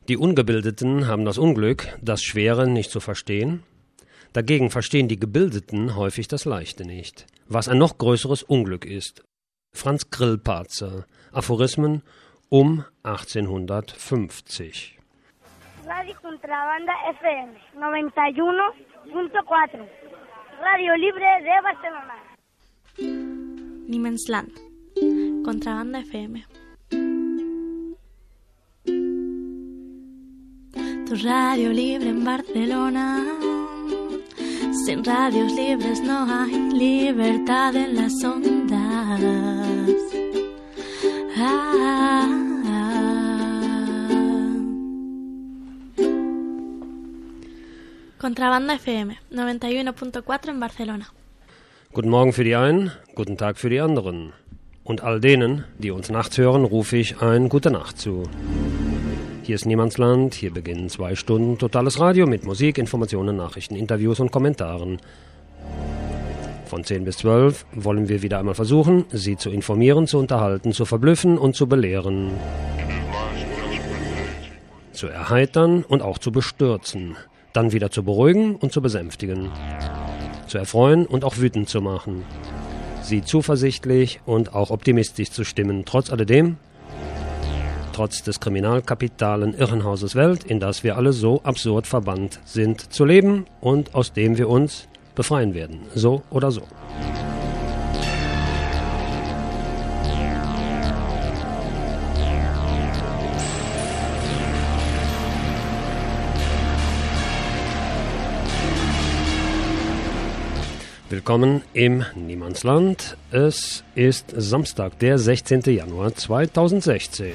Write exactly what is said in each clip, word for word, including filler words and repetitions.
Die Ungebildeten haben das Unglück, das Schwere nicht zu verstehen. Dagegen verstehen die Gebildeten häufig das Leichte nicht, was ein noch größeres Unglück ist. Franz Grillparzer, Aphorismen um achtzehnhundertfünfzig. Radio Contrabanda F M ninety-one punto cuatro, Radio Libre de Barcelona. Niemandsland, Contrabanda F M. Tu radio libre en Barcelona. Sin radios libres no hay libertad en las ondas. Ah, ah. Contrabanda F M ninety-one punto cuatro en Barcelona. Guten Morgen für die einen, guten Tag für die anderen. Und all denen, die uns nachts hören, rufe ich ein Gute Nacht zu. Hier ist Niemandsland, hier beginnen zwei Stunden totales Radio mit Musik, Informationen, Nachrichten, Interviews und Kommentaren. Von zehn bis zwölf wollen wir wieder einmal versuchen, Sie zu informieren, zu unterhalten, zu verblüffen und zu belehren. Zu erheitern und auch zu bestürzen. Dann wieder zu beruhigen und zu besänftigen. Zu erfreuen und auch wütend zu machen. Sie zuversichtlich und auch optimistisch zu stimmen, trotz alledem, trotz des kriminalkapitalen Irrenhauses Welt, in das wir alle so absurd verbannt sind, zu leben und aus dem wir uns befreien werden, so oder so. Willkommen im Niemandsland. Es ist Samstag, der sechzehnten Januar zweitausendsechzehn.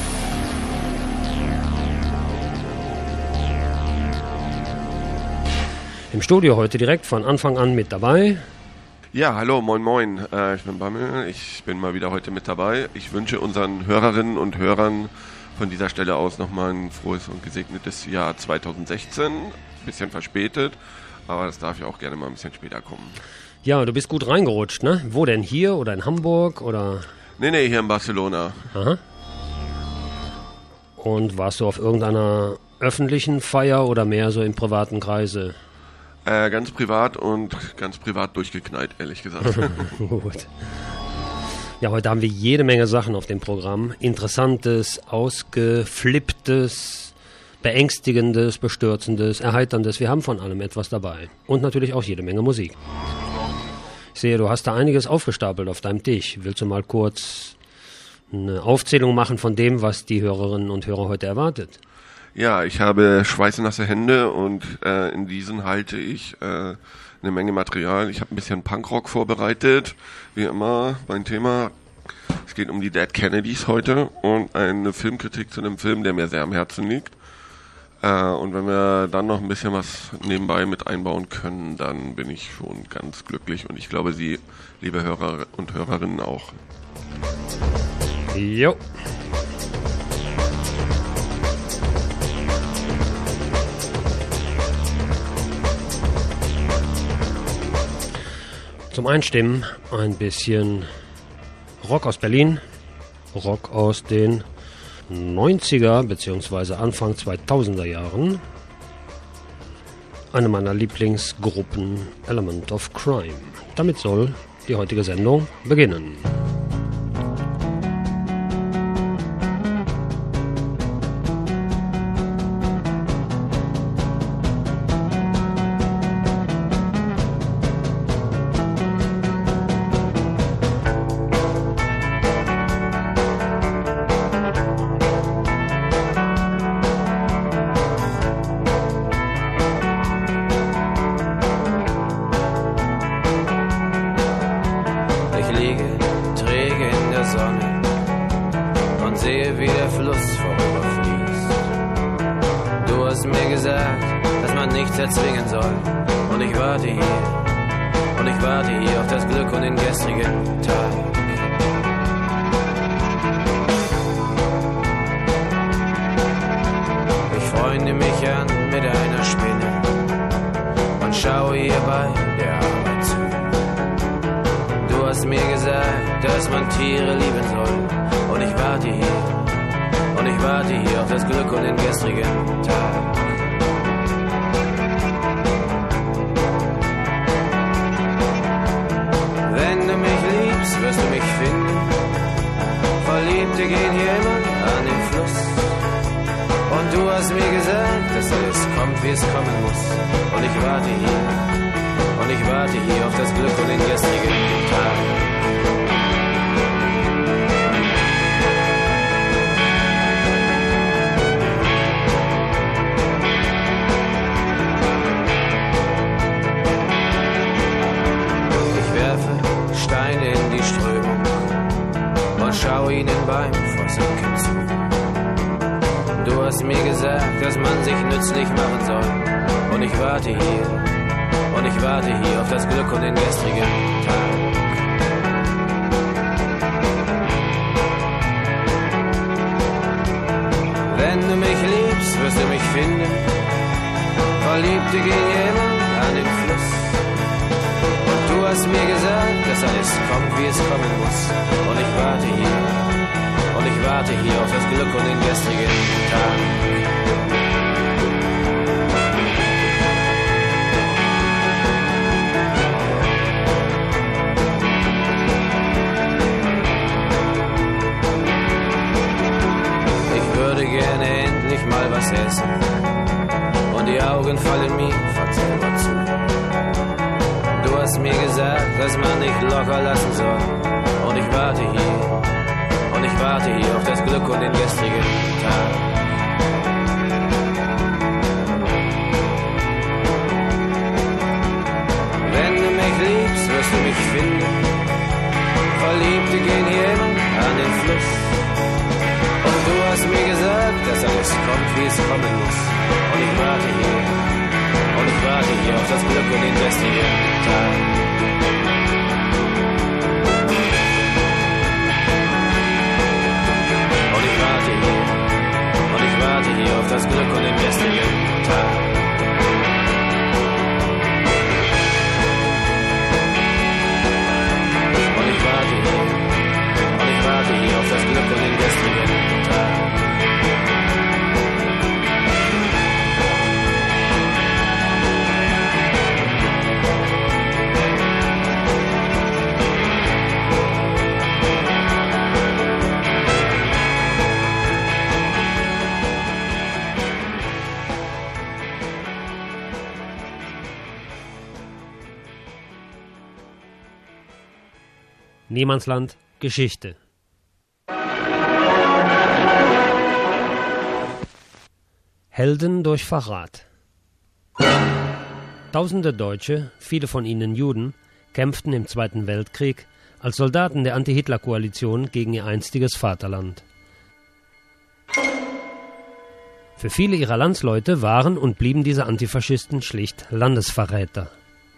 Im Studio heute direkt von Anfang an mit dabei. Ja, hallo, moin moin, äh, ich bin Bammel, ich bin mal wieder heute mit dabei. Ich wünsche unseren Hörerinnen und Hörern von dieser Stelle aus nochmal ein frohes und gesegnetes Jahr zweitausendsechzehn. Bisschen verspätet, aber das darf ja auch gerne mal ein bisschen später kommen. Ja, du bist gut reingerutscht, ne? Wo denn, hier oder in Hamburg oder? Nee, nee, hier in Barcelona. Aha. Und warst du auf irgendeiner öffentlichen Feier oder mehr so im privaten Kreise? Äh, ganz privat und ganz privat durchgeknallt, ehrlich gesagt. Gut. Ja, heute haben wir jede Menge Sachen auf dem Programm. Interessantes, ausgeflipptes, beängstigendes, bestürzendes, erheiterndes. Wir haben von allem etwas dabei. Und natürlich auch jede Menge Musik. Ich sehe, du hast da einiges aufgestapelt auf deinem Tisch. Willst du mal kurz eine Aufzählung machen von dem, was die Hörerinnen und Hörer heute erwartet? Ja, ich habe schweißnasse Hände und äh, in diesen halte ich äh, eine Menge Material. Ich habe ein bisschen Punkrock vorbereitet, wie immer mein Thema. Es geht um die Dead Kennedys heute und eine Filmkritik zu einem Film, der mir sehr am Herzen liegt. Äh, und wenn wir dann noch ein bisschen was nebenbei mit einbauen können, dann bin ich schon ganz glücklich und ich glaube, Sie, liebe Hörer und Hörerinnen, auch. Jo. Zum Einstimmen ein bisschen Rock aus Berlin, Rock aus den neunziger bzw. Anfang zweitausender Jahren. Eine meiner Lieblingsgruppen, Element of Crime. Damit soll die heutige Sendung beginnen. und ich warte hier auf das Glück und den gestrigen Tag. Wenn du mich liebst, wirst du mich finden. Verliebte gehen hier immer an den Fluss. Und du hast mir gesagt, dass alles kommt, wie es kommen muss. Und ich warte hier, und ich warte hier auf das Glück und den gestrigen Tag. Steine in die Strömung und schau ihnen beim Versinken zu. Du hast mir gesagt, dass man sich nützlich machen soll. Und ich warte hier, und ich warte hier auf das Glück und den gestrigen Tag. Wenn du mich liebst, wirst du mich finden. Verliebte gehen hier immer an den Fluss. Du hast mir gesagt, dass alles kommt, wie es kommen muss. Und ich warte hier, und ich warte hier auf das Glück und den gestrigen Tag. Ich würde gerne endlich mal was essen. Und die Augen fallen mir von selber zu. Du hast mir gesagt, dass man nicht locker lassen soll. Und ich warte hier, und ich warte hier auf das Glück und den gestrigen Tag. Wenn du mich liebst, wirst du mich finden. Verliebte gehen hier immer an den Fluss. Und du hast mir gesagt, dass alles kommt, wie es kommen muss. Und ich warte hier, und ich warte hier auf das Glück und den gestrigen Tag. Und ich warte hier, und ich warte hier auf das Glück und den gestrigen Tag. Und ich warte hier, und ich warte hier auf das Glück und den gestrigen Tag. Niemandsland Geschichte. Helden durch Verrat. Tausende Deutsche, viele von ihnen Juden, kämpften im Zweiten Weltkrieg als Soldaten der Anti-Hitler-Koalition gegen ihr einstiges Vaterland. Für viele ihrer Landsleute waren und blieben diese Antifaschisten schlicht Landesverräter.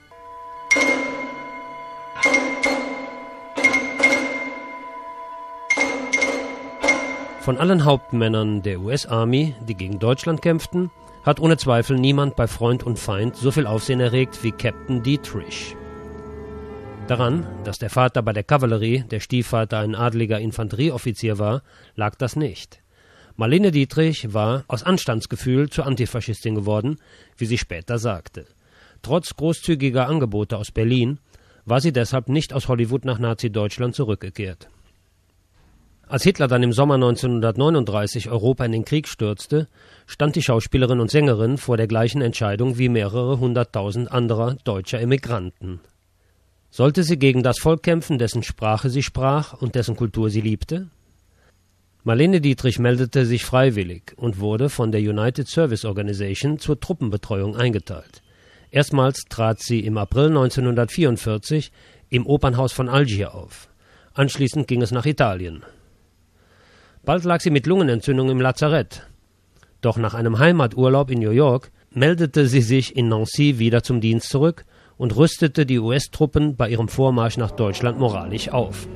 Von allen Hauptmännern der U S-Army, die gegen Deutschland kämpften, hat ohne Zweifel niemand bei Freund und Feind so viel Aufsehen erregt wie Captain Dietrich. Daran, dass der Vater bei der Kavallerie, der Stiefvater ein adliger Infanterieoffizier war, lag das nicht. Marlene Dietrich war aus Anstandsgefühl zur Antifaschistin geworden, wie sie später sagte. Trotz großzügiger Angebote aus Berlin war sie deshalb nicht aus Hollywood nach Nazi-Deutschland zurückgekehrt. Als Hitler dann im Sommer neunzehnhundertneununddreißig Europa in den Krieg stürzte, stand die Schauspielerin und Sängerin vor der gleichen Entscheidung wie mehrere hunderttausend anderer deutscher Emigranten. Sollte sie gegen das Volk kämpfen, dessen Sprache sie sprach und dessen Kultur sie liebte? Marlene Dietrich meldete sich freiwillig und wurde von der United Service Organization zur Truppenbetreuung eingeteilt. Erstmals trat sie im April neunzehnhundertvierundvierzig im Opernhaus von Algier auf. Anschließend ging es nach Italien. Bald lag sie mit Lungenentzündung im Lazarett. Doch nach einem Heimaturlaub in New York meldete sie sich in Nancy wieder zum Dienst zurück und rüstete die U S-Truppen bei ihrem Vormarsch nach Deutschland moralisch auf.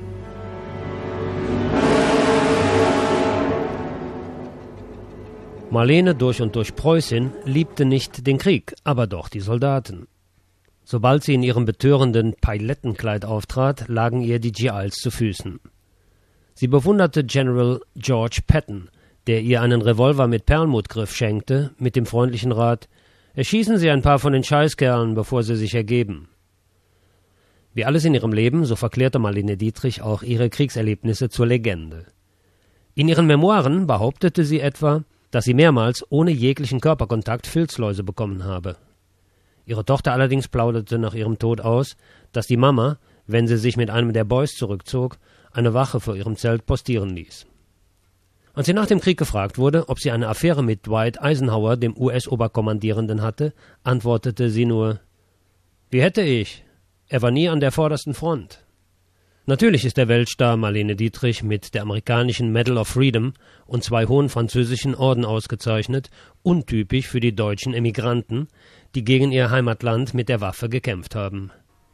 Marlene, durch und durch Preußin, liebte nicht den Krieg, aber doch die Soldaten. Sobald sie in ihrem betörenden Pailettenkleid auftrat, lagen ihr die G Is zu Füßen. Sie bewunderte General George Patton, der ihr einen Revolver mit Perlmuttgriff schenkte, mit dem freundlichen Rat: Erschießen Sie ein paar von den Scheißkerlen, bevor sie sich ergeben. Wie alles in ihrem Leben, so verklärte Marlene Dietrich auch ihre Kriegserlebnisse zur Legende. In ihren Memoiren behauptete sie etwa, dass sie mehrmals ohne jeglichen Körperkontakt Filzläuse bekommen habe. Ihre Tochter allerdings plauderte nach ihrem Tod aus, dass die Mama, wenn sie sich mit einem der Boys zurückzog, eine Wache vor ihrem Zelt postieren ließ. Als sie nach dem Krieg gefragt wurde, ob sie eine Affäre mit Dwight Eisenhower, dem U S-Oberkommandierenden, hatte, antwortete sie nur: Wie hätte ich? Er war nie an der vordersten Front. Natürlich ist der Weltstar Marlene Dietrich mit der amerikanischen Medal of Freedom und zwei hohen französischen Orden ausgezeichnet, untypisch für die deutschen Emigranten, die gegen ihr Heimatland mit der Waffe gekämpft haben.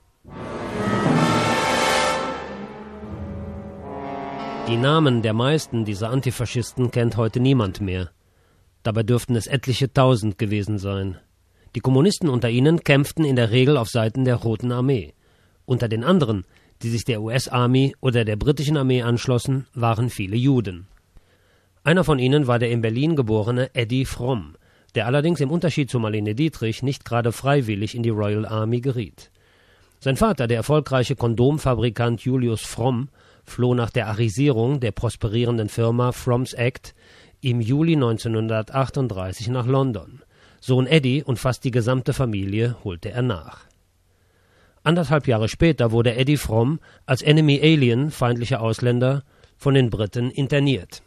Die Namen der meisten dieser Antifaschisten kennt heute niemand mehr. Dabei dürften es etliche Tausend gewesen sein. Die Kommunisten unter ihnen kämpften in der Regel auf Seiten der Roten Armee. Unter den anderen, die sich der U S-Army oder der britischen Armee anschlossen, waren viele Juden. Einer von ihnen war der in Berlin geborene Eddie Fromm, der allerdings im Unterschied zu Marlene Dietrich nicht gerade freiwillig in die Royal Army geriet. Sein Vater, der erfolgreiche Kondomfabrikant Julius Fromm, floh nach der Arisierung der prosperierenden Firma Fromm's Act im Juli neunzehnhundertachtunddreißig nach London. Sohn Eddie und fast die gesamte Familie holte er nach. Anderthalb Jahre später wurde Eddie Fromm als Enemy Alien, feindlicher Ausländer, von den Briten interniert.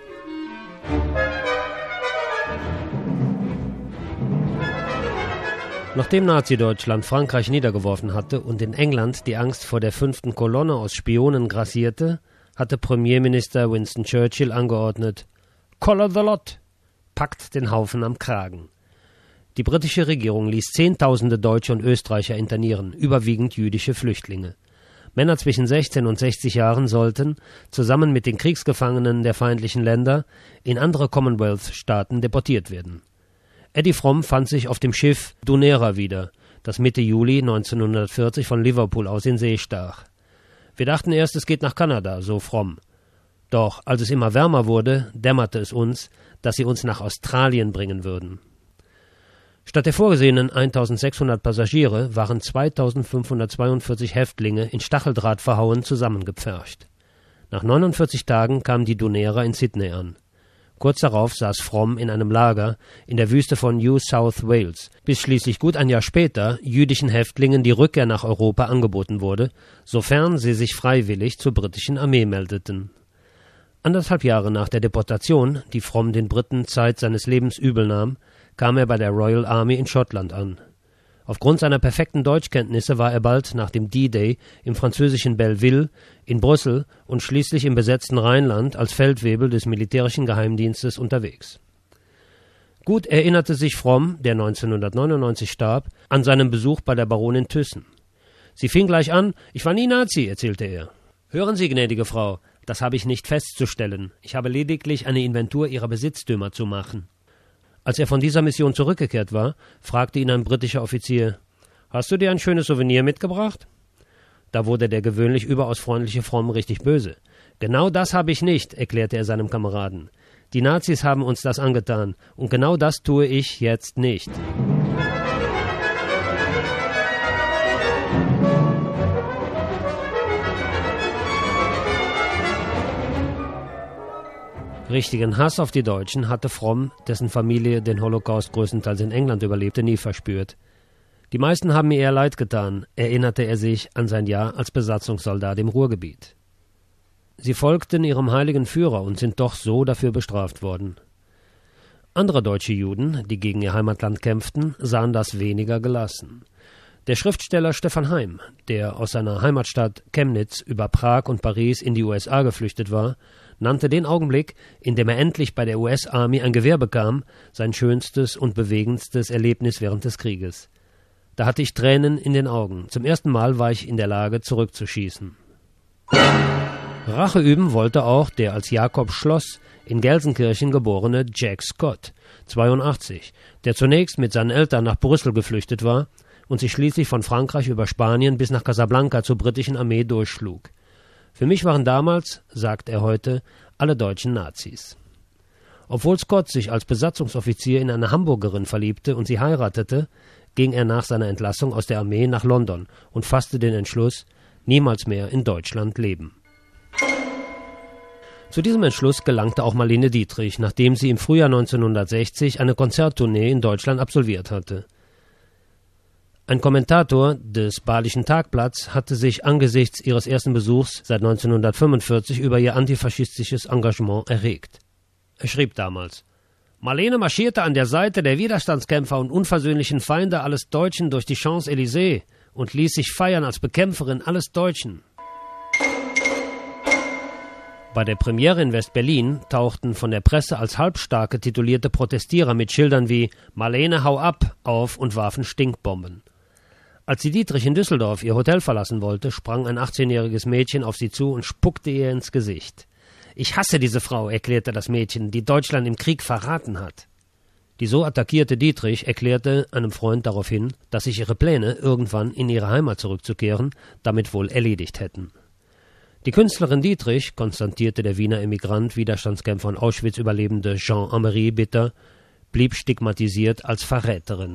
Nachdem Nazi-Deutschland Frankreich niedergeworfen hatte und in England die Angst vor der fünften Kolonne aus Spionen grassierte, hatte Premierminister Winston Churchill angeordnet: Collar the lot! Packt den Haufen am Kragen. Die britische Regierung ließ Zehntausende Deutsche und Österreicher internieren, überwiegend jüdische Flüchtlinge. Männer zwischen sechzehn und sechzig Jahren sollten, zusammen mit den Kriegsgefangenen der feindlichen Länder, in andere Commonwealth-Staaten deportiert werden. Eddie Fromm fand sich auf dem Schiff Dunera wieder, das Mitte Juli neunzehnhundertvierzig von Liverpool aus in See stach. Wir dachten erst, es geht nach Kanada, so Fromm. Doch als es immer wärmer wurde, dämmerte es uns, dass sie uns nach Australien bringen würden. Statt der vorgesehenen eintausendsechshundert Passagiere waren zweitausendfünfhundertzweiundvierzig Häftlinge in Stacheldraht verhauen zusammengepfercht. Nach neunundvierzig Tagen kam die Dunera in Sydney an. Kurz darauf saß Fromm in einem Lager in der Wüste von New South Wales, bis schließlich gut ein Jahr später jüdischen Häftlingen die Rückkehr nach Europa angeboten wurde, sofern sie sich freiwillig zur britischen Armee meldeten. Anderthalb Jahre nach der Deportation, die Fromm den Briten Zeit seines Lebens übel nahm, kam er bei der Royal Army in Schottland an. Aufgrund seiner perfekten Deutschkenntnisse war er bald nach dem D-Day im französischen Belleville, in Brüssel und schließlich im besetzten Rheinland als Feldwebel des militärischen Geheimdienstes unterwegs. Gut erinnerte sich Fromm, der neunzehnhundertneunundneunzig starb, an seinen Besuch bei der Baronin Thyssen. Sie fing gleich an: Ich war nie Nazi, erzählte er. Hören Sie, gnädige Frau, das habe ich nicht festzustellen. Ich habe lediglich eine Inventur Ihrer Besitztümer zu machen. Als er von dieser Mission zurückgekehrt war, fragte ihn ein britischer Offizier: Hast du dir ein schönes Souvenir mitgebracht? Da wurde der gewöhnlich überaus freundliche Fromm richtig böse. Genau das habe ich nicht, erklärte er seinem Kameraden. Die Nazis haben uns das angetan, und genau das tue ich jetzt nicht. Richtigen Hass auf die Deutschen hatte Fromm, dessen Familie den Holocaust größtenteils in England überlebte, nie verspürt. Die meisten haben mir eher leid getan, erinnerte er sich an sein Jahr als Besatzungssoldat im Ruhrgebiet. Sie folgten ihrem heiligen Führer und sind doch so dafür bestraft worden. Andere deutsche Juden, die gegen ihr Heimatland kämpften, sahen das weniger gelassen. Der Schriftsteller Stefan Heym, der aus seiner Heimatstadt Chemnitz über Prag und Paris in die U S A geflüchtet war, nannte den Augenblick, in dem er endlich bei der U S-Army ein Gewehr bekam, sein schönstes und bewegendstes Erlebnis während des Krieges. Da hatte ich Tränen in den Augen. Zum ersten Mal war ich in der Lage, zurückzuschießen. Rache üben wollte auch der als Jakob Schloss in Gelsenkirchen geborene Jack Scott, zweiundachtzig, der zunächst mit seinen Eltern nach Brüssel geflüchtet war und sich schließlich von Frankreich über Spanien bis nach Casablanca zur britischen Armee durchschlug. Für mich waren damals, sagt er heute, alle Deutschen Nazis. Obwohl Scott sich als Besatzungsoffizier in eine Hamburgerin verliebte und sie heiratete, ging er nach seiner Entlassung aus der Armee nach London und fasste den Entschluss, niemals mehr in Deutschland leben. Zu diesem Entschluss gelangte auch Marlene Dietrich, nachdem sie im Frühjahr neunzehnhundertsechzig eine Konzerttournee in Deutschland absolviert hatte. Ein Kommentator des Badischen Tagblatts hatte sich angesichts ihres ersten Besuchs seit neunzehnhundertfünfundvierzig über ihr antifaschistisches Engagement erregt. Er schrieb damals: Marlene marschierte an der Seite der Widerstandskämpfer und unversöhnlichen Feinde alles Deutschen durch die Champs-Élysées und ließ sich feiern als Bekämpferin alles Deutschen. Bei der Premiere in West-Berlin tauchten von der Presse als Halbstarke titulierte Protestierer mit Schildern wie »Marlene, hau ab« auf und warfen Stinkbomben. Als die Dietrich in Düsseldorf ihr Hotel verlassen wollte, sprang ein achtzehnjähriges Mädchen auf sie zu und spuckte ihr ins Gesicht. »Ich hasse diese Frau«, erklärte das Mädchen, die Deutschland im Krieg verraten hat. Die so attackierte Dietrich erklärte einem Freund daraufhin, dass sich ihre Pläne, irgendwann in ihre Heimat zurückzukehren, damit wohl erledigt hätten. Die Künstlerin Dietrich, konstatierte der Wiener Emigrant, Widerstandskämpfer und Auschwitz-Überlebende Jean-Amery Bitter, blieb stigmatisiert als Verräterin.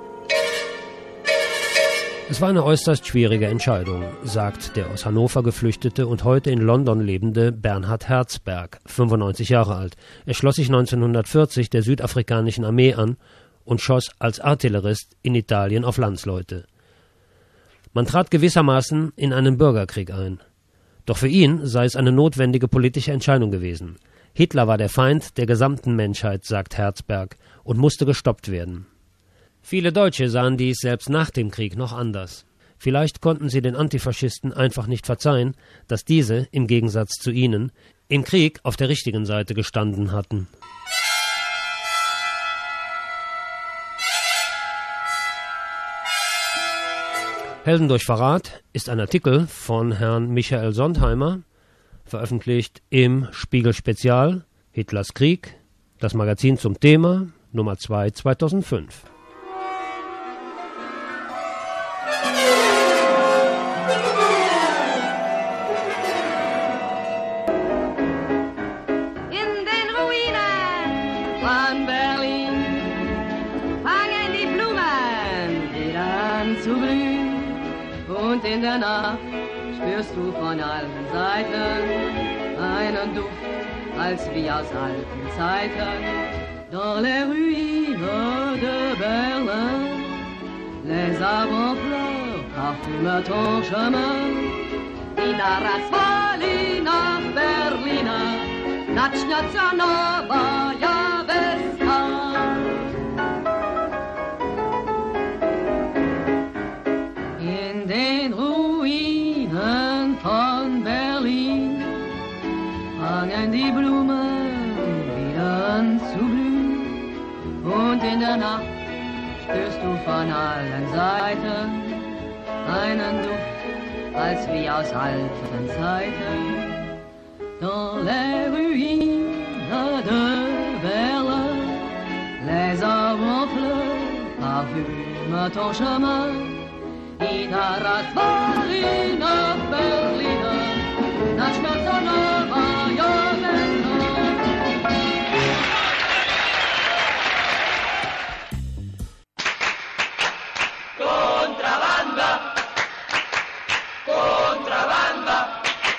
Es war eine äußerst schwierige Entscheidung, sagt der aus Hannover geflüchtete und heute in London lebende Bernhard Herzberg, fünfundneunzig Jahre alt. Er schloss sich neunzehnhundertvierzig der südafrikanischen Armee an und schoss als Artillerist in Italien auf Landsleute. Man trat gewissermaßen in einen Bürgerkrieg ein. Doch für ihn sei es eine notwendige politische Entscheidung gewesen. Hitler war der Feind der gesamten Menschheit, sagt Herzberg, und musste gestoppt werden. Viele Deutsche sahen dies selbst nach dem Krieg noch anders. Vielleicht konnten sie den Antifaschisten einfach nicht verzeihen, dass diese, im Gegensatz zu ihnen, im Krieg auf der richtigen Seite gestanden hatten. Helden durch Verrat ist ein Artikel von Herrn Michael Sondheimer, veröffentlicht im Spiegel Spezial, Hitlers Krieg, das Magazin zum Thema, Nummer zwei, zweitausendfünf. In der Nacht spürst du von allen Seiten einen Duft, als wie aus alten Zeiten. Dans les ruines de Berlin, les arbres en fleurs parfument ton chemin. Ina Rasvalina Berlina, Nachnyaca Novaya Vesna. In den Ruinen von Berlin fangen die Blumen wieder an zu blühen. Und in der Nacht spürst du von allen Seiten einen Duft, als wie aus alten Zeiten. Dans les ruines de Berlin, les arbres en fleurs parfument ton chemin. Ina Rasvalina Berlina, Nachnyaca Novaya Vesna. Contrabanda, Contrabanda.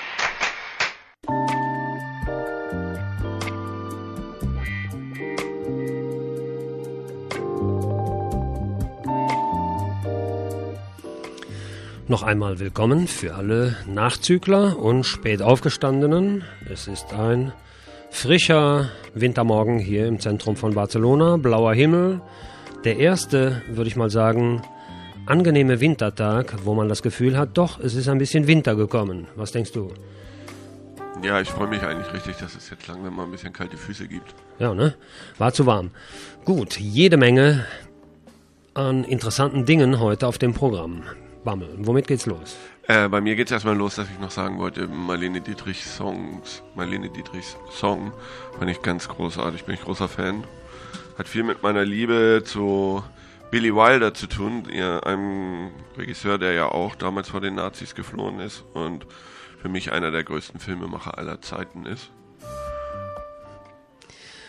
Noch einmal willkommen für alle Nachzügler und Spätaufgestandenen. Es ist ein frischer Wintermorgen hier im Zentrum von Barcelona, blauer Himmel. Der erste, würde ich mal sagen, angenehme Wintertag, wo man das Gefühl hat, doch, es ist ein bisschen Winter gekommen. Was denkst du? Ja, ich freue mich eigentlich richtig, dass es jetzt langsam mal ein bisschen kalte Füße gibt. Ja, ne? War zu warm. Gut, jede Menge an interessanten Dingen heute auf dem Programm. Bammel, womit geht's los? Äh, bei mir geht's erstmal los, dass ich noch sagen wollte, Marlene Dietrichs Songs, Marlene Dietrichs Song fand ich ganz großartig, bin ich großer Fan. Hat viel mit meiner Liebe zu Billy Wilder zu tun, einem Regisseur, der ja auch damals vor den Nazis geflohen ist und für mich einer der größten Filmemacher aller Zeiten ist.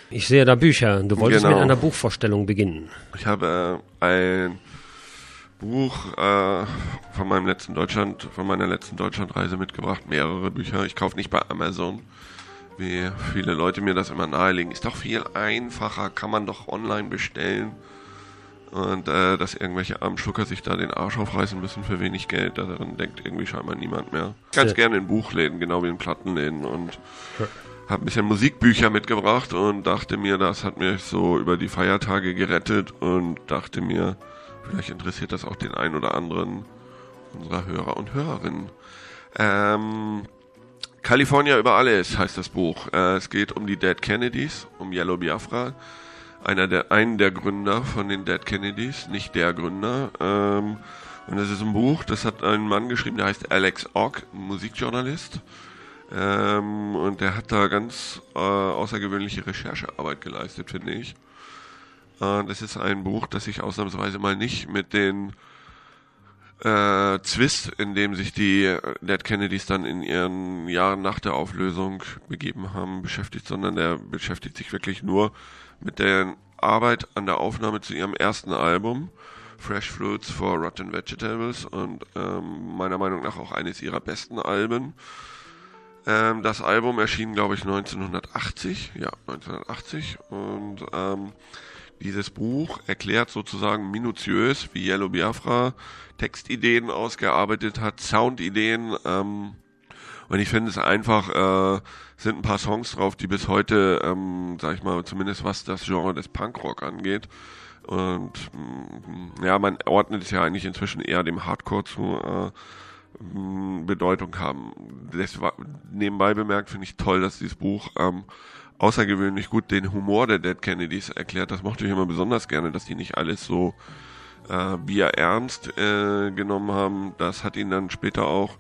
Ich sehe da Bücher. Du wolltest Genau. mit einer Buchvorstellung beginnen. Ich habe äh, ein Buch äh, von meinem letzten Deutschland, von meiner letzten Deutschlandreise mitgebracht. Mehrere Bücher. Ich kaufe nicht bei Amazon, wie viele Leute mir das immer nahelegen. Ist doch viel einfacher, kann man doch online bestellen. Und äh, dass irgendwelche armen Schlucker sich da den Arsch aufreißen müssen für wenig Geld, daran denkt irgendwie scheinbar niemand mehr. Ganz Ja. gerne in Buchläden, genau wie in Plattenläden, und habe ein bisschen Musikbücher mitgebracht und dachte mir, das hat mich so über die Feiertage gerettet und dachte mir, vielleicht interessiert das auch den einen oder anderen unserer Hörer und Hörerinnen. Ähm, California über alles heißt das Buch. Äh, es geht um die Dead Kennedys, um Yellow Biafra. Einer der, einen der Gründer von den Dead Kennedys, nicht der Gründer. Ähm, und das ist ein Buch, das hat ein Mann geschrieben, der heißt Alex Ogg, ein Musikjournalist. Ähm, und der hat da ganz äh, außergewöhnliche Recherchearbeit geleistet, finde ich. Äh, das ist ein Buch, das sich ausnahmsweise mal nicht mit den äh, Zwist, in dem sich die Dead Kennedys dann in ihren Jahren nach der Auflösung begeben haben, beschäftigt, sondern der beschäftigt sich wirklich nur mit der Arbeit an der Aufnahme zu ihrem ersten Album, Fresh Fruits for Rotten Vegetables, und ähm, meiner Meinung nach auch eines ihrer besten Alben. Ähm, das Album erschien, glaube ich, neunzehnhundertachtzig, ja, neunzehnhundertachtzig, und ähm, dieses Buch erklärt sozusagen minutiös, wie Yellow Biafra Textideen ausgearbeitet hat, Soundideen, ähm, und ich finde es einfach, äh, sind ein paar Songs drauf, die bis heute, ähm, sag ich mal, zumindest was das Genre des Punkrock angeht. Und mh, ja, man ordnet es ja eigentlich inzwischen eher dem Hardcore zu, äh, mh, Bedeutung haben. Das war, nebenbei bemerkt, finde ich toll, dass dieses Buch ähm, außergewöhnlich gut den Humor der Dead Kennedys erklärt. Das mochte ich immer besonders gerne, dass die nicht alles so äh, bierernst äh, genommen haben. Das hat ihnen dann später auch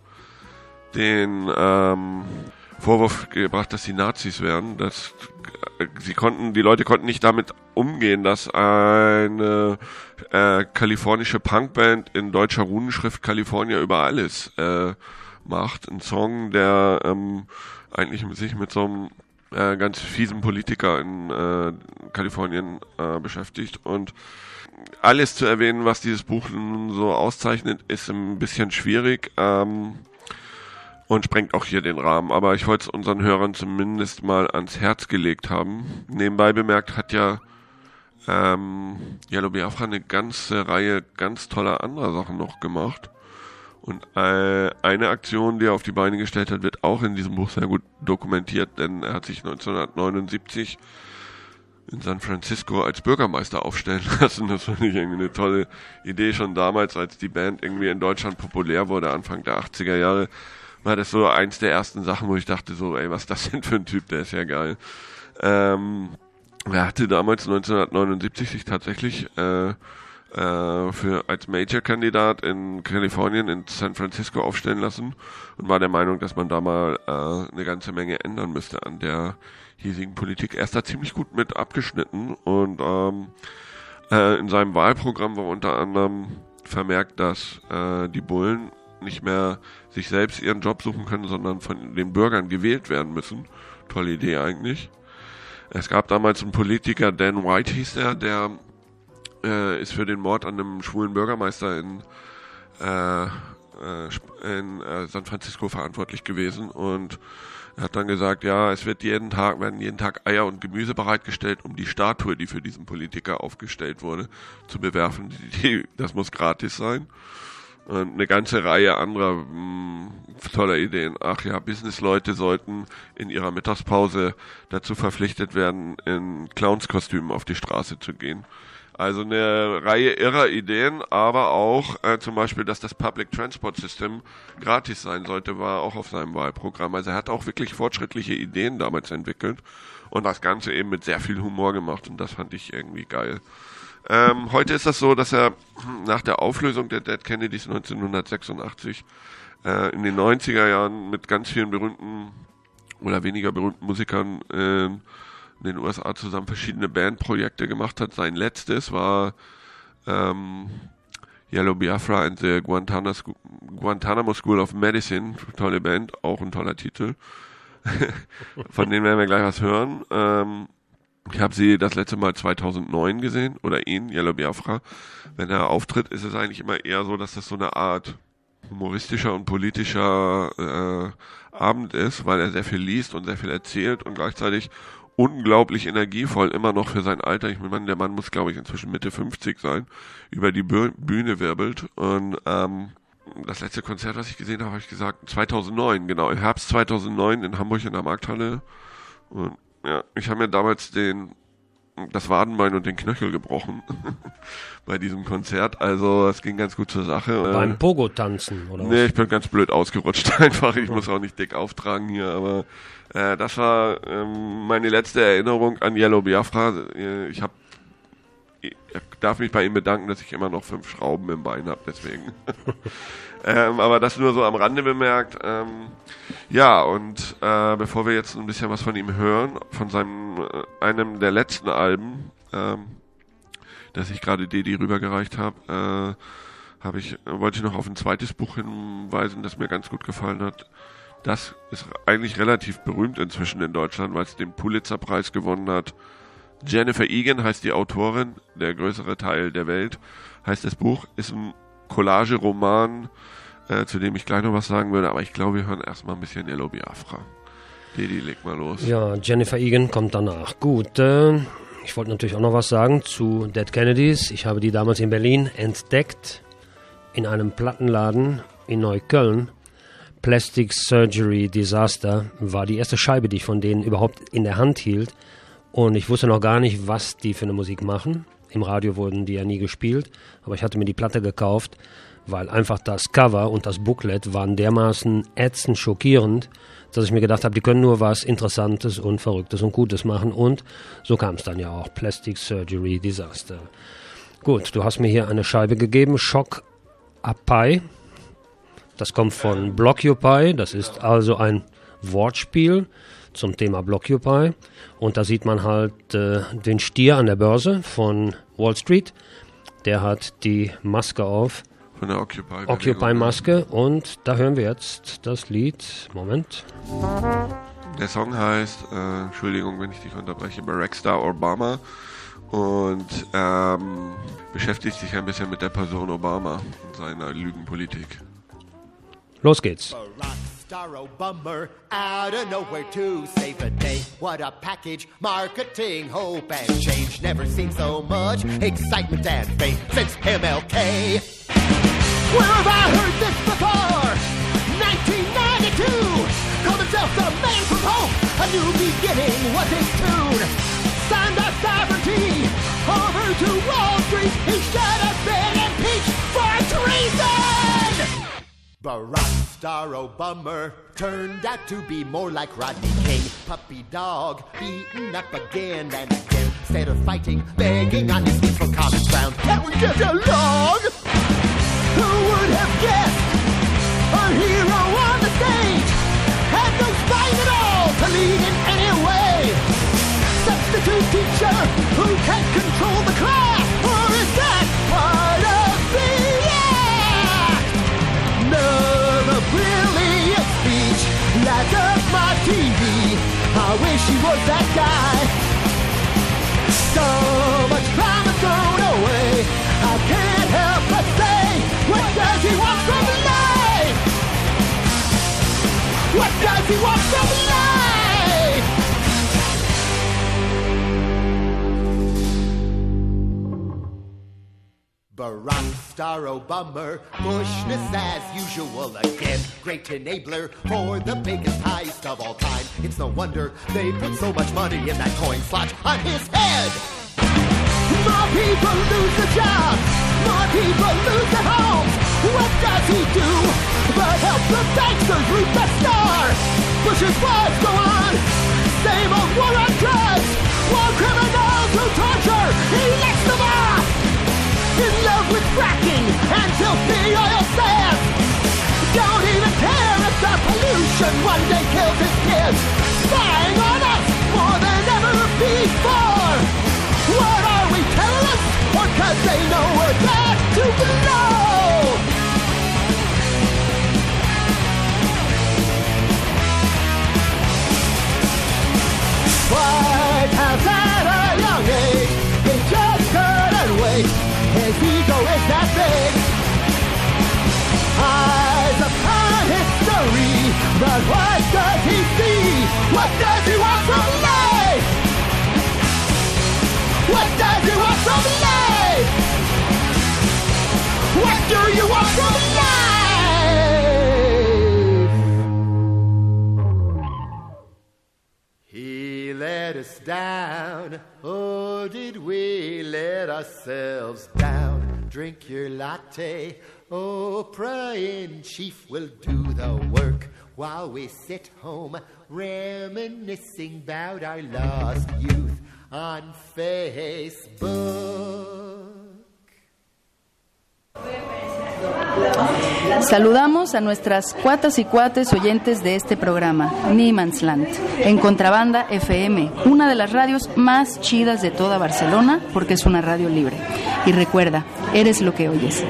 den ähm, Vorwurf gebracht, dass sie Nazis wären. Dass äh, sie konnten, die Leute konnten nicht damit umgehen, dass eine äh, kalifornische Punkband in deutscher Runenschrift California über alles äh, macht. Ein Song, der ähm, eigentlich sich mit so einem äh, ganz fiesen Politiker in äh, Kalifornien äh, beschäftigt. Und alles zu erwähnen, was dieses Buch nun so auszeichnet, ist ein bisschen schwierig. Ähm, Und sprengt auch hier den Rahmen. Aber ich wollte es unseren Hörern zumindest mal ans Herz gelegt haben. Nebenbei bemerkt hat ja ähm, Yellow Biafra eine ganze Reihe ganz toller anderer Sachen noch gemacht. Und äh, eine Aktion, die er auf die Beine gestellt hat, wird auch in diesem Buch sehr gut dokumentiert. Denn er hat sich neunzehnhundertneunundsiebzig in San Francisco als Bürgermeister aufstellen lassen. Das fand ich irgendwie eine tolle Idee. Schon damals, als die Band irgendwie in Deutschland populär wurde, Anfang der achtziger Jahre, war das so eins der ersten Sachen, wo ich dachte so, ey, was ist das denn für ein Typ, der ist ja geil. Ähm, er hatte damals neunzehnhundertneunundsiebzig sich tatsächlich äh, äh, für als Major-Kandidat in Kalifornien in San Francisco aufstellen lassen und war der Meinung, dass man da mal äh, eine ganze Menge ändern müsste an der hiesigen Politik. Er ist da ziemlich gut mit abgeschnitten und ähm, äh, in seinem Wahlprogramm war unter anderem vermerkt, dass äh, die Bullen nicht mehr sich selbst ihren Job suchen können, sondern von den Bürgern gewählt werden müssen. Tolle Idee eigentlich. Es gab damals einen Politiker, Dan White hieß er, der äh, ist für den Mord an einem schwulen Bürgermeister in, äh, äh, in äh, San Francisco verantwortlich gewesen und er hat dann gesagt, ja, es wird jeden Tag, werden jeden Tag Eier und Gemüse bereitgestellt, um die Statue, die für diesen Politiker aufgestellt wurde, zu bewerfen. Die, die, das muss gratis sein. Und eine ganze Reihe anderer mh, toller Ideen. Ach ja, Businessleute sollten in ihrer Mittagspause dazu verpflichtet werden, in Clownskostümen auf die Straße zu gehen. Also eine Reihe irrer Ideen, aber auch äh, zum Beispiel, dass das Public Transport System gratis sein sollte, war auch auf seinem Wahlprogramm. Also er hat auch wirklich fortschrittliche Ideen damals entwickelt und das Ganze eben mit sehr viel Humor gemacht und das fand ich irgendwie geil. Ähm, heute ist das so, dass er nach der Auflösung der Dead Kennedys neunzehnhundertsechsundachtzig äh, in den neunziger Jahren mit ganz vielen berühmten oder weniger berühmten Musikern äh, in den U S A zusammen verschiedene Bandprojekte gemacht hat. Sein letztes war ähm, Yellow Biafra and the Guantanamo, Scho- Guantanamo School of Medicine. Tolle Band, auch ein toller Titel. Von denen werden wir gleich was hören. Ähm, Ich habe sie das letzte Mal zweitausendneun gesehen, oder ihn, Yellow Biafra. Wenn er auftritt, ist es eigentlich immer eher so, dass das so eine Art humoristischer und politischer äh, Abend ist, weil er sehr viel liest und sehr viel erzählt und gleichzeitig unglaublich energievoll, immer noch für sein Alter. Ich meine, der Mann muss, glaube ich, inzwischen Mitte fünfzig sein, über die Bühne wirbelt. Und ähm, das letzte Konzert, was ich gesehen habe, habe ich gesagt, zweitausendneun, genau, im Herbst zweitausendneun in Hamburg in der Markthalle. Und ja, ich habe mir damals den das Wadenbein und den Knöchel gebrochen bei diesem Konzert. Also es ging ganz gut zur Sache. Beim Pogo-Tanzen, oder was? Nee, ich bin ganz blöd ausgerutscht einfach. Ich muss auch nicht dick auftragen hier, aber äh, das war ähm, meine letzte Erinnerung an Yellow Biafra. Ich habe ich darf mich bei ihm bedanken, dass ich immer noch fünf Schrauben im Bein habe, deswegen. ähm, aber das nur so am Rande bemerkt. Ähm, ja, und äh, bevor wir jetzt ein bisschen was von ihm hören, von seinem äh, einem der letzten Alben, ähm, das ich gerade Dedi rübergereicht habe, äh, habe ich wollte ich noch auf ein zweites Buch hinweisen, das mir ganz gut gefallen hat. Das ist eigentlich relativ berühmt inzwischen in Deutschland, weil es den Pulitzer-Preis gewonnen hat. Jennifer Egan heißt die Autorin, der größere Teil der Welt heißt das Buch, ist ein Collage-Roman, äh, zu dem ich gleich noch was sagen würde, aber ich glaube, wir hören erstmal ein bisschen Yellow Biafra. Dedi, leg mal los. Ja, Jennifer Egan kommt danach. Gut, äh, ich wollte natürlich auch noch was sagen zu Dead Kennedys. Ich habe die damals in Berlin entdeckt, in einem Plattenladen in Neukölln. Plastic Surgery Disaster war die erste Scheibe, die ich von denen überhaupt in der Hand hielt. Und ich wusste noch gar nicht, was die für eine Musik machen. Im Radio wurden die ja nie gespielt, aber ich hatte mir die Platte gekauft, weil einfach das Cover und das Booklet waren dermaßen ätzend schockierend, dass ich mir gedacht habe, die können nur was Interessantes und Verrücktes und Gutes machen. Und so kam es dann ja auch, Plastic Surgery Disaster. Gut, du hast mir hier eine Scheibe gegeben, Shock Apai. Das kommt von Blockupy, das ist also ein Wortspiel zum Thema Blockupy. Und da sieht man halt äh, den Stier an der Börse von Wall Street. Der hat die Maske auf. Von der Occupy. Occupy-Maske. Und da hören wir jetzt das Lied. Moment. Der Song heißt, äh, Entschuldigung, wenn ich dich unterbreche, Barack Star Obama. Und ähm, beschäftigt sich ein bisschen mit der Person Obama und seiner Lügenpolitik. Los geht's. Starro bummer out of nowhere to save the day. What a package, marketing, hope and change. Never seen so much excitement and fame since M L K. Where have I heard this before? nineteen ninety-two. Called himself the man from hope. A new beginning was his tune. Signed our sovereignty over to Wall Street. He should have been impeached for treason. Barack Starro Bummer turned out to be more like Rodney King. Puppy dog, beaten up again and again. Instead of fighting, begging on his knees for common ground. Can't we get along? Who would have guessed? A hero on the stage had no spine at all to lead in any way. Substitute teacher who can't control the class. Or is that part of the act? Another brilliant speech lights up my T V. I wish he was that guy. So much drama thrown away. I can't help but say, what does he want from life? What does he want from life? Barack Starro Bummer, Bushness as usual again. Great enabler for the biggest heist of all time. It's no wonder they put so much money in that coin slot on his head. More people lose their jobs, more people lose their homes. What does he do but help the banksters root the star? Bush's wars go on, same old war on drugs. War criminals who torture, he lets them off. In love with fracking and filthy oil sands. Don't even care if the pollution one day kills his kids. Spying on us more than ever before. What are we, terrorists? Or cause they know we're there to blow? White House at stir you up from life. He let us down, oh did we let ourselves down. Drink your latte, oh Prying Chief will do the work while we sit home reminiscing about our lost youth on Facebook. Saludamos a nuestras cuatas y cuates oyentes de este programa, Niemandsland, en Contrabanda F M, una de las radios más chidas de toda Barcelona, porque es una radio libre. Y recuerda, eres lo que oyes.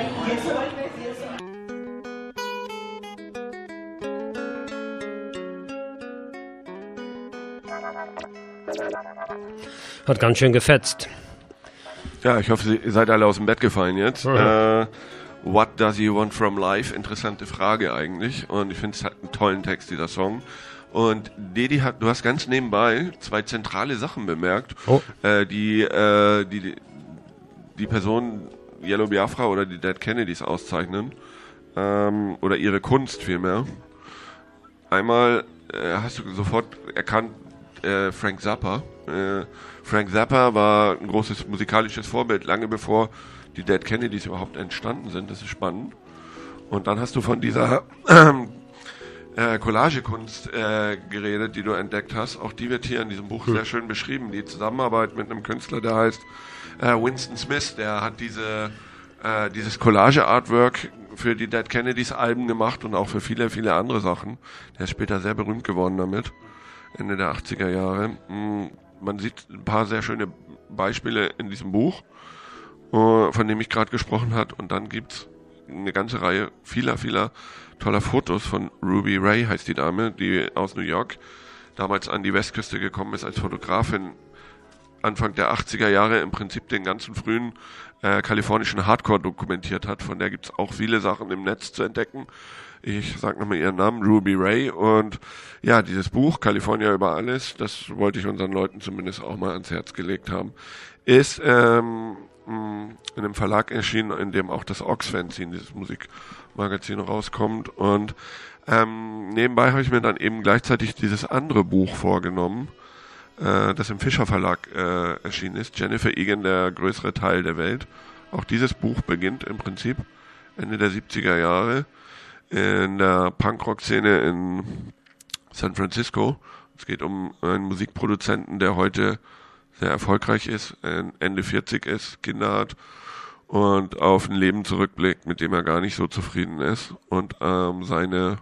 Hat ganz schön gefetzt. Ja, ich hoffe, ihr seid alle aus dem Bett gefallen jetzt. Mhm. Äh, What does he want from life? Interessante Frage eigentlich. Und ich finde, es hat einen tollen Text, dieser Song. Und Dedi, hat, du hast ganz nebenbei zwei zentrale Sachen bemerkt, oh. äh, die, äh, die die Person Yellow Biafra oder die Dead Kennedys auszeichnen. Ähm, oder ihre Kunst vielmehr. Einmal äh, hast du sofort erkannt, äh, Frank Zappa. Äh, Frank Zappa war ein großes musikalisches Vorbild, lange bevor die Dead Kennedys überhaupt entstanden sind. Das ist spannend. Und dann hast du von dieser äh, Collagekunst äh, geredet, die du entdeckt hast. Auch die wird hier in diesem Buch hm. sehr schön beschrieben. Die Zusammenarbeit mit einem Künstler, der heißt äh, Winston Smith. Der hat diese äh, dieses Collage-Artwork für die Dead Kennedys Alben gemacht und auch für viele, viele andere Sachen. Der ist später sehr berühmt geworden damit. Ende der achtziger Jahre. Man sieht ein paar sehr schöne Beispiele in diesem Buch, von dem ich gerade gesprochen habe. Und dann gibt's eine ganze Reihe vieler, vieler toller Fotos von Ruby Ray, heißt die Dame, die aus New York damals an die Westküste gekommen ist als Fotografin. Anfang der achtziger Jahre im Prinzip den ganzen frühen äh, kalifornischen Hardcore dokumentiert hat. Von der gibt's auch viele Sachen im Netz zu entdecken. Ich sag nochmal ihren Namen, Ruby Ray. Und ja, dieses Buch, California über alles, das wollte ich unseren Leuten zumindest auch mal ans Herz gelegt haben, ist ähm, in einem Verlag erschienen, in dem auch das Ox-Fanzine, dieses Musikmagazin, rauskommt. Und ähm, nebenbei habe ich mir dann eben gleichzeitig dieses andere Buch vorgenommen, äh, das im Fischer Verlag äh, erschienen ist, Jennifer Egan, der größere Teil der Welt. Auch dieses Buch beginnt im Prinzip Ende der siebziger Jahre in der Punkrock-Szene in San Francisco. Es geht um einen Musikproduzenten, der heute sehr erfolgreich ist, Ende vierzig ist, Kinder hat und auf ein Leben zurückblickt, mit dem er gar nicht so zufrieden ist. Und ähm, seine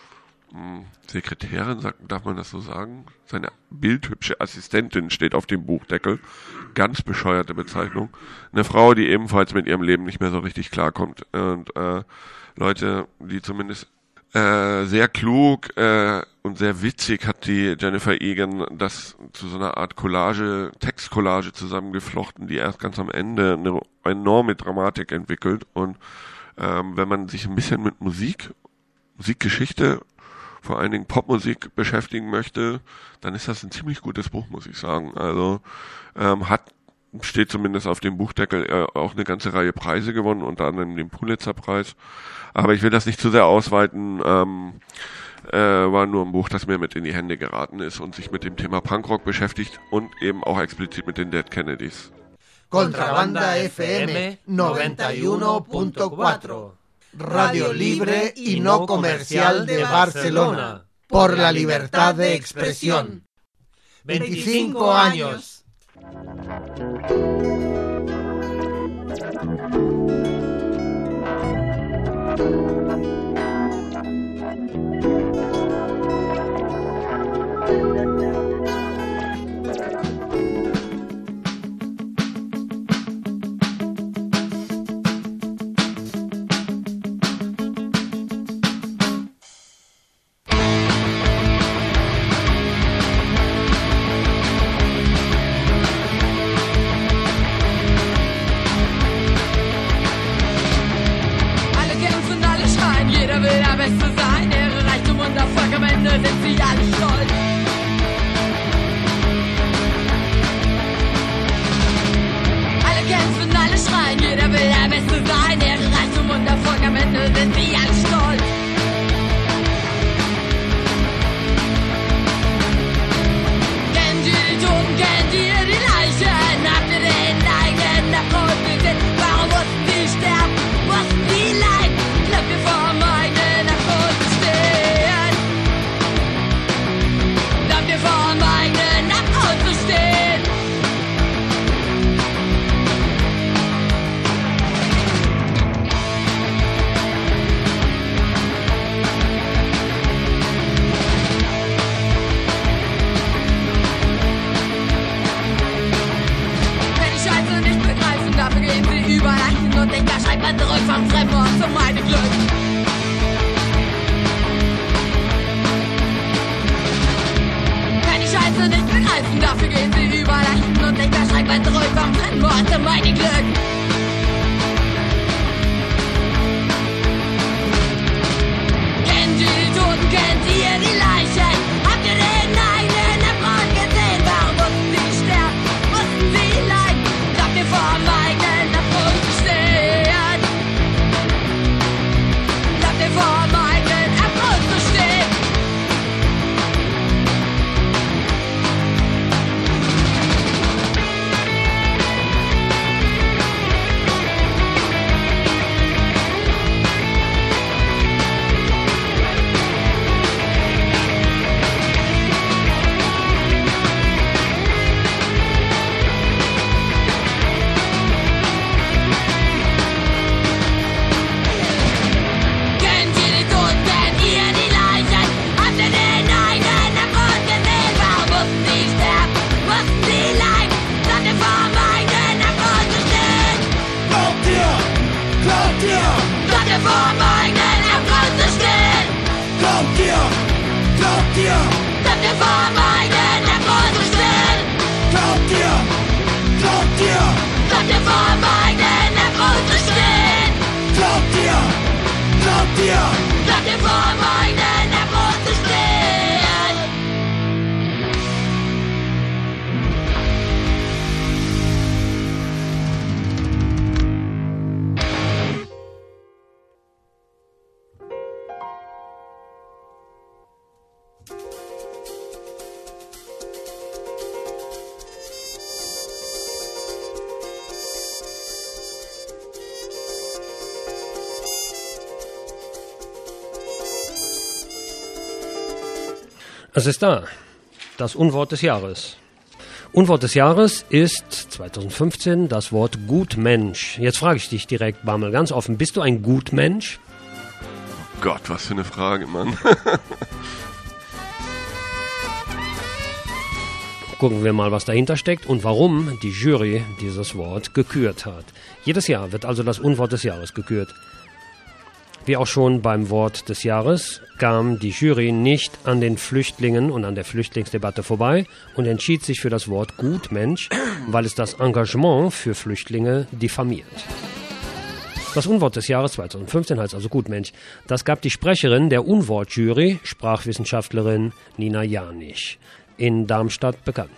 mh, Sekretärin, sagt, darf man das so sagen? Seine bildhübsche Assistentin steht auf dem Buchdeckel. Ganz bescheuerte Bezeichnung. Eine Frau, die ebenfalls mit ihrem Leben nicht mehr so richtig klarkommt. Und äh, Leute, die zumindest äh, sehr klug äh, und sehr witzig hat die Jennifer Egan das zu so einer Art Collage, Textcollage zusammengeflochten, die erst ganz am Ende eine enorme Dramatik entwickelt. Und ähm, wenn man sich ein bisschen mit Musik, Musikgeschichte, vor allen Dingen Popmusik beschäftigen möchte, dann ist das ein ziemlich gutes Buch, muss ich sagen. Also ähm, hat steht zumindest auf dem Buchdeckel äh, auch eine ganze Reihe Preise gewonnen, unter anderem den Pulitzer-Preis. Aber ich will das nicht zu sehr ausweiten. Ähm, äh, war nur ein Buch, das mir mit in die Hände geraten ist und sich mit dem Thema Punkrock beschäftigt und eben auch explizit mit den Dead Kennedys. Contrabanda F M noventa y uno punto cuatro, Radio Libre y No Comercial de Barcelona, por la libertad de expresión. veinticinco años. Alle kämpfen, alle schreien, jeder will der Beste sein, Ehre, Reichtum und hatte mein Glück. Kennt ihr die Toten, kennt ihr die Leichen? Habt ihr den einen Erfolg gesehen? Warum mussten sie sterben? Mussten sie leiden? Glaubt ihr vor dem eigenen Erfolg zu stehen? Glaubt ihr vor dem eigenen Erfolg zu stehen? Es ist da, das Unwort des Jahres. Unwort des Jahres ist zweitausendfünfzehn das Wort Gutmensch. Jetzt frage ich dich direkt, Bamel, ganz offen, bist du ein Gutmensch? Oh Gott, was für eine Frage, Mann. Gucken wir mal, was dahinter steckt und warum die Jury dieses Wort gekürt hat. Jedes Jahr wird also das Unwort des Jahres gekürt. Wie auch schon beim Wort des Jahres kam die Jury nicht an den Flüchtlingen und an der Flüchtlingsdebatte vorbei und entschied sich für das Wort Gutmensch, weil es das Engagement für Flüchtlinge diffamiert. Das Unwort des Jahres zweitausendfünfzehn heißt also Gutmensch. Das gab die Sprecherin der Unwortjury, Sprachwissenschaftlerin Nina Janich, in Darmstadt bekannt.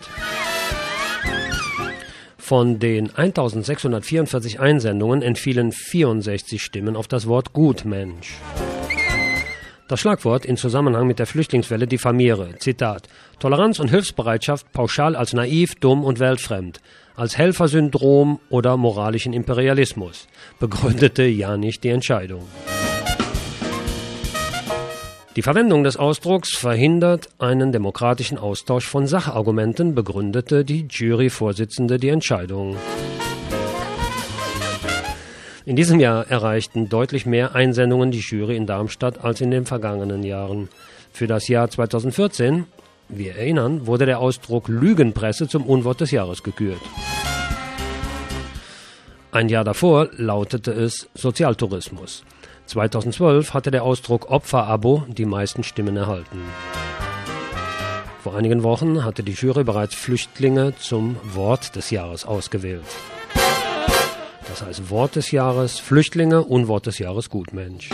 Von den eintausendsechshundertvierundvierzig Einsendungen entfielen vierundsechzig Stimmen auf das Wort Gutmensch. Das Schlagwort in Zusammenhang mit der Flüchtlingswelle diffamiere, Zitat, Toleranz und Hilfsbereitschaft pauschal als naiv, dumm und weltfremd, als Helfersyndrom oder moralischen Imperialismus, begründete Janich die Entscheidung. Die Verwendung des Ausdrucks verhindert einen demokratischen Austausch von Sachargumenten, begründete die Juryvorsitzende die Entscheidung. In diesem Jahr erreichten deutlich mehr Einsendungen die Jury in Darmstadt als in den vergangenen Jahren. Für das Jahr zweitausendvierzehn, wir erinnern, wurde der Ausdruck Lügenpresse zum Unwort des Jahres gekürt. Ein Jahr davor lautete es Sozialtourismus. zweitausendzwölf hatte der Ausdruck Opferabo die meisten Stimmen erhalten. Vor einigen Wochen hatte die Jury bereits Flüchtlinge zum Wort des Jahres ausgewählt. Das heißt Wort des Jahres Flüchtlinge, Unwort des Jahres Gutmensch.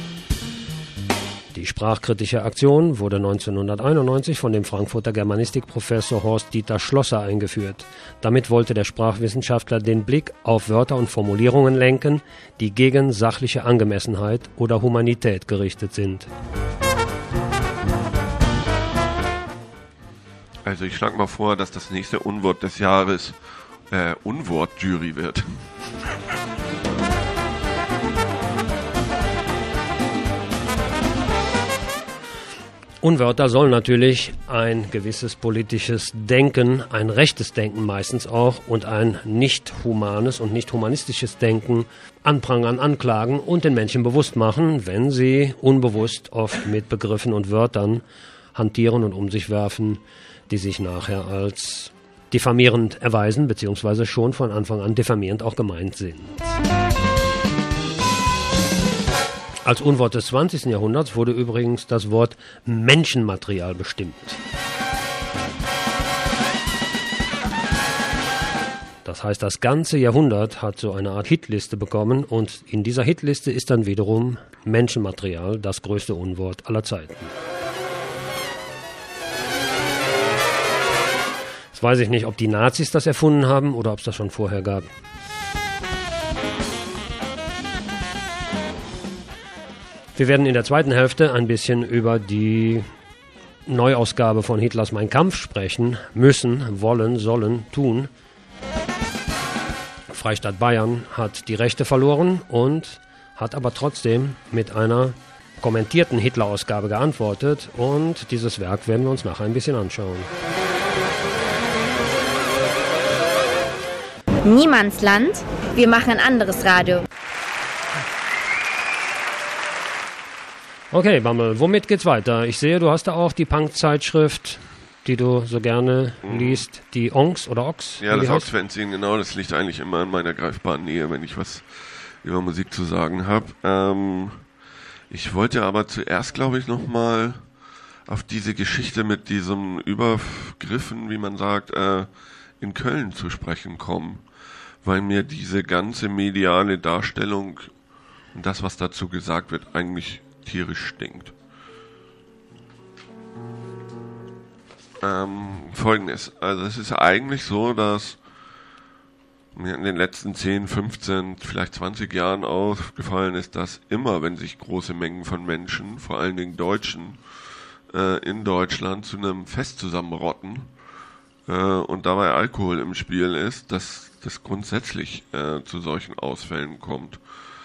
Die sprachkritische Aktion wurde neunzehnhunderteinundneunzig von dem Frankfurter Germanistikprofessor Horst-Dieter Schlosser eingeführt. Damit wollte der Sprachwissenschaftler den Blick auf Wörter und Formulierungen lenken, die gegen sachliche Angemessenheit oder Humanität gerichtet sind. Also ich schlage mal vor, dass das nächste Unwort des Jahres äh, Unwortjury wird. Unwörter sollen natürlich ein gewisses politisches Denken, ein rechtes Denken meistens auch und ein nicht humanes und nicht humanistisches Denken anprangern, anklagen und den Menschen bewusst machen, wenn sie unbewusst oft mit Begriffen und Wörtern hantieren und um sich werfen, die sich nachher als diffamierend erweisen, beziehungsweise schon von Anfang an diffamierend auch gemeint sind. Als Unwort des zwanzigsten Jahrhunderts wurde übrigens das Wort Menschenmaterial bestimmt. Das Das heißt, das ganze Jahrhundert hat so eine Art Hitliste bekommen und in dieser Hitliste ist dann wiederum Menschenmaterial das größte Unwort aller Zeiten. Jetzt weiß ich nicht, ob die Nazis das erfunden haben oder ob es das schon vorher gab. Wir werden in der zweiten Hälfte ein bisschen über die Neuausgabe von Hitlers Mein Kampf sprechen. Müssen, wollen, sollen, tun. Freistaat Bayern hat die Rechte verloren und hat aber trotzdem mit einer kommentierten Hitler-Ausgabe geantwortet. Und dieses Werk werden wir uns nachher ein bisschen anschauen. Niemandsland. Wir machen ein anderes Radio. Okay, Bammel, womit geht's weiter? Ich sehe, du hast da auch die Punk-Zeitschrift, die du so gerne mhm. liest, die Onks oder Ox? Ja, das Ox-Fanzine, genau, das liegt eigentlich immer in meiner greifbaren Nähe, wenn ich was über Musik zu sagen habe. Ähm, ich wollte aber zuerst, glaube ich, nochmal auf diese Geschichte mit diesem Übergriffen, wie man sagt, äh, in Köln zu sprechen kommen, weil mir diese ganze mediale Darstellung und das, was dazu gesagt wird, eigentlich tierisch stinkt. Ähm, Folgendes, also es ist eigentlich so, dass mir in den letzten zehn, fünfzehn, vielleicht zwanzig Jahren aufgefallen ist, dass immer, wenn sich große Mengen von Menschen, vor allen Dingen Deutschen, äh, in Deutschland zu einem Fest zusammenrotten äh, und dabei Alkohol im Spiel ist, dass das grundsätzlich äh, zu solchen Ausfällen kommt.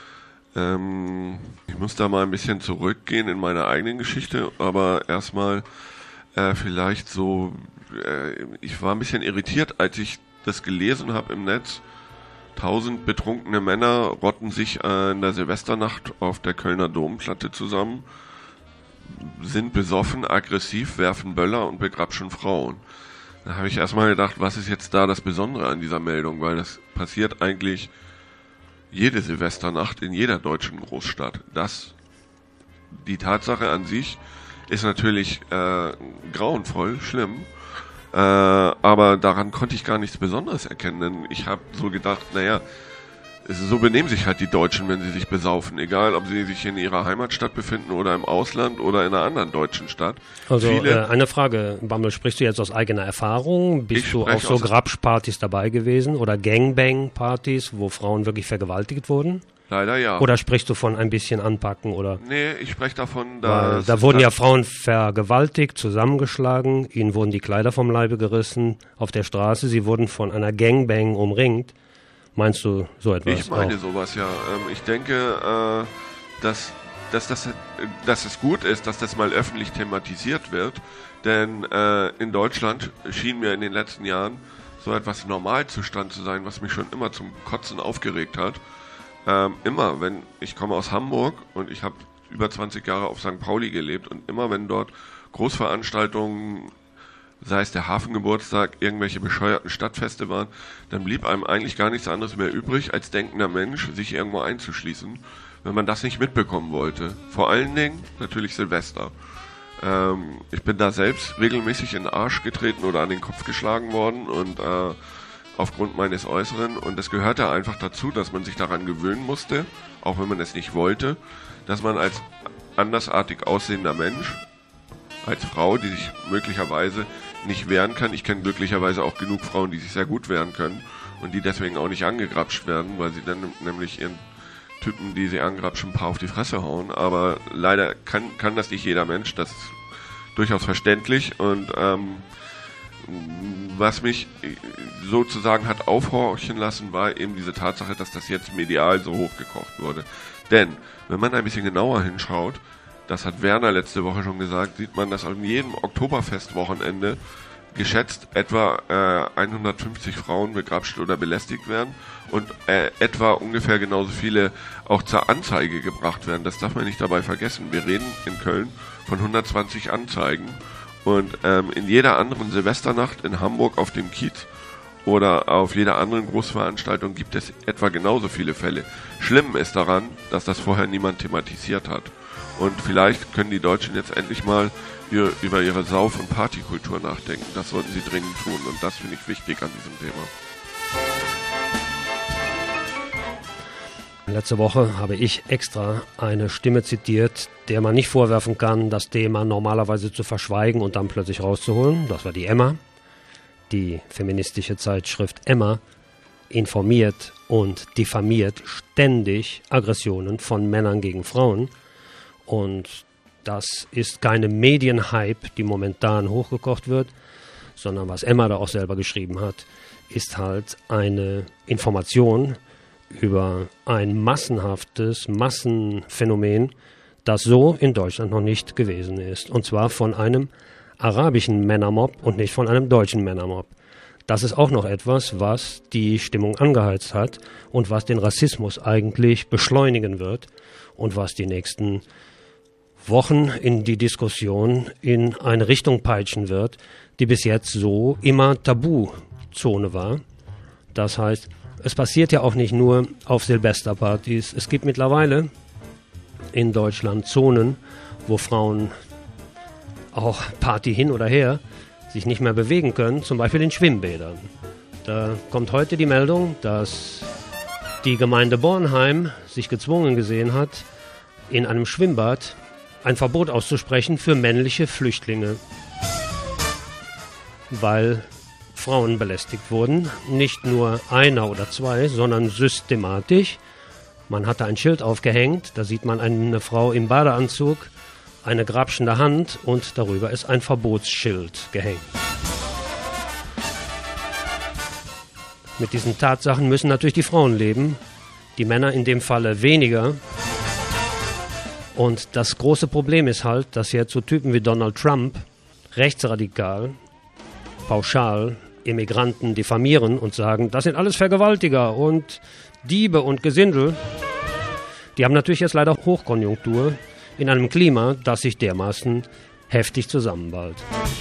Ähm, ich muss da mal ein bisschen zurückgehen in meine eigene Geschichte, aber erstmal äh, vielleicht so, äh, ich war ein bisschen irritiert, als ich das gelesen habe im Netz. Tausend betrunkene Männer rotten sich äh, in der Silvesternacht auf der Kölner Domplatte zusammen, sind besoffen, aggressiv, werfen Böller und begrapschen Frauen. Da habe ich erstmal gedacht, was ist jetzt da das Besondere an dieser Meldung, weil das passiert eigentlich jede Silvesternacht in jeder deutschen Großstadt. Das, die Tatsache an sich ist natürlich äh, grauenvoll, schlimm, äh, aber daran konnte ich gar nichts Besonderes erkennen, denn ich habe so gedacht, naja, so benehmen sich halt die Deutschen, wenn sie sich besaufen, egal ob sie sich in ihrer Heimatstadt befinden oder im Ausland oder in einer anderen deutschen Stadt. Also Viele, äh, eine Frage, Bammel, sprichst du jetzt aus eigener Erfahrung? Bist du auf so Grabschpartys dabei gewesen oder Gangbang-Partys, wo Frauen wirklich vergewaltigt wurden? Leider ja. Oder sprichst du von ein bisschen anpacken? Oder? Nee, ich spreche davon, dass... Da wurden ja Frauen vergewaltigt, zusammengeschlagen, ihnen wurden die Kleider vom Leibe gerissen auf der Straße, sie wurden von einer Gangbang umringt. Meinst du so etwas? Ich meine auch? sowas, ja. Ähm, ich denke, äh, dass, dass, das, dass es gut ist, dass das mal öffentlich thematisiert wird, denn äh, in Deutschland schien mir in den letzten Jahren so etwas Normalzustand zu sein, was mich schon immer zum Kotzen aufgeregt hat. Ähm, immer, wenn, ich komme aus Hamburg und ich habe über zwanzig Jahre auf Sankt Pauli gelebt und immer, wenn dort Großveranstaltungen, sei es der Hafengeburtstag, irgendwelche bescheuerten Stadtfeste waren, dann blieb einem eigentlich gar nichts anderes mehr übrig, als denkender Mensch, sich irgendwo einzuschließen, wenn man das nicht mitbekommen wollte. Vor allen Dingen natürlich Silvester. Ähm, ich bin da selbst regelmäßig in den Arsch getreten oder an den Kopf geschlagen worden und äh, aufgrund meines Äußeren, und es gehörte einfach dazu, dass man sich daran gewöhnen musste, auch wenn man es nicht wollte, dass man als andersartig aussehender Mensch, als Frau, die sich möglicherweise nicht wehren kann. Ich kenne glücklicherweise auch genug Frauen, die sich sehr gut wehren können und die deswegen auch nicht angegrapscht werden, weil sie dann nämlich ihren Typen, die sie angrapschen, ein paar auf die Fresse hauen. Aber leider kann, kann das nicht jeder Mensch, das ist durchaus verständlich. Und ähm, was mich sozusagen hat aufhorchen lassen, war eben diese Tatsache, dass das jetzt medial so hochgekocht wurde. Denn, wenn man ein bisschen genauer hinschaut, das hat Werner letzte Woche schon gesagt, sieht man, dass an jedem Oktoberfestwochenende geschätzt etwa äh, hundertfünfzig Frauen begrapscht oder belästigt werden und äh, etwa ungefähr genauso viele auch zur Anzeige gebracht werden. Das darf man nicht dabei vergessen. Wir reden in Köln von hundertzwanzig Anzeigen und ähm, in jeder anderen Silvesternacht in Hamburg auf dem Kiez oder auf jeder anderen Großveranstaltung gibt es etwa genauso viele Fälle. Schlimm ist daran, dass das vorher niemand thematisiert hat. Und vielleicht können die Deutschen jetzt endlich mal ihr, über ihre Sauf- und Partykultur nachdenken. Das sollten sie dringend tun. Und das finde ich wichtig an diesem Thema. Letzte Woche habe ich extra eine Stimme zitiert, der man nicht vorwerfen kann, das Thema normalerweise zu verschweigen und dann plötzlich rauszuholen. Das war die Emma. Die feministische Zeitschrift Emma informiert und diffamiert ständig Aggressionen von Männern gegen Frauen. Und das ist keine Medienhype, die momentan hochgekocht wird, sondern was Emma da auch selber geschrieben hat, ist halt eine Information über ein massenhaftes Massenphänomen, das so in Deutschland noch nicht gewesen ist. Und zwar von einem arabischen Männermob und nicht von einem deutschen Männermob. Das ist auch noch etwas, was die Stimmung angeheizt hat und was den Rassismus eigentlich beschleunigen wird und was die nächsten Wochen in die Diskussion in eine Richtung peitschen wird, die bis jetzt so immer Tabuzone war. Das heißt, es passiert ja auch nicht nur auf Silvesterpartys. Es gibt mittlerweile in Deutschland Zonen, wo Frauen auch Party hin oder her sich nicht mehr bewegen können, zum Beispiel in Schwimmbädern. Da kommt heute die Meldung, dass die Gemeinde Bornheim sich gezwungen gesehen hat, in einem Schwimmbad ein Verbot auszusprechen für männliche Flüchtlinge, weil Frauen belästigt wurden, nicht nur einer oder zwei, sondern systematisch. Man hatte ein Schild aufgehängt, da sieht man eine Frau im Badeanzug, eine grapschende Hand und darüber ist ein Verbotsschild gehängt. Mit diesen Tatsachen müssen natürlich die Frauen leben, die Männer in dem Falle weniger. Und das große Problem ist halt, dass jetzt so Typen wie Donald Trump rechtsradikal, pauschal Immigranten diffamieren und sagen, das sind alles Vergewaltiger und Diebe und Gesindel. Die haben natürlich jetzt leider Hochkonjunktur in einem Klima, das sich dermaßen heftig zusammenballt.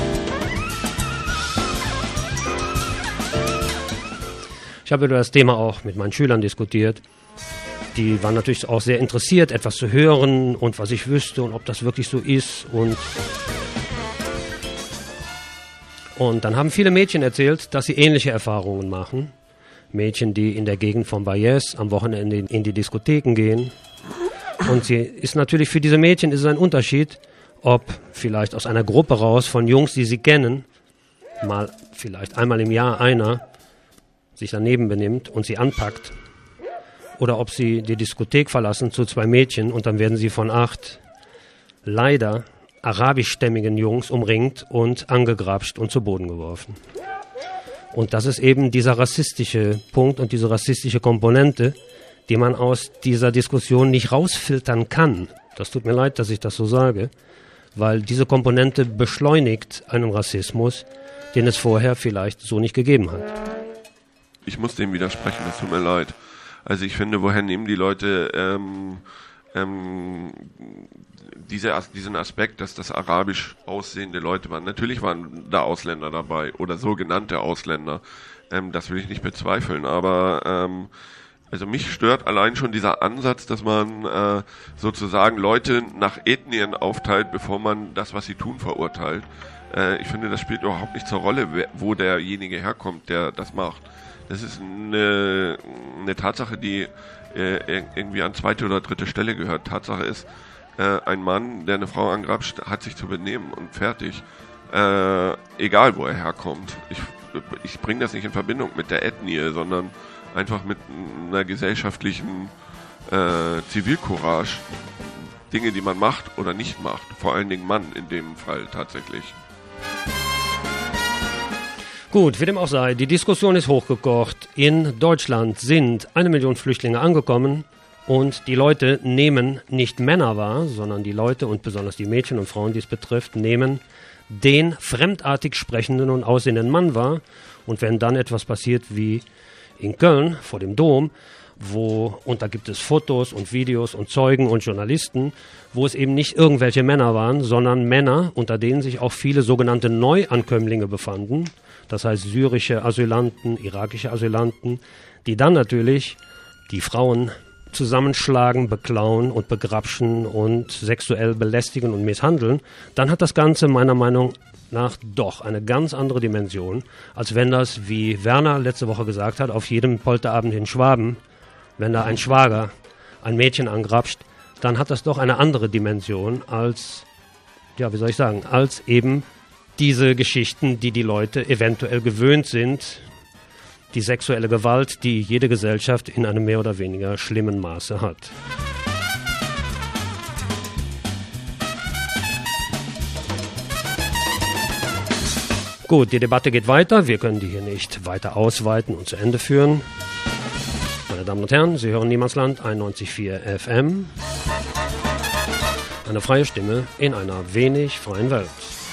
Ich habe über das Thema auch mit meinen Schülern diskutiert. Die waren natürlich auch sehr interessiert, etwas zu hören und was ich wüsste und ob das wirklich so ist. Und, und dann haben viele Mädchen erzählt, dass sie ähnliche Erfahrungen machen. Mädchen, die in der Gegend von Bayes am Wochenende in die Diskotheken gehen. Und sie ist natürlich für diese Mädchen ist es ein Unterschied, ob vielleicht aus einer Gruppe raus von Jungs, die sie kennen, mal vielleicht einmal im Jahr einer sich daneben benimmt und sie anpackt. Oder ob sie die Diskothek verlassen zu zwei Mädchen und dann werden sie von acht leider arabischstämmigen Jungs umringt und angegrapscht und zu Boden geworfen. Und das ist eben dieser rassistische Punkt und diese rassistische Komponente, die man aus dieser Diskussion nicht rausfiltern kann. Das tut mir leid, dass ich das so sage, weil diese Komponente beschleunigt einen Rassismus, den es vorher vielleicht so nicht gegeben hat. Ich muss dem widersprechen, das tut mir leid. Also ich finde, woher nehmen die Leute ähm, ähm, diese, diesen Aspekt, dass das arabisch aussehende Leute waren. Natürlich waren da Ausländer dabei oder sogenannte Ausländer. Ähm, das will ich nicht bezweifeln, aber ähm, also mich stört allein schon dieser Ansatz, dass man äh, sozusagen Leute nach Ethnien aufteilt, bevor man das, was sie tun, verurteilt. Äh, ich finde, das spielt überhaupt nicht zur Rolle, wo derjenige herkommt, der das macht. Das ist eine, eine Tatsache, die äh, irgendwie an zweite oder dritte Stelle gehört. Tatsache ist, äh, ein Mann, der eine Frau angrapscht, hat sich zu benehmen und fertig. Äh, egal, wo er herkommt. Ich, ich bringe das nicht in Verbindung mit der Ethnie, sondern einfach mit einer gesellschaftlichen äh, Zivilcourage. Dinge, die man macht oder nicht macht. Vor allen Dingen Mann in dem Fall tatsächlich. Gut, wie dem auch sei, die Diskussion ist hochgekocht. In Deutschland sind eine Million Flüchtlinge angekommen und die Leute nehmen nicht Männer wahr, sondern die Leute und besonders die Mädchen und Frauen, die es betrifft, nehmen den fremdartig sprechenden und aussehenden Mann wahr. Und wenn dann etwas passiert wie in Köln vor dem Dom, wo, und da gibt es Fotos und Videos und Zeugen und Journalisten, wo es eben nicht irgendwelche Männer waren, sondern Männer, unter denen sich auch viele sogenannte Neuankömmlinge befanden, das heißt syrische Asylanten, irakische Asylanten, die dann natürlich die Frauen zusammenschlagen, beklauen und begrapschen und sexuell belästigen und misshandeln, dann hat das Ganze meiner Meinung nach doch eine ganz andere Dimension, als wenn das, wie Werner letzte Woche gesagt hat, auf jedem Polterabend in Schwaben, wenn da ein Schwager ein Mädchen angrapscht, dann hat das doch eine andere Dimension als, ja, wie soll ich sagen, als eben diese Geschichten, die die Leute eventuell gewöhnt sind, die sexuelle Gewalt, die jede Gesellschaft in einem mehr oder weniger schlimmen Maße hat. Gut, die Debatte geht weiter. Wir können die hier nicht weiter ausweiten und zu Ende führen. Meine Damen und Herren, Sie hören Niemandsland einundneunzig Komma vier F M. Eine freie Stimme in einer wenig freien Welt.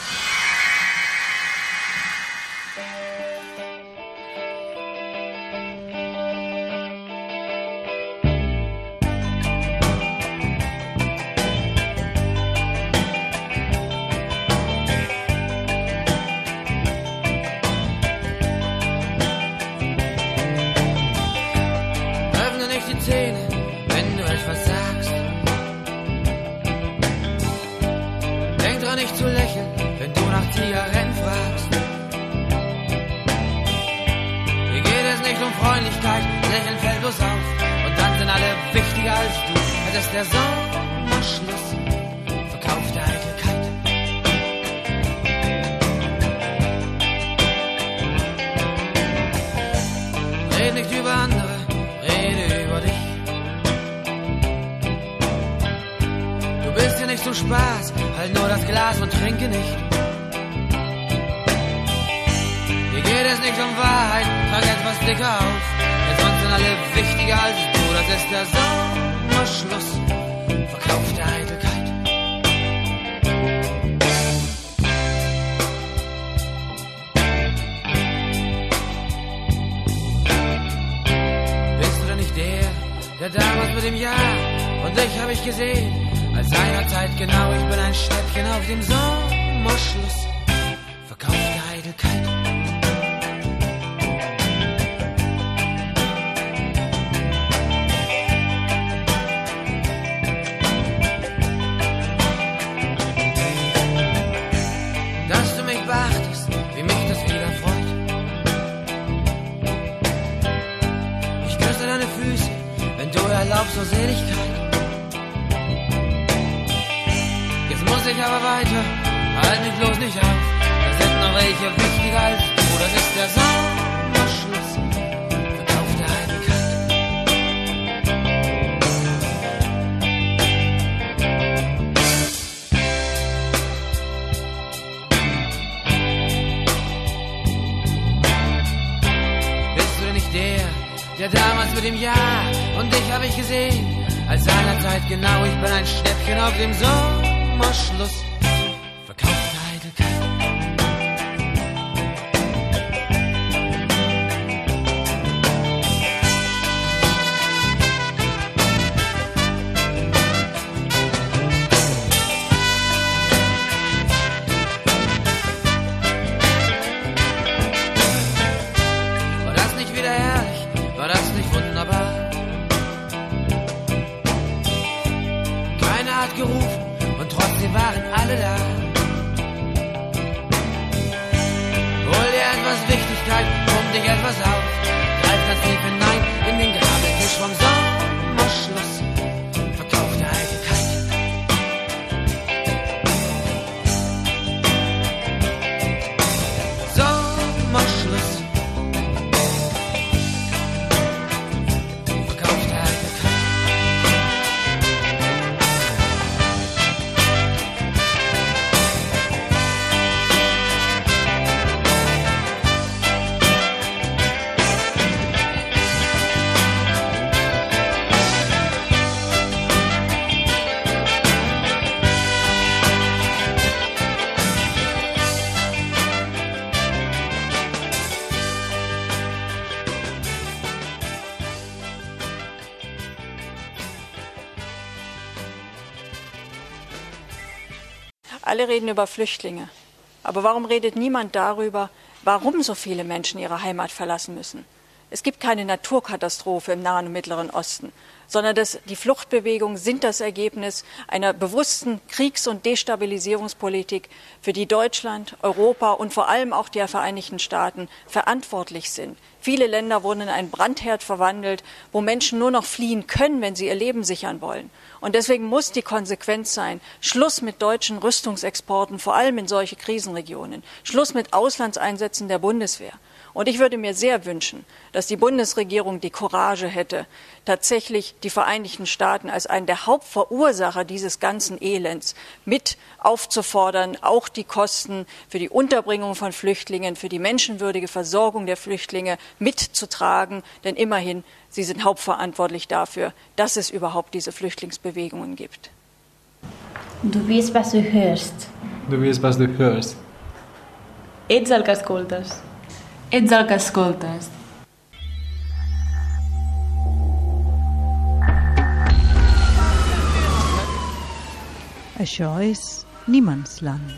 Der damals mit dem Ja und dich hab ich gesehen, als seinerzeit genau, ich bin ein Schnäppchen auf dem Sommerschluss. Verkaufte Eitelkeit. War das nicht wieder herrlich? War das nicht wunderbar? Keiner hat gerufen und trotzdem waren alle da. Hol dir etwas Wichtigkeit, pump dich etwas auf. Greif ganz tief hinein in den Grabbeltisch vom Sommerschluss. Verkaufte Eitelkeit. Sommerschluss. Verkaufte Eitelkeit. Alle reden über Flüchtlinge. Aber warum redet niemand darüber, warum so viele Menschen ihre Heimat verlassen müssen? Es gibt keine Naturkatastrophe im Nahen und Mittleren Osten, sondern das, die Fluchtbewegungen sind das Ergebnis einer bewussten Kriegs- und Destabilisierungspolitik, für die Deutschland, Europa und vor allem auch die Vereinigten Staaten verantwortlich sind. Viele Länder wurden in einen Brandherd verwandelt, wo Menschen nur noch fliehen können, wenn sie ihr Leben sichern wollen. Und deswegen muss die Konsequenz sein, Schluss mit deutschen Rüstungsexporten, vor allem in solche Krisenregionen, Schluss mit Auslandseinsätzen der Bundeswehr. Und ich würde mir sehr wünschen, dass die Bundesregierung die Courage hätte, tatsächlich die Vereinigten Staaten als einen der Hauptverursacher dieses ganzen Elends mit aufzufordern, auch die Kosten für die Unterbringung von Flüchtlingen, für die menschenwürdige Versorgung der Flüchtlinge mitzutragen. Denn immerhin, sie sind hauptverantwortlich dafür, dass es überhaupt diese Flüchtlingsbewegungen gibt. Du weißt, was du hörst. Du weißt, was du hörst. Ets el que escoltes. Ets el que escoltes. Això és Niemandsland.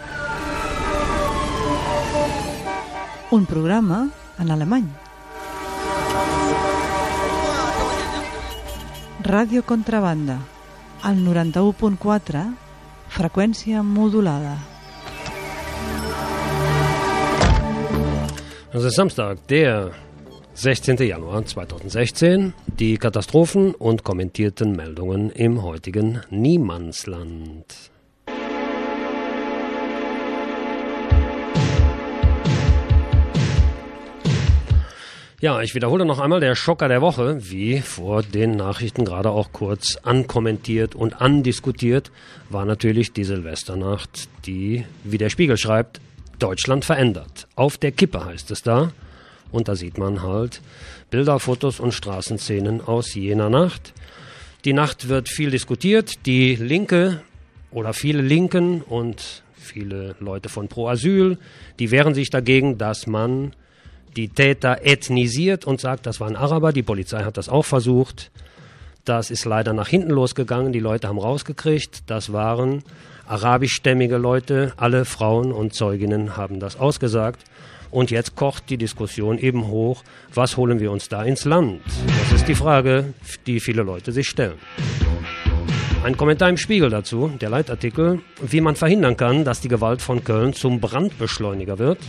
Un programa en alemany. Ràdio Contrabanda, al noranta-u punt quatre, freqüència modulada. Es ist Samstag, der sechzehnten Januar zweitausendsechzehn. Die Katastrophen und kommentierten Meldungen im heutigen Niemandsland. Ja, ich wiederhole noch einmal, der Schocker der Woche, wie vor den Nachrichten gerade auch kurz ankommentiert und andiskutiert, war natürlich die Silvesternacht, die, wie der Spiegel schreibt, Deutschland verändert. Auf der Kippe heißt es da. Und da sieht man halt Bilder, Fotos und Straßenszenen aus jener Nacht. Die Nacht wird viel diskutiert. Die Linke oder viele Linken und viele Leute von Pro Asyl, die wehren sich dagegen, dass man die Täter ethnisiert und sagt, das waren Araber. Die Polizei hat das auch versucht. Das ist leider nach hinten losgegangen. Die Leute haben rausgekriegt, das waren arabischstämmige Leute, alle Frauen und Zeuginnen haben das ausgesagt. Und jetzt kocht die Diskussion eben hoch, was holen wir uns da ins Land? Das ist die Frage, die viele Leute sich stellen. Ein Kommentar im Spiegel dazu, der Leitartikel, wie man verhindern kann, dass die Gewalt von Köln zum Brandbeschleuniger wird.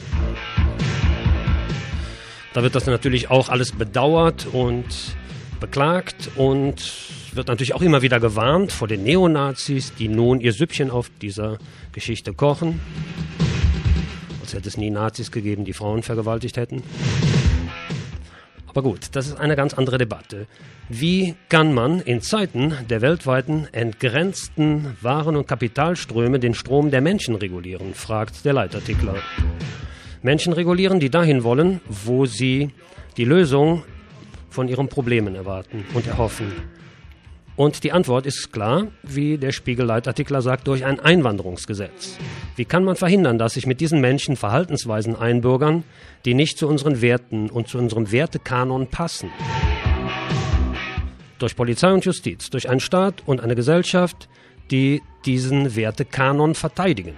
Da wird das natürlich auch alles bedauert und beklagt und wird natürlich auch immer wieder gewarnt vor den Neonazis, die nun ihr Süppchen auf dieser Geschichte kochen. Als hätte es nie Nazis gegeben, die Frauen vergewaltigt hätten. Aber gut, das ist eine ganz andere Debatte. Wie kann man in Zeiten der weltweiten entgrenzten Waren- und Kapitalströme den Strom der Menschen regulieren, fragt der Leitartikler. Menschen regulieren, die dahin wollen, wo sie die Lösung von ihren Problemen erwarten und erhoffen. Und die Antwort ist klar, wie der Spiegel-Leitartikler sagt, durch ein Einwanderungsgesetz. Wie kann man verhindern, dass sich mit diesen Menschen Verhaltensweisen einbürgern, die nicht zu unseren Werten und zu unserem Wertekanon passen? Durch Polizei und Justiz, durch einen Staat und eine Gesellschaft, die diesen Wertekanon verteidigen.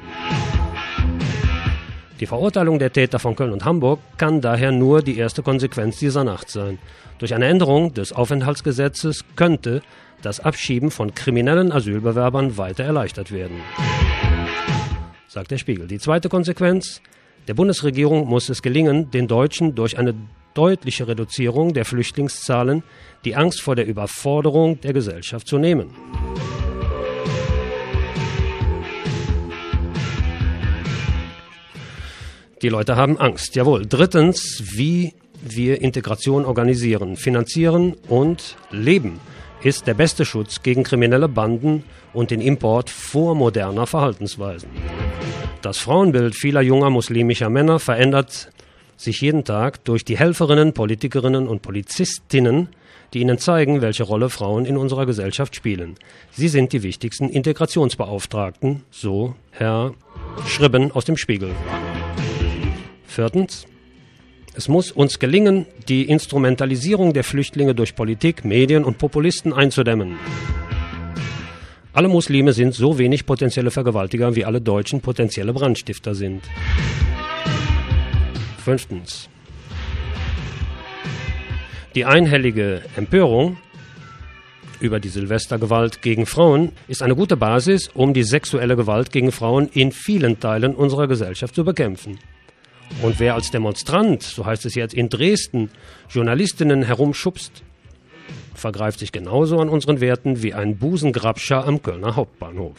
Die Verurteilung der Täter von Köln und Hamburg kann daher nur die erste Konsequenz dieser Nacht sein. Durch eine Änderung des Aufenthaltsgesetzes könnte das Abschieben von kriminellen Asylbewerbern weiter erleichtert werden, sagt der Spiegel. Die zweite Konsequenz: Der Bundesregierung muss es gelingen, den Deutschen durch eine deutliche Reduzierung der Flüchtlingszahlen die Angst vor der Überforderung der Gesellschaft zu nehmen. Die Leute haben Angst, jawohl. Drittens, wie wir Integration organisieren, finanzieren und leben, ist der beste Schutz gegen kriminelle Banden und den Import vormoderner Verhaltensweisen. Das Frauenbild vieler junger muslimischer Männer verändert sich jeden Tag durch die Helferinnen, Politikerinnen und Polizistinnen, die ihnen zeigen, welche Rolle Frauen in unserer Gesellschaft spielen. Sie sind die wichtigsten Integrationsbeauftragten, so Herr Schribben aus dem Spiegel. Viertens. Es muss uns gelingen, die Instrumentalisierung der Flüchtlinge durch Politik, Medien und Populisten einzudämmen. Alle Muslime sind so wenig potenzielle Vergewaltiger, wie alle Deutschen potenzielle Brandstifter sind. Fünftens. Die einhellige Empörung über die Silvestergewalt gegen Frauen ist eine gute Basis, um die sexuelle Gewalt gegen Frauen in vielen Teilen unserer Gesellschaft zu bekämpfen. Und wer als Demonstrant, so heißt es jetzt in Dresden, Journalistinnen herumschubst, vergreift sich genauso an unseren Werten wie ein Busengrabscher am Kölner Hauptbahnhof.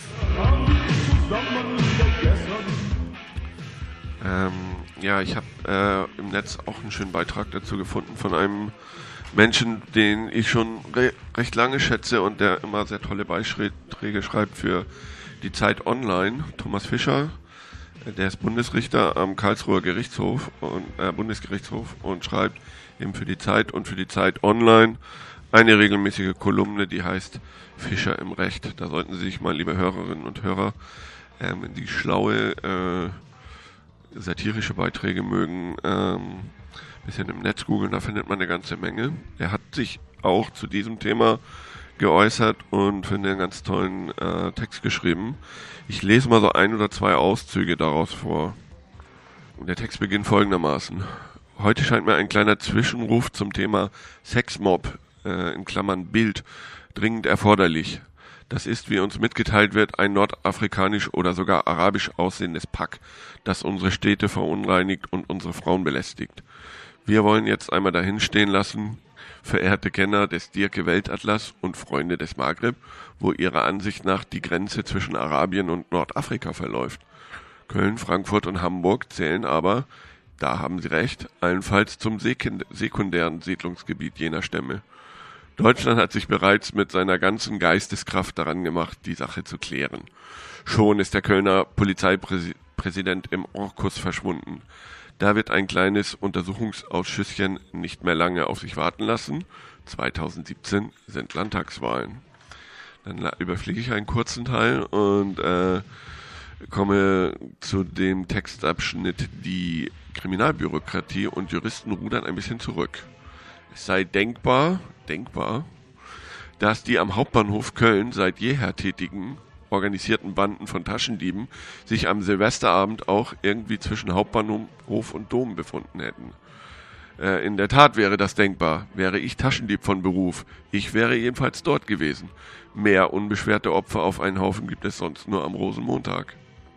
Ähm, ja, ich habe äh, im Netz auch einen schönen Beitrag dazu gefunden von einem Menschen, den ich schon re- recht lange schätze und der immer sehr tolle Beiträge schreibt für die Zeit Online. Thomas Fischer, der ist Bundesrichter am Karlsruher Gerichtshof und äh, Bundesgerichtshof und schreibt eben für die Zeit und für die Zeit Online eine regelmäßige Kolumne, die heißt Fischer im Recht. Da sollten Sie sich mal, liebe Hörerinnen und Hörer, ähm, die schlaue äh, satirische Beiträge mögen, ähm, bisschen im Netz googeln, da findet man eine ganze Menge. Er hat sich auch zu diesem Thema geäußert und finde einen ganz tollen äh, Text geschrieben. Ich lese mal so ein oder zwei Auszüge daraus vor. Der Text beginnt folgendermaßen. Heute scheint mir ein kleiner Zwischenruf zum Thema Sexmob, äh, in Klammern Bild, dringend erforderlich. Das ist, wie uns mitgeteilt wird, ein nordafrikanisch oder sogar arabisch aussehendes Pack, das unsere Städte verunreinigt und unsere Frauen belästigt. Wir wollen jetzt einmal dahin stehen lassen, verehrte Kenner des Dirke-Weltatlas und Freunde des Maghreb, wo ihrer Ansicht nach die Grenze zwischen Arabien und Nordafrika verläuft. Köln, Frankfurt und Hamburg zählen aber, da haben Sie recht, allenfalls zum sekundären Siedlungsgebiet jener Stämme. Deutschland hat sich bereits mit seiner ganzen Geisteskraft daran gemacht, die Sache zu klären. Schon ist der Kölner Polizeipräsident im Orkus verschwunden. Da wird ein kleines Untersuchungsausschüsschen nicht mehr lange auf sich warten lassen. zweitausendsiebzehn sind Landtagswahlen. Dann überfliege ich einen kurzen Teil und äh, komme zu dem Textabschnitt, die Kriminalbürokratie und Juristen rudern ein bisschen zurück. Es sei denkbar, denkbar, dass die am Hauptbahnhof Köln seit jeher tätigen organisierten Banden von Taschendieben sich am Silvesterabend auch irgendwie zwischen Hauptbahnhof und Dom befunden hätten. Äh, in der Tat wäre das denkbar. Wäre ich Taschendieb von Beruf, ich wäre jedenfalls dort gewesen. Mehr unbeschwerte Opfer auf einen Haufen gibt es sonst nur am Rosenmontag.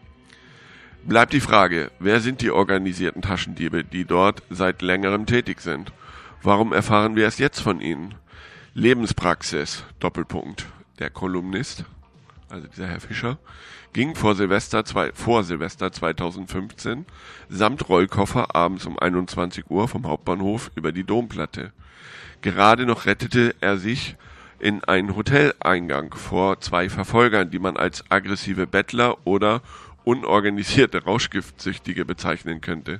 Bleibt die Frage, wer sind die organisierten Taschendiebe, die dort seit längerem tätig sind? Warum erfahren wir es jetzt von ihnen? Lebenspraxis, Doppelpunkt. Der Kolumnist, also dieser Herr Fischer, ging vor Silvester, zwei, vor Silvester zweitausendfünfzehn samt Rollkoffer abends um einundzwanzig Uhr vom Hauptbahnhof über die Domplatte. Gerade noch rettete er sich in einen Hoteleingang vor zwei Verfolgern, die man als aggressive Bettler oder unorganisierte Rauschgiftsüchtige bezeichnen könnte.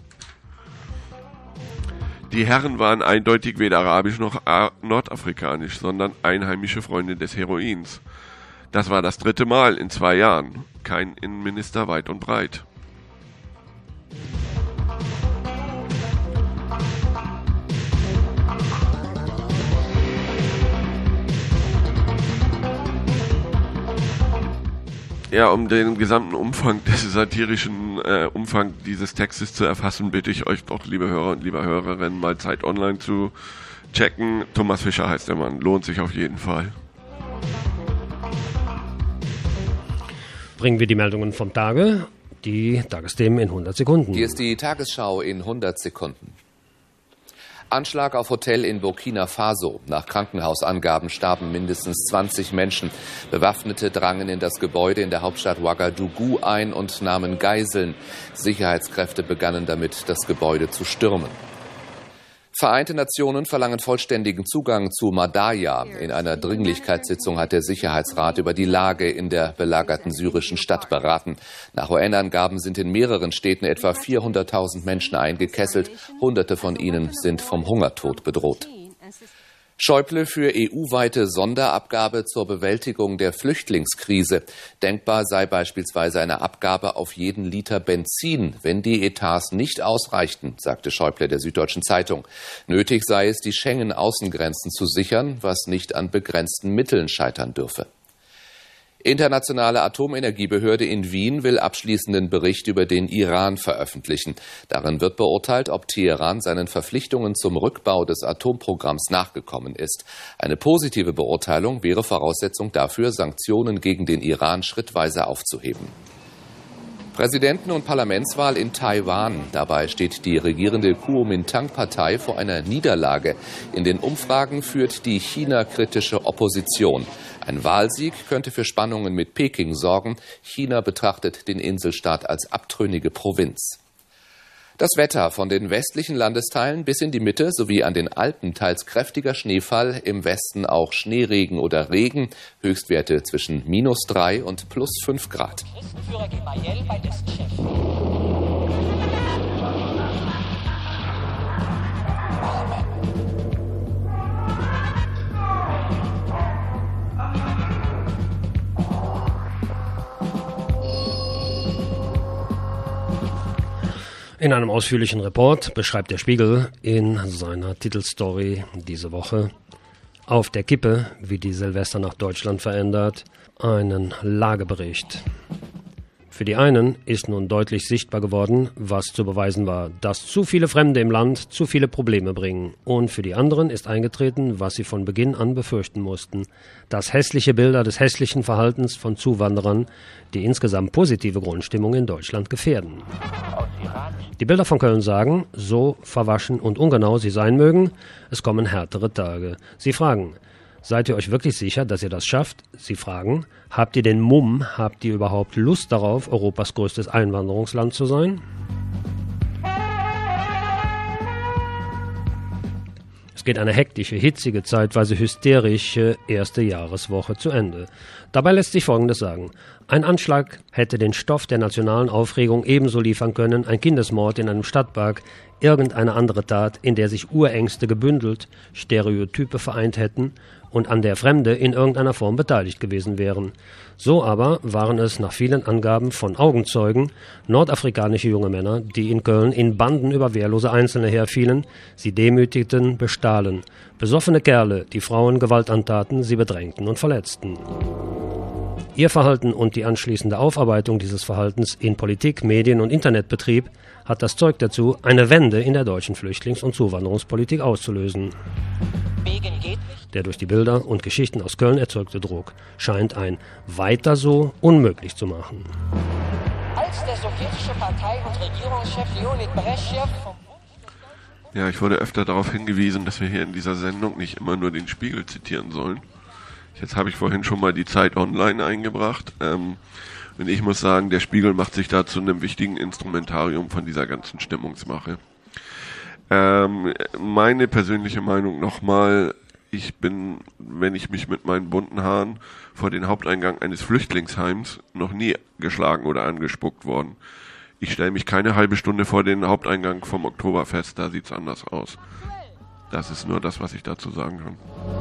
Die Herren waren eindeutig weder arabisch noch nordafrikanisch, sondern einheimische Freunde des Heroins. Das war das dritte Mal in zwei Jahren. Kein Innenminister weit und breit. Ja, um den gesamten Umfang des satirischen äh, Umfang dieses Textes zu erfassen, bitte ich euch doch, liebe Hörer und liebe Hörerinnen, mal Zeit Online zu checken. Thomas Fischer heißt der Mann, lohnt sich auf jeden Fall. Bringen wir die Meldungen vom Tage, die Tagesthemen in hundert Sekunden. Hier ist die Tagesschau in hundert Sekunden. Anschlag auf Hotel in Burkina Faso. Nach Krankenhausangaben starben mindestens zwanzig Menschen. Bewaffnete drangen in das Gebäude in der Hauptstadt Ouagadougou ein und nahmen Geiseln. Sicherheitskräfte begannen damit, das Gebäude zu stürmen. Vereinte Nationen verlangen vollständigen Zugang zu Madaya. In einer Dringlichkeitssitzung hat der Sicherheitsrat über die Lage in der belagerten syrischen Stadt beraten. Nach U N-Angaben sind in mehreren Städten etwa vierhunderttausend Menschen eingekesselt. Hunderte von ihnen sind vom Hungertod bedroht. Schäuble für E U-weite Sonderabgabe zur Bewältigung der Flüchtlingskrise. Denkbar sei beispielsweise eine Abgabe auf jeden Liter Benzin, wenn die Etats nicht ausreichten, sagte Schäuble der Süddeutschen Zeitung. Nötig sei es, die Schengen-Außengrenzen zu sichern, was nicht an begrenzten Mitteln scheitern dürfe. Internationale Atomenergiebehörde in Wien will abschließenden Bericht über den Iran veröffentlichen. Darin wird beurteilt, ob Teheran seinen Verpflichtungen zum Rückbau des Atomprogramms nachgekommen ist. Eine positive Beurteilung wäre Voraussetzung dafür, Sanktionen gegen den Iran schrittweise aufzuheben. Präsidenten- und Parlamentswahl in Taiwan. Dabei steht die regierende Kuomintang-Partei vor einer Niederlage. In den Umfragen führt die China-kritische Opposition. Ein Wahlsieg könnte für Spannungen mit Peking sorgen. China betrachtet den Inselstaat als abtrünnige Provinz. Das Wetter: von den westlichen Landesteilen bis in die Mitte sowie an den Alpen teils kräftiger Schneefall, im Westen auch Schneeregen oder Regen, Höchstwerte zwischen minus drei und plus fünf Grad. In einem ausführlichen Report beschreibt der Spiegel in seiner Titelstory diese Woche auf der Kippe, wie die Silvester nach Deutschland verändert, einen Lagebericht. Für die einen ist nun deutlich sichtbar geworden, was zu beweisen war, dass zu viele Fremde im Land zu viele Probleme bringen. Und für die anderen ist eingetreten, was sie von Beginn an befürchten mussten, dass hässliche Bilder des hässlichen Verhaltens von Zuwanderern die insgesamt positive Grundstimmung in Deutschland gefährden. Die Bilder von Köln sagen, so verwaschen und ungenau sie sein mögen, es kommen härtere Tage. Sie fragen: Seid ihr euch wirklich sicher, dass ihr das schafft? Sie fragen: Habt ihr den Mumm? Habt ihr überhaupt Lust darauf, Europas größtes Einwanderungsland zu sein? Es geht eine hektische, hitzige, zeitweise hysterische erste Jahreswoche zu Ende. Dabei lässt sich Folgendes sagen: Ein Anschlag hätte den Stoff der nationalen Aufregung ebenso liefern können, ein Kindesmord in einem Stadtpark, irgendeine andere Tat, in der sich Urängste gebündelt, Stereotype vereint hätten und an der Fremde in irgendeiner Form beteiligt gewesen wären. So aber waren es nach vielen Angaben von Augenzeugen nordafrikanische junge Männer, die in Köln in Banden über wehrlose Einzelne herfielen, sie demütigten, bestahlen. Besoffene Kerle, die Frauen Gewalt antaten, sie bedrängten und verletzten. Ihr Verhalten und die anschließende Aufarbeitung dieses Verhaltens in Politik, Medien und Internetbetrieb hat das Zeug dazu, eine Wende in der deutschen Flüchtlings- und Zuwanderungspolitik auszulösen. Der durch die Bilder und Geschichten aus Köln erzeugte Druck scheint ein Weiter so unmöglich zu machen. Als der sowjetische Partei- und Regierungschef Leonid Brezhnev vom Ja, ich wurde öfter darauf hingewiesen, dass wir hier in dieser Sendung nicht immer nur den Spiegel zitieren sollen. Jetzt habe ich vorhin schon mal die Zeit Online eingebracht. Ähm, und ich muss sagen, der Spiegel macht sich da zu einem wichtigen Instrumentarium von dieser ganzen Stimmungsmache. Ähm, meine persönliche Meinung nochmal: Ich bin, wenn ich mich mit meinen bunten Haaren vor den Haupteingang eines Flüchtlingsheims, noch nie geschlagen oder angespuckt worden. Ich stelle mich keine halbe Stunde vor den Haupteingang vom Oktoberfest, da sieht's anders aus. Das ist nur das, was ich dazu sagen kann.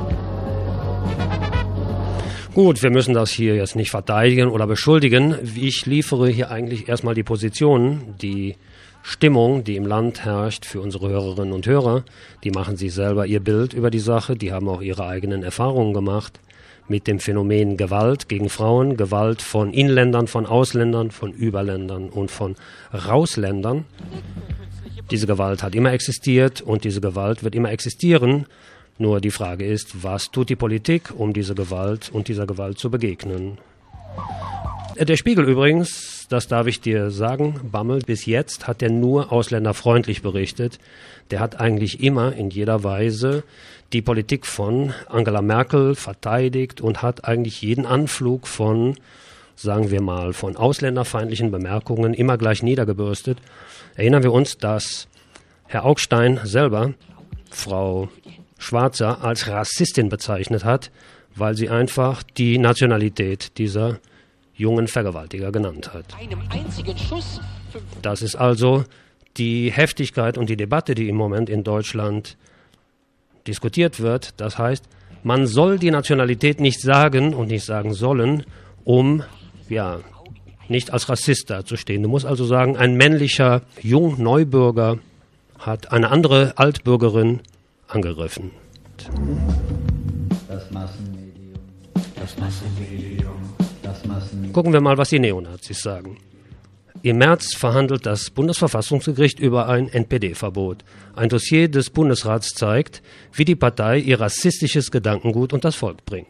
Gut, wir müssen das hier jetzt nicht verteidigen oder beschuldigen. Ich liefere hier eigentlich erstmal die Positionen, die Stimmung, die im Land herrscht, für unsere Hörerinnen und Hörer. Die machen sich selber ihr Bild über die Sache, die haben auch ihre eigenen Erfahrungen gemacht mit dem Phänomen Gewalt gegen Frauen, Gewalt von Inländern, von Ausländern, von Überländern und von Rausländern. Diese Gewalt hat immer existiert und diese Gewalt wird immer existieren. Nur die Frage ist, was tut die Politik, um diese Gewalt und dieser Gewalt zu begegnen? Der Spiegel übrigens, das darf ich dir sagen, Bammel, bis jetzt hat er nur ausländerfreundlich berichtet. Der hat eigentlich immer in jeder Weise die Politik von Angela Merkel verteidigt und hat eigentlich jeden Anflug von, sagen wir mal, von ausländerfeindlichen Bemerkungen immer gleich niedergebürstet. Erinnern wir uns, dass Herr Augstein selber Frau Schwarzer als Rassistin bezeichnet hat, weil sie einfach die Nationalität dieser jungen Vergewaltiger genannt hat. einem einzigen Schuss Das ist also die Heftigkeit und die Debatte, die im Moment in Deutschland diskutiert wird. Das heißt, man soll die Nationalität nicht sagen und nicht sagen sollen, um ja nicht als Rassist dazustehen. Du musst also sagen, ein männlicher Jung-Neubürger hat eine andere Altbürgerin angegriffen. Das Massenmedium, das Massenmedium, Gucken wir mal, was die Neonazis sagen. Im März verhandelt das Bundesverfassungsgericht über ein N P D-Verbot. Ein Dossier des Bundesrats zeigt, wie die Partei ihr rassistisches Gedankengut unters Volk bringt.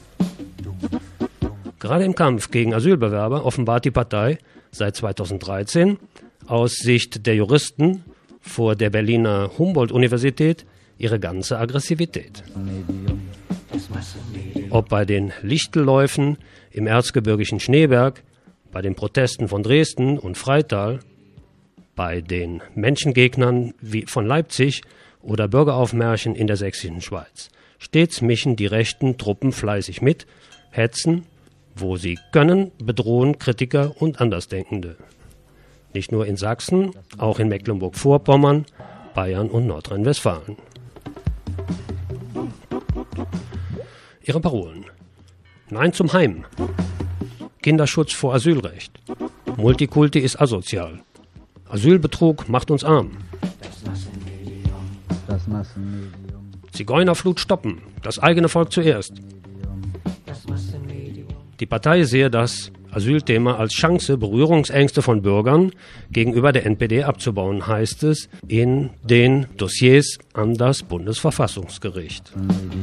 Gerade im Kampf gegen Asylbewerber offenbart die Partei seit zweitausenddreizehn aus Sicht der Juristen vor der Berliner Humboldt-Universität ihre ganze Aggressivität. Ob bei den Lichtelläufen im erzgebirgischen Schneeberg, bei den Protesten von Dresden und Freital, bei den Menschengegnern wie von Leipzig oder Bürgeraufmärschen in der sächsischen Schweiz. Stets mischen die rechten Truppen fleißig mit, hetzen, wo sie können, bedrohen Kritiker und Andersdenkende. Nicht nur in Sachsen, auch in Mecklenburg-Vorpommern, Bayern und Nordrhein-Westfalen. Ihre Parolen: Nein zum Heim, Kinderschutz vor Asylrecht, Multikulti ist asozial, Asylbetrug macht uns arm, Zigeunerflut stoppen, das eigene Volk zuerst. Die Partei sehe das Asylthema als Chance, Berührungsängste von Bürgern gegenüber der N P D abzubauen, heißt es in den Dossiers an das Bundesverfassungsgericht.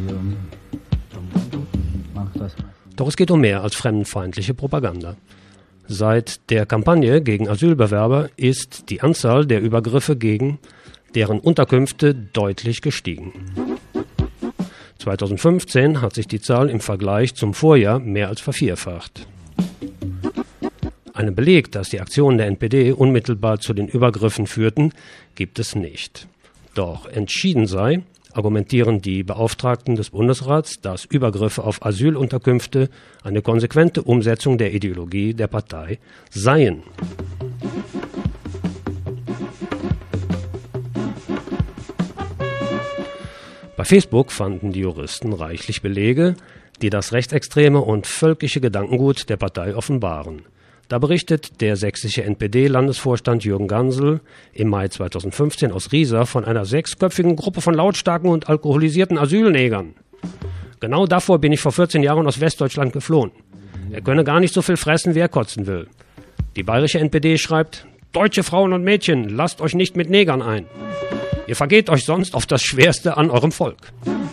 Doch es geht um mehr als fremdenfeindliche Propaganda. Seit der Kampagne gegen Asylbewerber ist die Anzahl der Übergriffe gegen deren Unterkünfte deutlich gestiegen. zweitausendfünfzehn hat sich die Zahl im Vergleich zum Vorjahr mehr als vervierfacht. Einen Beleg, dass die Aktionen der N P D unmittelbar zu den Übergriffen führten, gibt es nicht. Doch entschieden sei, argumentieren die Beauftragten des Bundesrats, dass Übergriffe auf Asylunterkünfte eine konsequente Umsetzung der Ideologie der Partei seien. Bei Facebook fanden die Juristen reichlich Belege, die das rechtsextreme und völkische Gedankengut der Partei offenbaren. Da berichtet der sächsische N P D-Landesvorstand Jürgen Gansel im Mai zweitausendfünfzehn aus Riesa von einer sechsköpfigen Gruppe von lautstarken und alkoholisierten Asylnegern. Genau davor bin ich vor vierzehn Jahren aus Westdeutschland geflohen. Er könne gar nicht so viel fressen, wie er kotzen will. Die bayerische N P D schreibt: Deutsche Frauen und Mädchen, lasst euch nicht mit Negern ein. Ihr vergeht euch sonst auf das Schwerste an eurem Volk.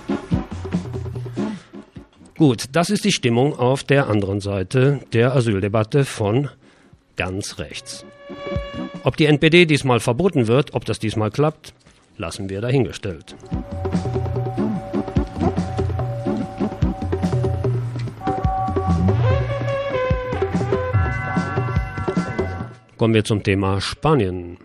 Gut, das ist die Stimmung auf der anderen Seite der Asyldebatte von ganz rechts. Ob die N P D diesmal verboten wird, ob das diesmal klappt, lassen wir dahingestellt. Kommen wir zum Thema Spanien.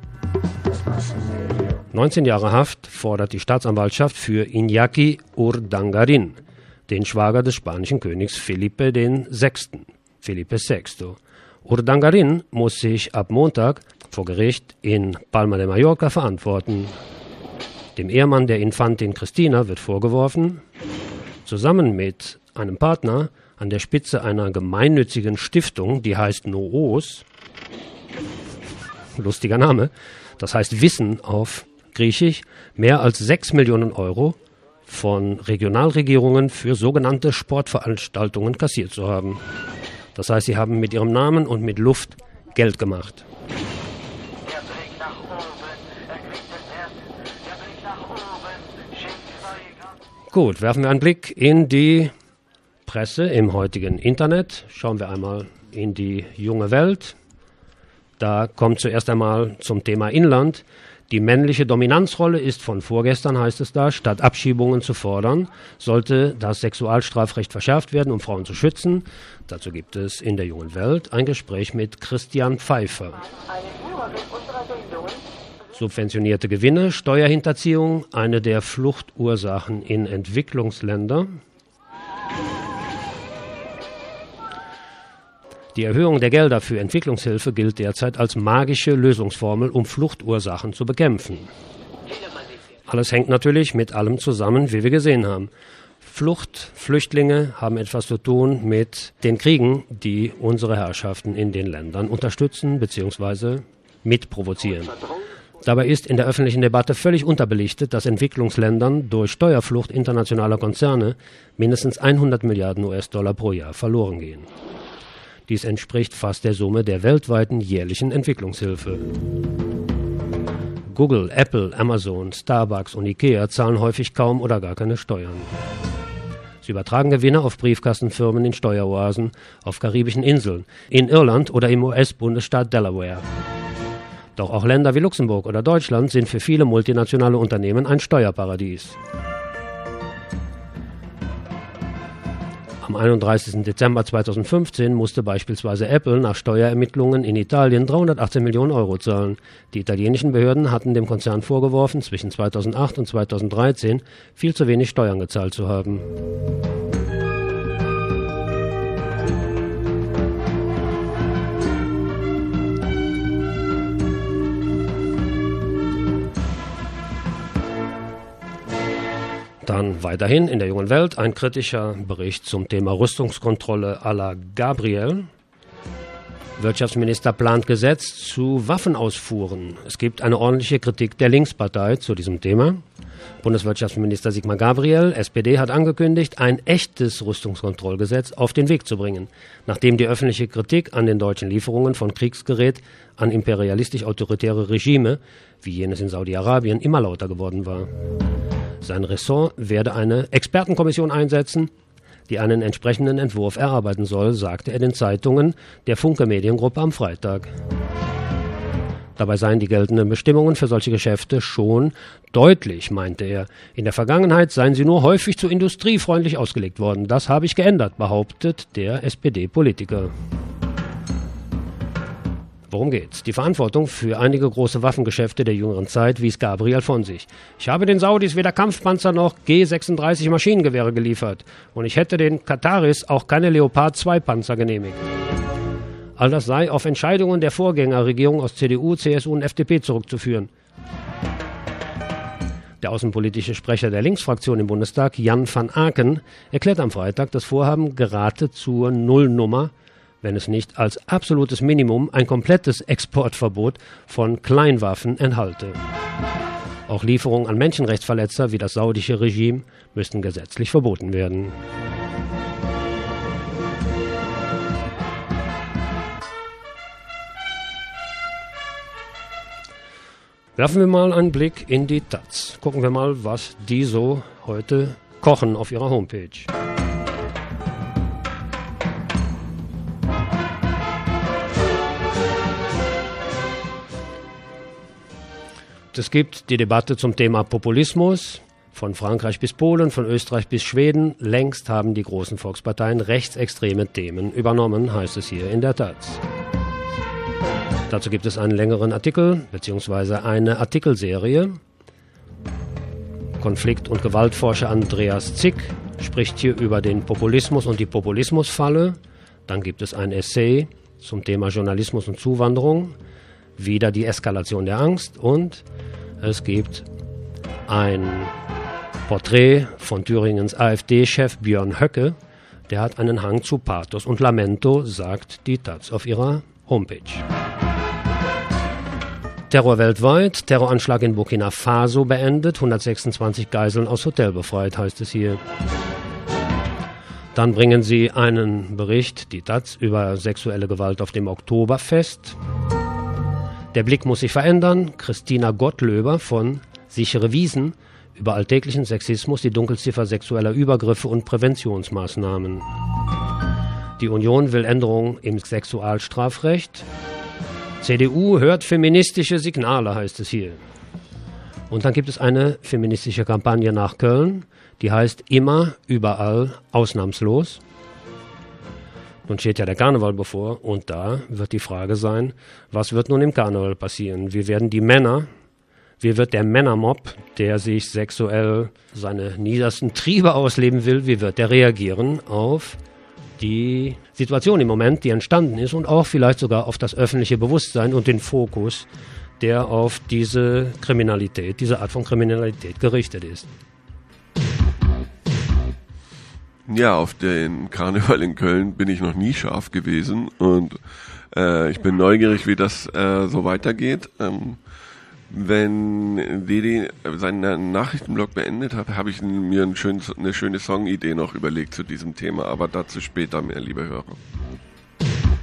neunzehn Jahre Haft fordert die Staatsanwaltschaft für Iñaki Urdangarin, den Schwager des spanischen Königs Felipe der Sechste. Felipe Sechsto. Urdangarin muss sich ab Montag vor Gericht in Palma de Mallorca verantworten. Dem Ehemann der Infantin Cristina wird vorgeworfen, zusammen mit einem Partner an der Spitze einer gemeinnützigen Stiftung, die heißt Noos, lustiger Name, das heißt Wissen auf Griechisch, mehr als sechs Millionen Euro von Regionalregierungen für sogenannte Sportveranstaltungen kassiert zu haben. Das heißt, sie haben mit ihrem Namen und mit Luft Geld gemacht. Gut, werfen wir einen Blick in die Presse im heutigen Internet. Schauen wir einmal in die junge Welt. Da kommt zuerst einmal zum Thema Inland. Die männliche Dominanzrolle ist von vorgestern, heißt es da, statt Abschiebungen zu fordern, sollte das Sexualstrafrecht verschärft werden, um Frauen zu schützen. Dazu gibt es in der jungen Welt ein Gespräch mit Christian Pfeiffer. Subventionierte Gewinne, Steuerhinterziehung, eine der Fluchtursachen in Entwicklungsländern. Die Erhöhung der Gelder für Entwicklungshilfe gilt derzeit als magische Lösungsformel, um Fluchtursachen zu bekämpfen. Alles hängt natürlich mit allem zusammen, wie wir gesehen haben. Flucht, Flüchtlinge haben etwas zu tun mit den Kriegen, die unsere Herrschaften in den Ländern unterstützen bzw. mitprovozieren. Dabei ist in der öffentlichen Debatte völlig unterbelichtet, dass Entwicklungsländern durch Steuerflucht internationaler Konzerne mindestens hundert Milliarden U S-Dollar pro Jahr verloren gehen. Dies entspricht fast der Summe der weltweiten jährlichen Entwicklungshilfe. Google, Apple, Amazon, Starbucks und Ikea zahlen häufig kaum oder gar keine Steuern. Sie übertragen Gewinne auf Briefkastenfirmen in Steueroasen, auf karibischen Inseln, in Irland oder im U S-Bundesstaat Delaware. Doch auch Länder wie Luxemburg oder Deutschland sind für viele multinationale Unternehmen ein Steuerparadies. Am einunddreißigsten Dezember zweitausendfünfzehn musste beispielsweise Apple nach Steuerermittlungen in Italien dreihundertachtzehn Millionen Euro zahlen. Die italienischen Behörden hatten dem Konzern vorgeworfen, zwischen zweitausendacht und zweitausenddreizehn viel zu wenig Steuern gezahlt zu haben. Dann weiterhin in der Jungen Welt ein kritischer Bericht zum Thema Rüstungskontrolle à la Gabriel. Wirtschaftsminister plant Gesetz zu Waffenausfuhren. Es gibt eine ordentliche Kritik der Linkspartei zu diesem Thema. Bundeswirtschaftsminister Sigmar Gabriel, S P D, hat angekündigt, ein echtes Rüstungskontrollgesetz auf den Weg zu bringen, nachdem die öffentliche Kritik an den deutschen Lieferungen von Kriegsgerät an imperialistisch-autoritäre Regime, wie jenes in Saudi-Arabien, immer lauter geworden war. Sein Ressort werde eine Expertenkommission einsetzen, die einen entsprechenden Entwurf erarbeiten soll, sagte er den Zeitungen der Funke Mediengruppe am Freitag. Dabei seien die geltenden Bestimmungen für solche Geschäfte schon deutlich, meinte er. In der Vergangenheit seien sie nur häufig zu industriefreundlich ausgelegt worden. Das habe ich geändert, behauptet der S P D-Politiker. Worum geht's? Die Verantwortung für einige große Waffengeschäfte der jüngeren Zeit wies Gabriel von sich. Ich habe den Saudis weder Kampfpanzer noch G sechsunddreißig Maschinengewehre geliefert. Und ich hätte den Kataris auch keine Leopard zwei Panzer genehmigt. All das sei auf Entscheidungen der Vorgängerregierung aus C D U, C S U und F D P zurückzuführen. Der außenpolitische Sprecher der Linksfraktion im Bundestag, Jan van Aken, erklärt am Freitag, das Vorhaben gerate zur Nullnummer, wenn es nicht als absolutes Minimum ein komplettes Exportverbot von Kleinwaffen enthalte. Auch Lieferungen an Menschenrechtsverletzer wie das saudische Regime müssten gesetzlich verboten werden. Werfen wir mal einen Blick in die Taz. Gucken wir mal, was die so heute kochen auf ihrer Homepage. Es gibt die Debatte zum Thema Populismus, von Frankreich bis Polen, von Österreich bis Schweden. Längst haben die großen Volksparteien rechtsextreme Themen übernommen, heißt es hier in der Taz. Dazu gibt es einen längeren Artikel, beziehungsweise eine Artikelserie. Konflikt- und Gewaltforscher Andreas Zick spricht hier über den Populismus und die Populismusfalle. Dann gibt es ein Essay zum Thema Journalismus und Zuwanderung. Wieder die Eskalation der Angst und es gibt ein Porträt von Thüringens AfD-Chef Björn Höcke. Der hat einen Hang zu Pathos und Lamento, sagt die Taz auf ihrer Homepage. Terror weltweit, Terroranschlag in Burkina Faso beendet, hundertsechsundzwanzig Geiseln aus Hotel befreit, heißt es hier. Dann bringen sie einen Bericht, die Taz, über sexuelle Gewalt auf dem Oktoberfest. Der Blick muss sich verändern. Christina Gottlöber von Sichere Wiesen über alltäglichen Sexismus, die Dunkelziffer sexueller Übergriffe und Präventionsmaßnahmen. Die Union will Änderungen im Sexualstrafrecht. C D U hört feministische Signale, heißt es hier. Und dann gibt es eine feministische Kampagne nach Köln, die heißt Immer, überall, ausnahmslos. Nun steht ja der Karneval bevor und da wird die Frage sein, was wird nun im Karneval passieren? Wie werden die Männer, wie wird der Männermob, der sich sexuell seine niedersten Triebe ausleben will, wie wird der reagieren auf die Situation im Moment, die entstanden ist und auch vielleicht sogar auf das öffentliche Bewusstsein und den Fokus, der auf diese Kriminalität, diese Art von Kriminalität gerichtet ist. Ja, auf den Karneval in Köln bin ich noch nie scharf gewesen und äh, ich bin neugierig, wie das äh, so weitergeht. Ähm, wenn Didi seinen Nachrichtenblog beendet hat, habe ich mir ein schön, eine schöne Songidee noch überlegt zu diesem Thema, aber dazu später mehr, liebe Hörer.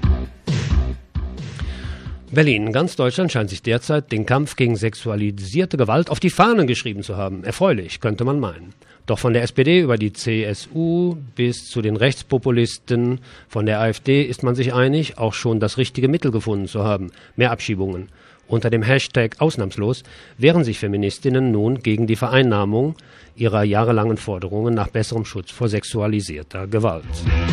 Berlin, ganz Deutschland scheint sich derzeit den Kampf gegen sexualisierte Gewalt auf die Fahnen geschrieben zu haben. Erfreulich, könnte man meinen. Doch von der S P D über die C S U bis zu den Rechtspopulisten von der AfD ist man sich einig, auch schon das richtige Mittel gefunden zu haben. Mehr Abschiebungen. Unter dem Hashtag ausnahmslos wehren sich Feministinnen nun gegen die Vereinnahmung ihrer jahrelangen Forderungen nach besserem Schutz vor sexualisierter Gewalt.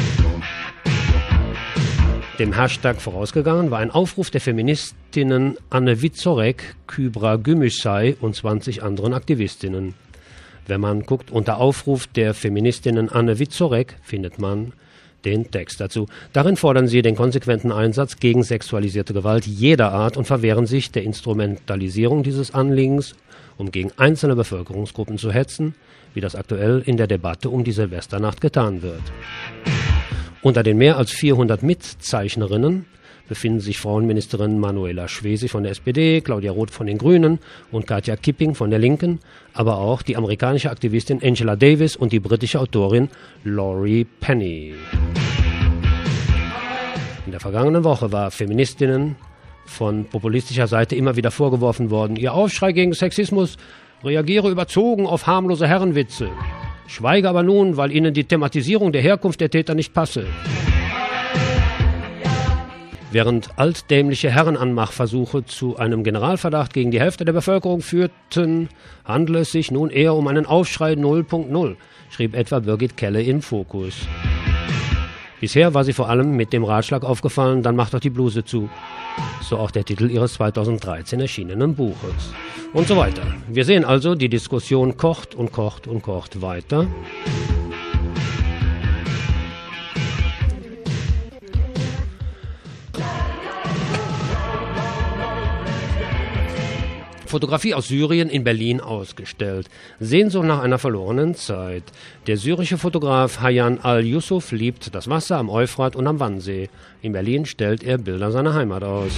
Dem Hashtag vorausgegangen war ein Aufruf der Feministinnen Anne Witzorek, Kybra Gümüşay und zwanzig anderen Aktivistinnen. Wenn man guckt, unter Aufruf der Feministinnen Anne Witzorek findet man den Text dazu. Darin fordern sie den konsequenten Einsatz gegen sexualisierte Gewalt jeder Art und verwehren sich der Instrumentalisierung dieses Anliegens, um gegen einzelne Bevölkerungsgruppen zu hetzen, wie das aktuell in der Debatte um die Silvesternacht getan wird. Unter den mehr als vierhundert Mitzeichnerinnen befinden sich Frauenministerin Manuela Schwesig von der S P D, Claudia Roth von den Grünen und Katja Kipping von der Linken, aber auch die amerikanische Aktivistin Angela Davis und die britische Autorin Laurie Penny. In der vergangenen Woche war Feministinnen von populistischer Seite immer wieder vorgeworfen worden, ihr Aufschrei gegen Sexismus reagiere überzogen auf harmlose Herrenwitze. Schweige aber nun, weil ihnen die Thematisierung der Herkunft der Täter nicht passe. Während altdämliche Herrenanmachversuche zu einem Generalverdacht gegen die Hälfte der Bevölkerung führten, handle es sich nun eher um einen Aufschrei null Punkt null, schrieb etwa Birgit Kelle im Fokus. Bisher war sie vor allem mit dem Ratschlag aufgefallen, dann macht doch die Bluse zu. So auch der Titel ihres zweitausenddreizehn erschienenen Buches. Und so weiter. Wir sehen also, die Diskussion kocht und kocht und kocht weiter. Fotografie aus Syrien in Berlin ausgestellt. Sehnsucht nach einer verlorenen Zeit. Der syrische Fotograf Hayyan al-Yusuf liebt das Wasser am Euphrat und am Wannsee. In Berlin stellt er Bilder seiner Heimat aus.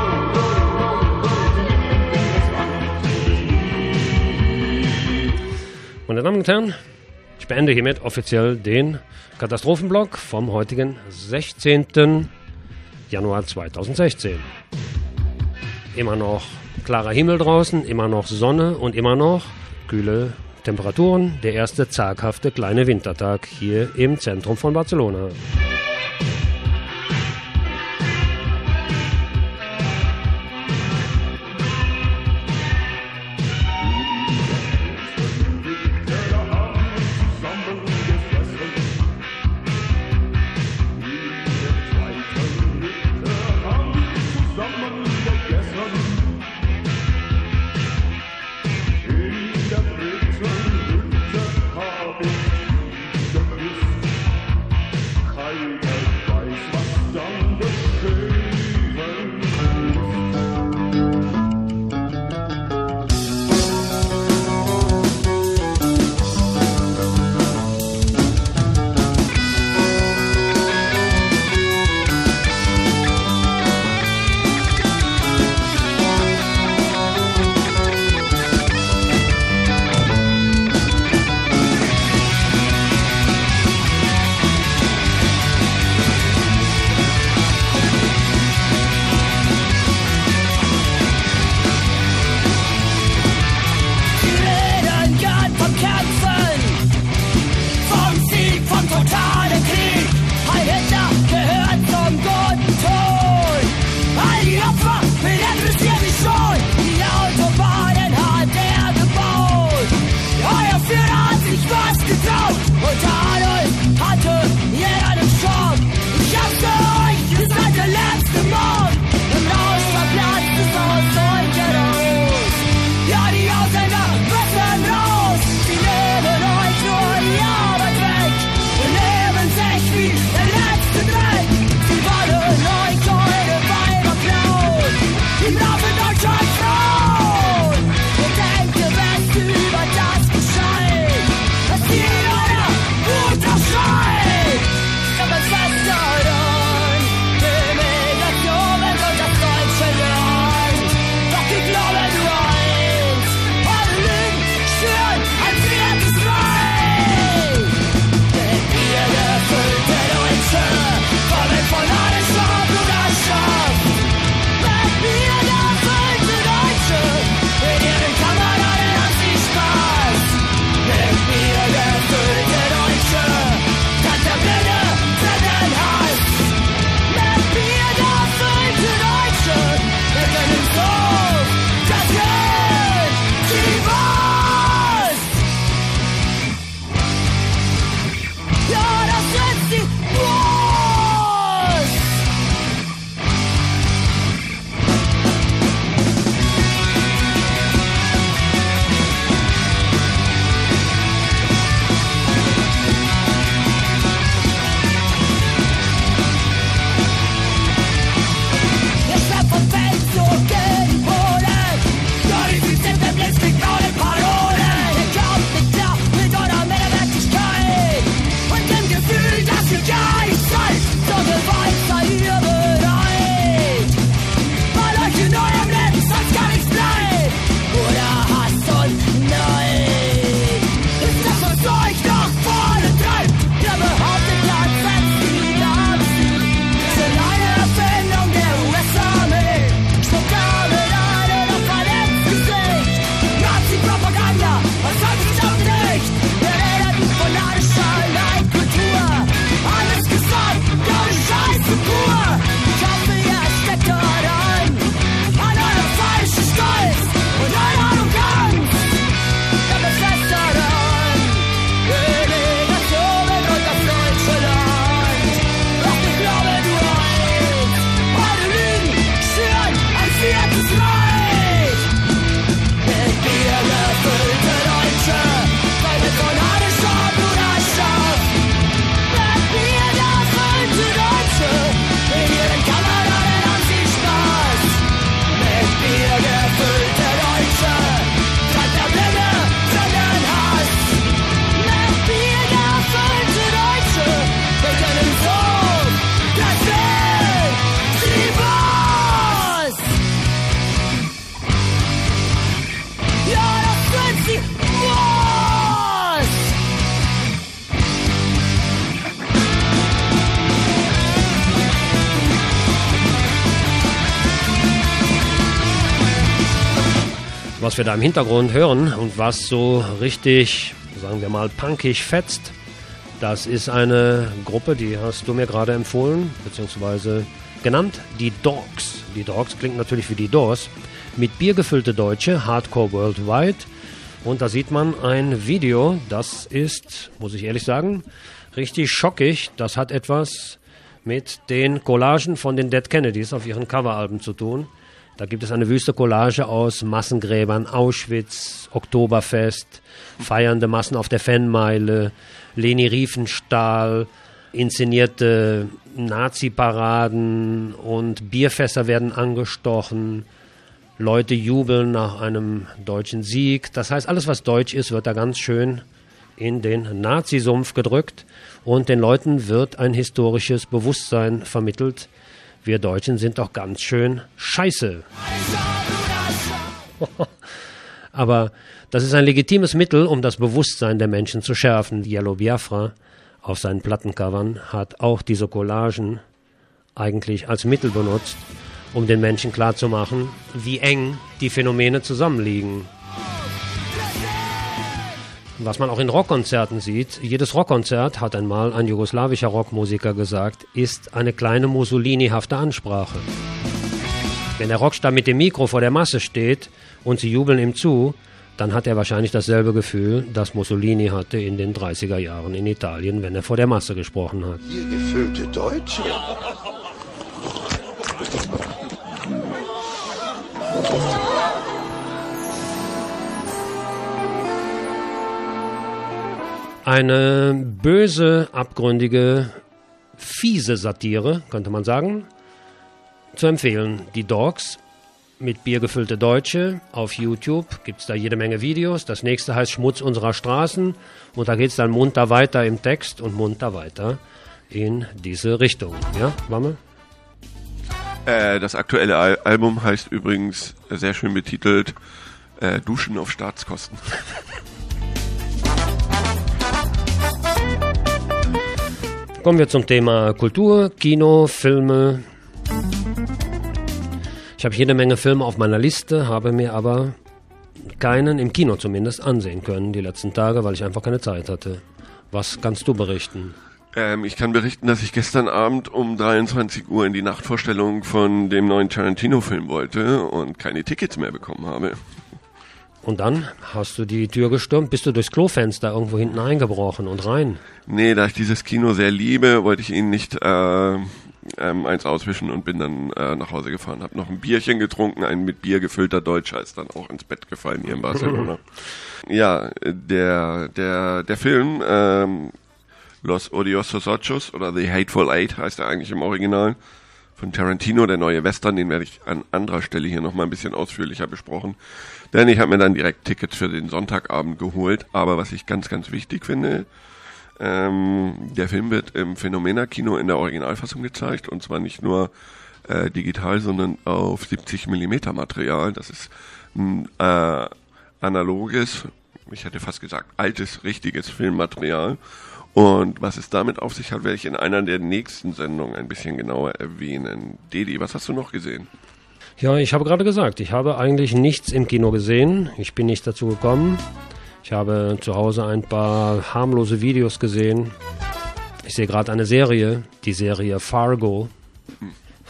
Meine Damen und Herren, ich beende hiermit offiziell den Katastrophenblock vom heutigen sechzehnten Januar zweitausendsechzehn. Immer noch klarer Himmel draußen, immer noch Sonne und immer noch kühle Temperaturen. Der erste zaghafte kleine Wintertag hier im Zentrum von Barcelona. Kein Was wir da im Hintergrund hören und was so richtig, sagen wir mal, punkig fetzt, das ist eine Gruppe, die hast du mir gerade empfohlen, beziehungsweise genannt, die Dogs. Die Dogs klingt natürlich wie die Doors. Mit Bier gefüllte Deutsche, Hardcore Worldwide. Und da sieht man ein Video, das ist, muss ich ehrlich sagen, richtig schockig. Das hat etwas mit den Collagen von den Dead Kennedys auf ihren Coveralben zu tun. Da gibt es eine wüste Collage aus Massengräbern, Auschwitz, Oktoberfest, feiernde Massen auf der Fanmeile, Leni Riefenstahl, inszenierte Nazi-Paraden und Bierfässer werden angestochen. Leute jubeln nach einem deutschen Sieg. Das heißt, alles, was deutsch ist, wird da ganz schön in den Nazisumpf gedrückt und den Leuten wird ein historisches Bewusstsein vermittelt. Wir Deutschen sind doch ganz schön scheiße. Aber das ist ein legitimes Mittel, um das Bewusstsein der Menschen zu schärfen. Yellow Biafra auf seinen Plattencovern hat auch diese Collagen eigentlich als Mittel benutzt, um den Menschen klarzumachen, wie eng die Phänomene zusammenliegen. Was man auch in Rockkonzerten sieht, jedes Rockkonzert, hat einmal ein jugoslawischer Rockmusiker gesagt, ist eine kleine Mussolini-hafte Ansprache. Wenn der Rockstar mit dem Mikro vor der Masse steht und sie jubeln ihm zu, dann hat er wahrscheinlich dasselbe Gefühl, das Mussolini hatte in den dreißiger Jahren in Italien, wenn er vor der Masse gesprochen hat. Ihr gefüllte Deutsche. Eine böse, abgründige, fiese Satire, könnte man sagen, zu empfehlen. Die Dogs mit Bier gefüllte Deutsche auf YouTube, gibt es da jede Menge Videos. Das nächste heißt Schmutz unserer Straßen und da geht es dann munter weiter im Text und munter weiter in diese Richtung. Ja, Wamme? Äh, das aktuelle Al- Album heißt übrigens, äh, sehr schön betitelt, äh, Duschen auf Staatskosten. Kommen wir zum Thema Kultur, Kino, Filme. Ich habe jede Menge Filme auf meiner Liste, habe mir aber keinen, im Kino zumindest, ansehen können die letzten Tage, weil ich einfach keine Zeit hatte. Was kannst du berichten? Ähm, ich kann berichten, dass ich gestern Abend um dreiundzwanzig Uhr in die Nachtvorstellung von dem neuen Tarantino-Film wollte und keine Tickets mehr bekommen habe. Und dann hast du die Tür gestürmt, bist du durchs Klofenster irgendwo hinten eingebrochen und rein? Nee, da ich dieses Kino sehr liebe, wollte ich ihn nicht äh, ähm, eins auswischen und bin dann äh, nach Hause gefahren. Hab noch ein Bierchen getrunken, ein mit Bier gefüllter Deutscher ist dann auch ins Bett gefallen hier in Barcelona. Ja, der der der Film ähm, Los Odiosos Ochos oder The Hateful Eight heißt er eigentlich im Original von Tarantino, der neue Western, den werde ich an anderer Stelle hier nochmal ein bisschen ausführlicher besprochen. Denn ich habe mir dann direkt Tickets für den Sonntagabend geholt. Aber was ich ganz, ganz wichtig finde, ähm, der Film wird im Phänomena-Kino in der Originalfassung gezeigt. Und zwar nicht nur äh, digital, sondern auf siebzig Millimeter Material. Das ist ein äh, analoges, ich hätte fast gesagt altes, richtiges Filmmaterial. Und was es damit auf sich hat, werde ich in einer der nächsten Sendungen ein bisschen genauer erwähnen. Dedi, was hast du noch gesehen? Ja, ich habe gerade gesagt, ich habe eigentlich nichts im Kino gesehen. Ich bin nicht dazu gekommen. Ich habe zu Hause ein paar harmlose Videos gesehen. Ich sehe gerade eine Serie, die Serie Fargo. Hm.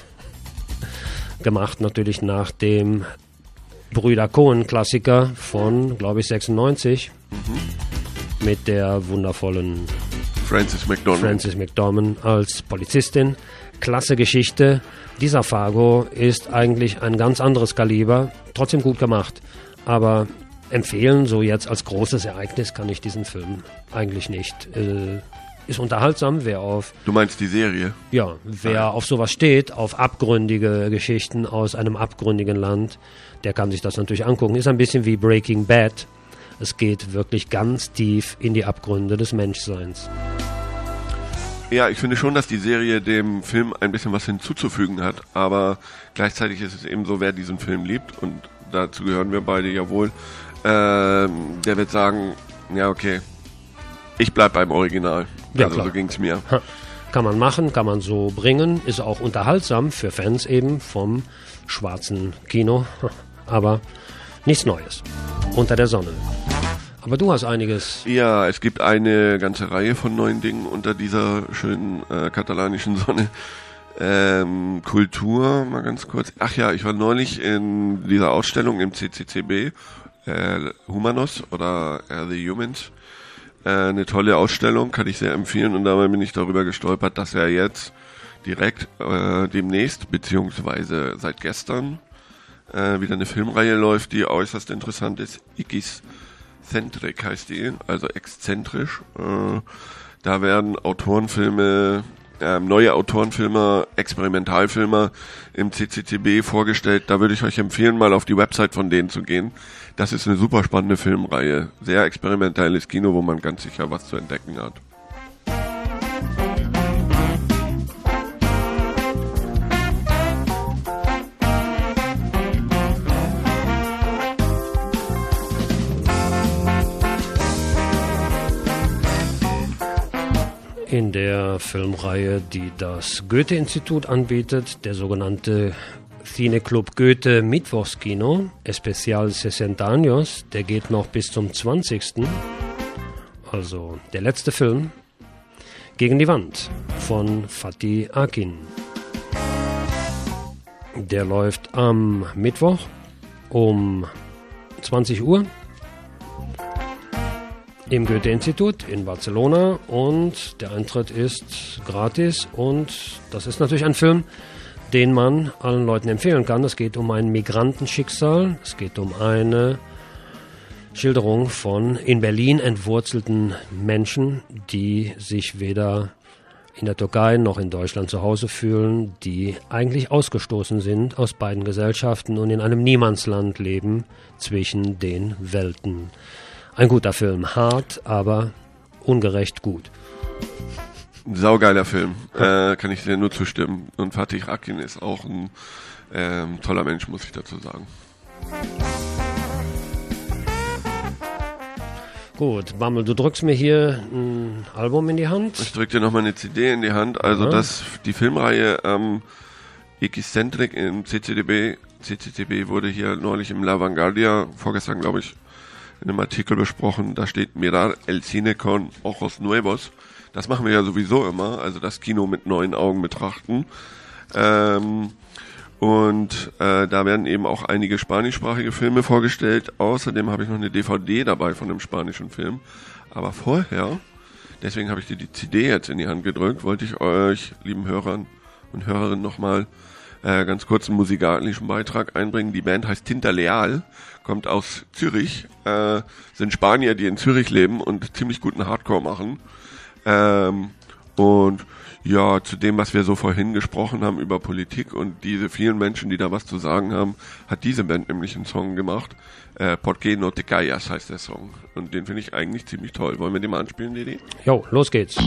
Gemacht natürlich nach dem Brüder Coen-Klassiker von, glaube ich, sechsundneunzig. Mhm. Mit der wundervollen Frances McDormand. Frances McDormand als Polizistin. Klasse Geschichte. Dieser Fargo ist eigentlich ein ganz anderes Kaliber, trotzdem gut gemacht. Aber empfehlen, so jetzt als großes Ereignis, kann ich diesen Film eigentlich nicht. Äh, ist unterhaltsam, wer auf... Du meinst die Serie? Ja, wer ah. auf sowas steht, auf abgründige Geschichten aus einem abgründigen Land, der kann sich das natürlich angucken. Ist ein bisschen wie Breaking Bad. Es geht wirklich ganz tief in die Abgründe des Menschseins. Ja, ich finde schon, dass die Serie dem Film ein bisschen was hinzuzufügen hat, aber gleichzeitig ist es eben so, wer diesen Film liebt, und dazu gehören wir beide ja wohl, äh, der wird sagen, ja okay, ich bleib beim Original. Ja, also klar. So ging's mir. Ha. Kann man machen, kann man so bringen, ist auch unterhaltsam für Fans eben vom schwarzen Kino, aber Nichts Neues. Unter der Sonne. Aber du hast einiges. Ja, es gibt eine ganze Reihe von neuen Dingen unter dieser schönen äh, katalanischen Sonne. Ähm, Kultur, mal ganz kurz. Ach ja, ich war neulich in dieser Ausstellung im C C C B, äh, Humanos oder äh, The Humans. Äh, eine tolle Ausstellung, kann ich sehr empfehlen. Und dabei bin ich darüber gestolpert, dass er jetzt direkt äh, demnächst, beziehungsweise seit gestern, äh, wieder eine Filmreihe läuft, die äußerst interessant ist. Eccentric heißt die, also exzentrisch. Äh, da werden Autorenfilme, äh, neue Autorenfilme, Experimentalfilme im C C C B vorgestellt. Da würde ich euch empfehlen, mal auf die Website von denen zu gehen. Das ist eine super spannende Filmreihe. Sehr experimentelles Kino, wo man ganz sicher was zu entdecken hat. In der Filmreihe, die das Goethe-Institut anbietet, der sogenannte Cineclub Goethe Mittwochskino, Especial sesenta años, der geht noch bis zum zwanzigsten Also der letzte Film, Gegen die Wand von Fatih Akin. Der läuft am Mittwoch um zwanzig Uhr im Goethe-Institut in Barcelona und der Eintritt ist gratis und das ist natürlich ein Film, den man allen Leuten empfehlen kann. Es geht um ein Migrantenschicksal, es geht um eine Schilderung von in Berlin entwurzelten Menschen, die sich weder in der Türkei noch in Deutschland zu Hause fühlen, die eigentlich ausgestoßen sind aus beiden Gesellschaften und in einem Niemandsland leben zwischen den Welten. Ein guter Film, hart, aber ungerecht gut. Ein saugeiler Film, äh, kann ich dir nur zustimmen. Und Fatih Akin ist auch ein ähm, toller Mensch, muss ich dazu sagen. Gut, Bammel, du drückst mir hier ein Album in die Hand. Ich drück dir nochmal eine C D in die Hand. Also ja. das, die Filmreihe ähm, Eccentric im C C C B, C C C B wurde hier neulich im La Vanguardia, vorgestern glaube ich, in einem Artikel besprochen. Da steht Mirar el cine con ojos nuevos. Das machen wir ja sowieso immer, also das Kino mit neuen Augen betrachten. Ähm, und äh, da werden eben auch einige spanischsprachige Filme vorgestellt. Außerdem habe ich noch eine D V D dabei von einem spanischen Film. Aber vorher, deswegen habe ich dir die C D jetzt in die Hand gedrückt, wollte ich euch, lieben Hörern und Hörerinnen, nochmal äh, ganz kurz einen musikalischen Beitrag einbringen. Die Band heißt Tinta Leal, kommt aus Zürich, äh, sind Spanier, die in Zürich leben und ziemlich guten Hardcore machen. Ähm, und ja, zu dem, was wir so vorhin gesprochen haben über Politik und diese vielen Menschen, die da was zu sagen haben, hat diese Band nämlich einen Song gemacht. Äh, Por qué no te callas heißt der Song. Und den finde ich eigentlich ziemlich toll. Wollen wir den mal anspielen, Didi? Jo, los geht's.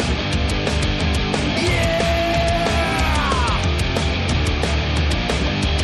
Yeah!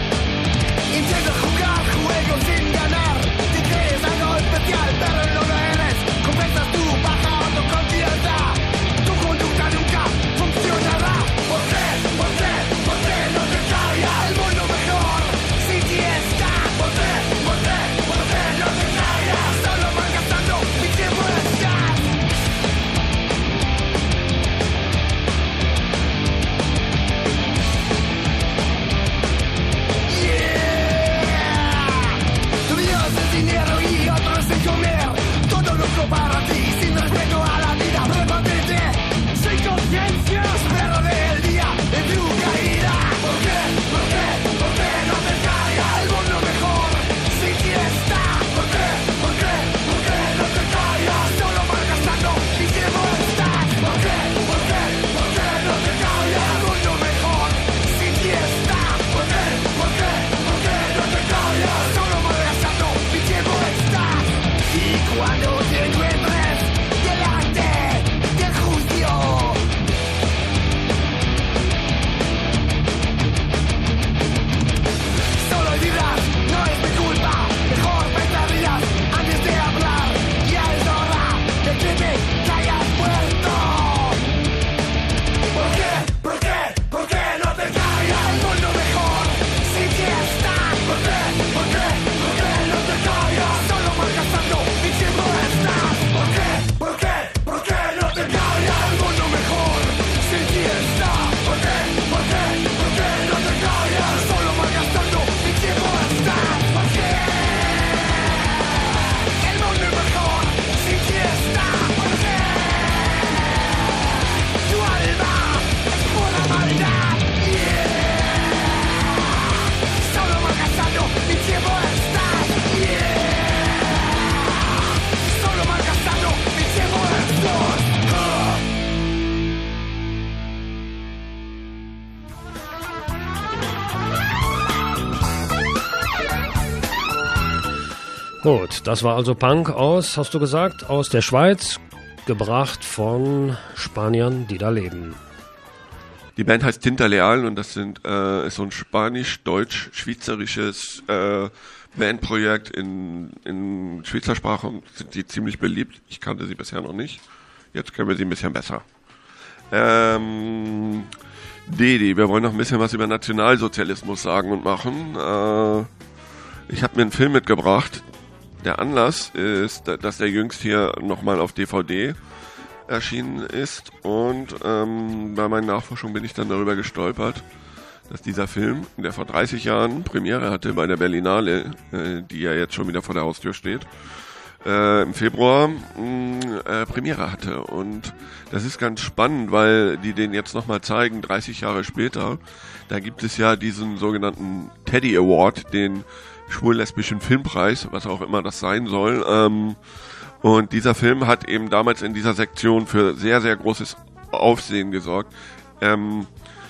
Gut, das war also Punk aus, hast du gesagt, aus der Schweiz, gebracht von Spaniern, die da leben. Die Band heißt Tinta Leal und das sind, äh, ist so ein spanisch-deutsch-schweizerisches äh, Bandprojekt in, in Schweizer Sprache und sind die ziemlich beliebt. Ich kannte sie bisher noch nicht. Jetzt kennen wir sie ein bisschen besser. Ähm, Didi, wir wollen noch ein bisschen was über Nationalsozialismus sagen und machen. Äh, ich habe mir einen Film mitgebracht. Der Anlass ist, dass der jüngst hier nochmal auf D V D erschienen ist und ähm, bei meinen Nachforschungen bin ich dann darüber gestolpert, dass dieser Film, der vor dreißig Jahren Premiere hatte bei der Berlinale, äh, die ja jetzt schon wieder vor der Haustür steht, äh, im Februar mh, äh, Premiere hatte. Und das ist ganz spannend, weil die den jetzt nochmal zeigen, dreißig Jahre später. Da gibt es ja diesen sogenannten Teddy Award, den schwul-lesbischen Filmpreis, was auch immer das sein soll. Ähm, und dieser Film hat eben damals in dieser Sektion für sehr, sehr großes Aufsehen gesorgt. Ähm,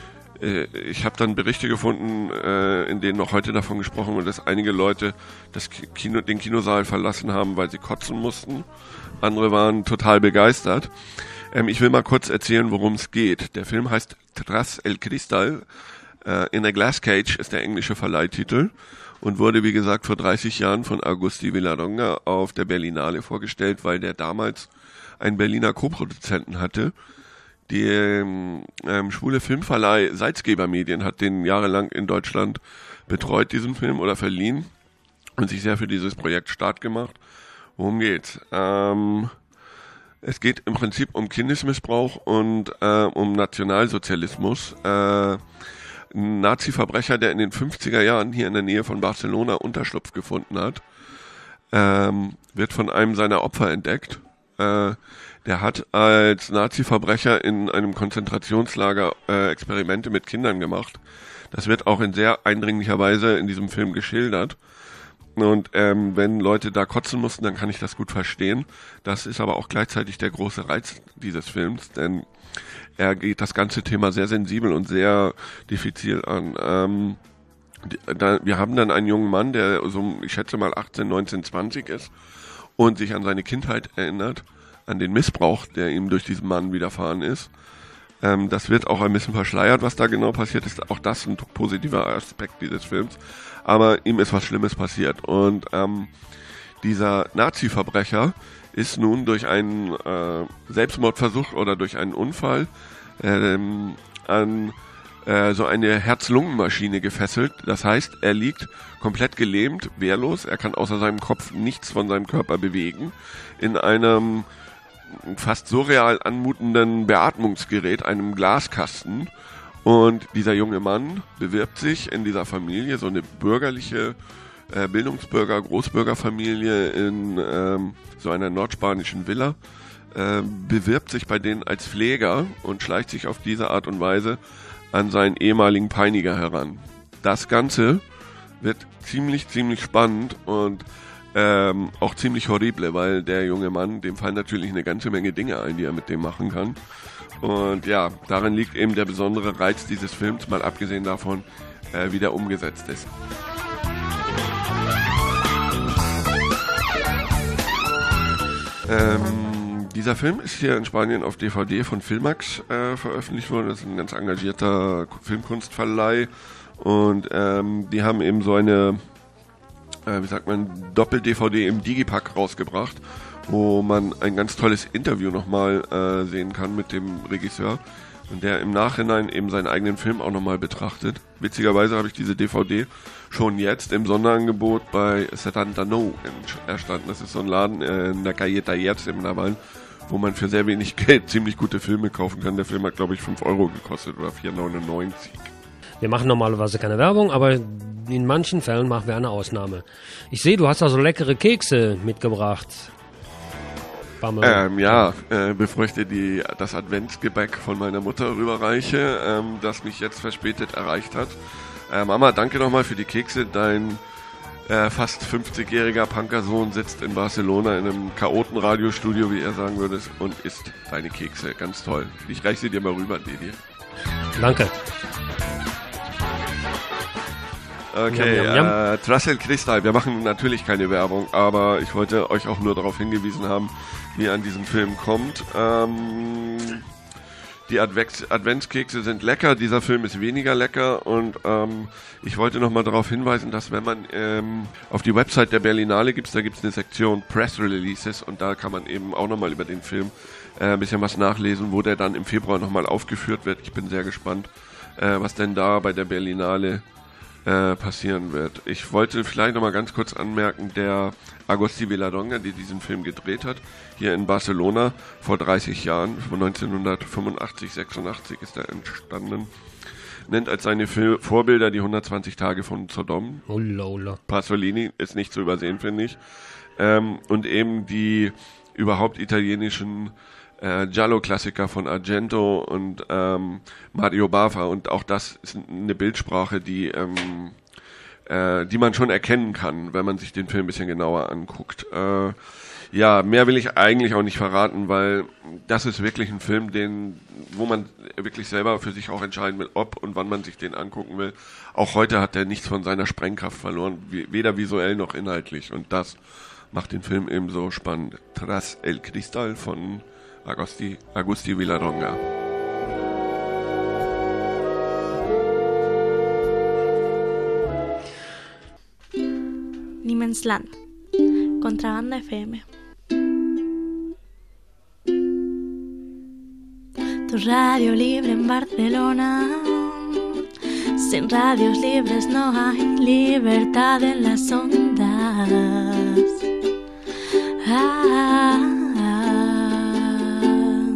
Ich habe dann Berichte gefunden, äh, in denen noch heute davon gesprochen wurde, dass einige Leute das Kino, den Kinosaal verlassen haben, weil sie kotzen mussten. Andere waren total begeistert. Ähm, ich will mal kurz erzählen, worum es geht. Der Film heißt Tras el Cristal. Äh, in a Glass Cage ist der englische Verleihtitel und wurde, wie gesagt, vor dreißig Jahren von Agustí Villarronga auf der Berlinale vorgestellt, weil der damals einen Berliner Co-Produzenten hatte. Die ähm, schwule Filmverleih Salzgeber Medien hat den jahrelang in Deutschland betreut, diesen Film, oder verliehen und sich sehr für dieses Projekt stark gemacht. Worum geht's? Ähm, es geht im Prinzip um Kindesmissbrauch und äh, um Nationalsozialismus. Äh, ein Nazi-Verbrecher, der in den fünfziger Jahren hier in der Nähe von Barcelona Unterschlupf gefunden hat, ähm, wird von einem seiner Opfer entdeckt. Äh, Der hat als Nazi-Verbrecher in einem Konzentrationslager äh, Experimente mit Kindern gemacht. Das wird auch in sehr eindringlicher Weise in diesem Film geschildert. Und ähm, wenn Leute da kotzen mussten, dann kann ich das gut verstehen. Das ist aber auch gleichzeitig der große Reiz dieses Films, denn er geht das ganze Thema sehr sensibel und sehr diffizil an. Ähm, da, wir haben dann einen jungen Mann, der so, ich schätze mal achtzehn, neunzehn, zwanzig ist und sich an seine Kindheit erinnert, an den Missbrauch, der ihm durch diesen Mann widerfahren ist. Ähm, das wird auch ein bisschen verschleiert, was da genau passiert ist. Auch das ein positiver Aspekt dieses Films. Aber ihm ist was Schlimmes passiert. Und ähm, dieser Nazi-Verbrecher ist nun durch einen äh, Selbstmordversuch oder durch einen Unfall ähm, an äh, so eine Herz-Lungen-Maschine gefesselt. Das heißt, er liegt komplett gelähmt, wehrlos. Er kann außer seinem Kopf nichts von seinem Körper bewegen. In einem fast surreal anmutenden Beatmungsgerät, einem Glaskasten. Und dieser junge Mann bewirbt sich in dieser Familie, so eine bürgerliche äh, Bildungsbürger, Großbürgerfamilie in ähm, so einer nordspanischen Villa, äh, bewirbt sich bei denen als Pfleger und schleicht sich auf diese Art und Weise an seinen ehemaligen Peiniger heran. Das Ganze wird ziemlich, ziemlich spannend und Ähm, auch ziemlich horrible, weil der junge Mann, dem fallen natürlich eine ganze Menge Dinge ein, die er mit dem machen kann. Und ja, darin liegt eben der besondere Reiz dieses Films, mal abgesehen davon, äh, wie der umgesetzt ist. Ähm, dieser Film ist hier in Spanien auf D V D von Filmax äh, veröffentlicht worden. Das ist ein ganz engagierter Filmkunstverleih und ähm, die haben eben so eine wie sagt man, Doppel-D V D im Digipack rausgebracht, wo man ein ganz tolles Interview nochmal äh, sehen kann mit dem Regisseur und der im Nachhinein eben seinen eigenen Film auch nochmal betrachtet. Witzigerweise habe ich diese D V D schon jetzt im Sonderangebot bei Serrano erstanden. Das ist so ein Laden äh, in der Calle Tallers im Naval, wo man für sehr wenig Geld ziemlich gute Filme kaufen kann. Der Film hat, glaube ich, fünf Euro gekostet oder vier neunundneunzig. Wir machen normalerweise keine Werbung, aber in manchen Fällen machen wir eine Ausnahme. Ich sehe, du hast da so leckere Kekse mitgebracht. Ähm, ja, äh, bevor ich dir die, das Adventsgebäck von meiner Mutter rüberreiche, ähm, das mich jetzt verspätet erreicht hat. Äh, Mama, danke nochmal für die Kekse. Dein äh, fast fünfzigjähriger Punkersohn sitzt in Barcelona in einem Chaoten-Radiostudio, wie er sagen würde, und isst deine Kekse. Ganz toll. Ich reiche sie dir mal rüber, Didi. Danke. Okay, Jam, jam, jam. Äh, Tras el Cristal, wir machen natürlich keine Werbung, aber ich wollte euch auch nur darauf hingewiesen haben, wie ihr an diesen Film kommt. Ähm, die Advents- Adventskekse sind lecker, dieser Film ist weniger lecker und ähm, ich wollte nochmal darauf hinweisen, dass wenn man ähm, auf die Website der Berlinale gibt, da gibt es eine Sektion Press Releases und da kann man eben auch nochmal über den Film äh, ein bisschen was nachlesen, wo der dann im Februar nochmal aufgeführt wird. Ich bin sehr gespannt, äh, was denn da bei der Berlinale äh, passieren wird. Ich wollte vielleicht nochmal ganz kurz anmerken, der Agustí Villadonga, der diesen Film gedreht hat, hier in Barcelona vor dreißig Jahren, von neunzehnhundertfünfundachtzig, sechsundachtzig ist er entstanden, nennt als seine Fil- Vorbilder die hundertzwanzig Tage von Sodom. Ulla, ulla. Pasolini ist nicht zu übersehen, finde ich. Ähm, und eben die überhaupt italienischen äh, Giallo-Klassiker von Argento und ähm, Mario Bava. Und auch das ist eine Bildsprache, die ähm, äh, die man schon erkennen kann, wenn man sich den Film ein bisschen genauer anguckt. Äh, ja, mehr will ich eigentlich auch nicht verraten, weil das ist wirklich ein Film, den, wo man wirklich selber für sich auch entscheiden will, ob und wann man sich den angucken will. Auch heute hat er nichts von seiner Sprengkraft verloren, weder visuell noch inhaltlich. Und das macht den Film eben so spannend. Tras el Cristal von Agustí, Agustí Villadonga. Niemensland. Contrabanda F M. Tu radio libre en Barcelona. Sin radios libres no hay libertad en las ondas. Ah, ah.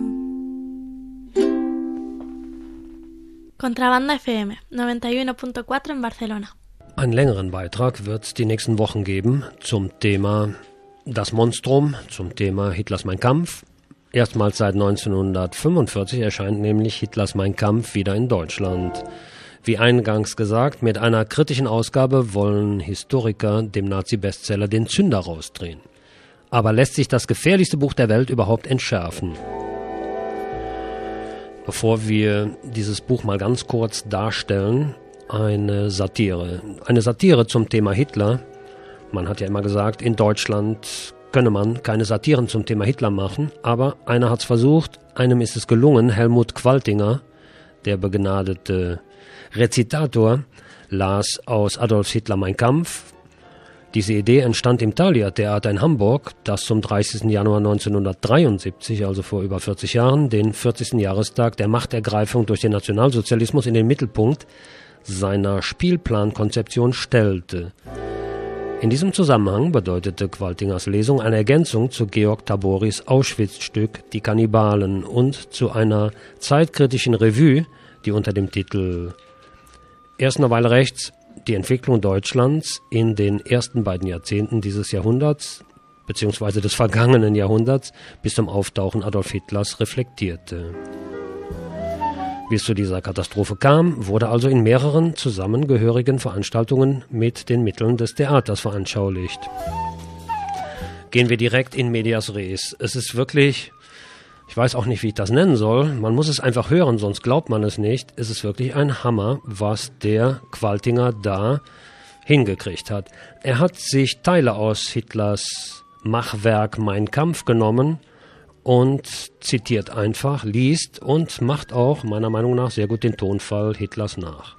Contrabanda F M noventa y uno punto cuatro en Barcelona. Einen längeren Beitrag wird es die nächsten Wochen geben zum Thema Das Monstrum, zum Thema Hitlers Mein Kampf. Erstmals seit neunzehnhundertfünfundvierzig erscheint nämlich Hitlers Mein Kampf wieder in Deutschland. Wie eingangs gesagt, mit einer kritischen Ausgabe wollen Historiker dem Nazi-Bestseller den Zünder rausdrehen. Aber lässt sich das gefährlichste Buch der Welt überhaupt entschärfen? Bevor wir dieses Buch mal ganz kurz darstellen, eine Satire. Eine Satire zum Thema Hitler. Man hat ja immer gesagt, in Deutschland könne man keine Satiren zum Thema Hitler machen, aber einer hat es versucht, einem ist es gelungen. Helmut Qualtinger, der begnadete Rezitator, las aus Adolf Hitler Mein Kampf. Diese Idee entstand im Thalia Theater in Hamburg, das zum dreißigsten Januar neunzehnhundertdreiundsiebzig, also vor über vierzig Jahren, den vierzigsten Jahrestag der Machtergreifung durch den Nationalsozialismus in den Mittelpunkt seiner Spielplankonzeption stellte. In diesem Zusammenhang bedeutete Qualtingers Lesung eine Ergänzung zu Georg Taboris Auschwitz-Stück Die Kannibalen und zu einer zeitkritischen Revue, die unter dem Titel Erst eine Weile rechts, die Entwicklung Deutschlands in den ersten beiden Jahrzehnten dieses Jahrhunderts bzw. des vergangenen Jahrhunderts bis zum Auftauchen Adolf Hitlers reflektierte. Wie es zu dieser Katastrophe kam, wurde also in mehreren zusammengehörigen Veranstaltungen mit den Mitteln des Theaters veranschaulicht. Gehen wir direkt in medias res. Es ist wirklich, ich weiß auch nicht, wie ich das nennen soll, man muss es einfach hören, sonst glaubt man es nicht. Es ist wirklich ein Hammer, was der Qualtinger da hingekriegt hat. Er hat sich Teile aus Hitlers Machwerk Mein Kampf genommen und zitiert einfach, liest und macht auch meiner Meinung nach sehr gut den Tonfall Hitlers nach.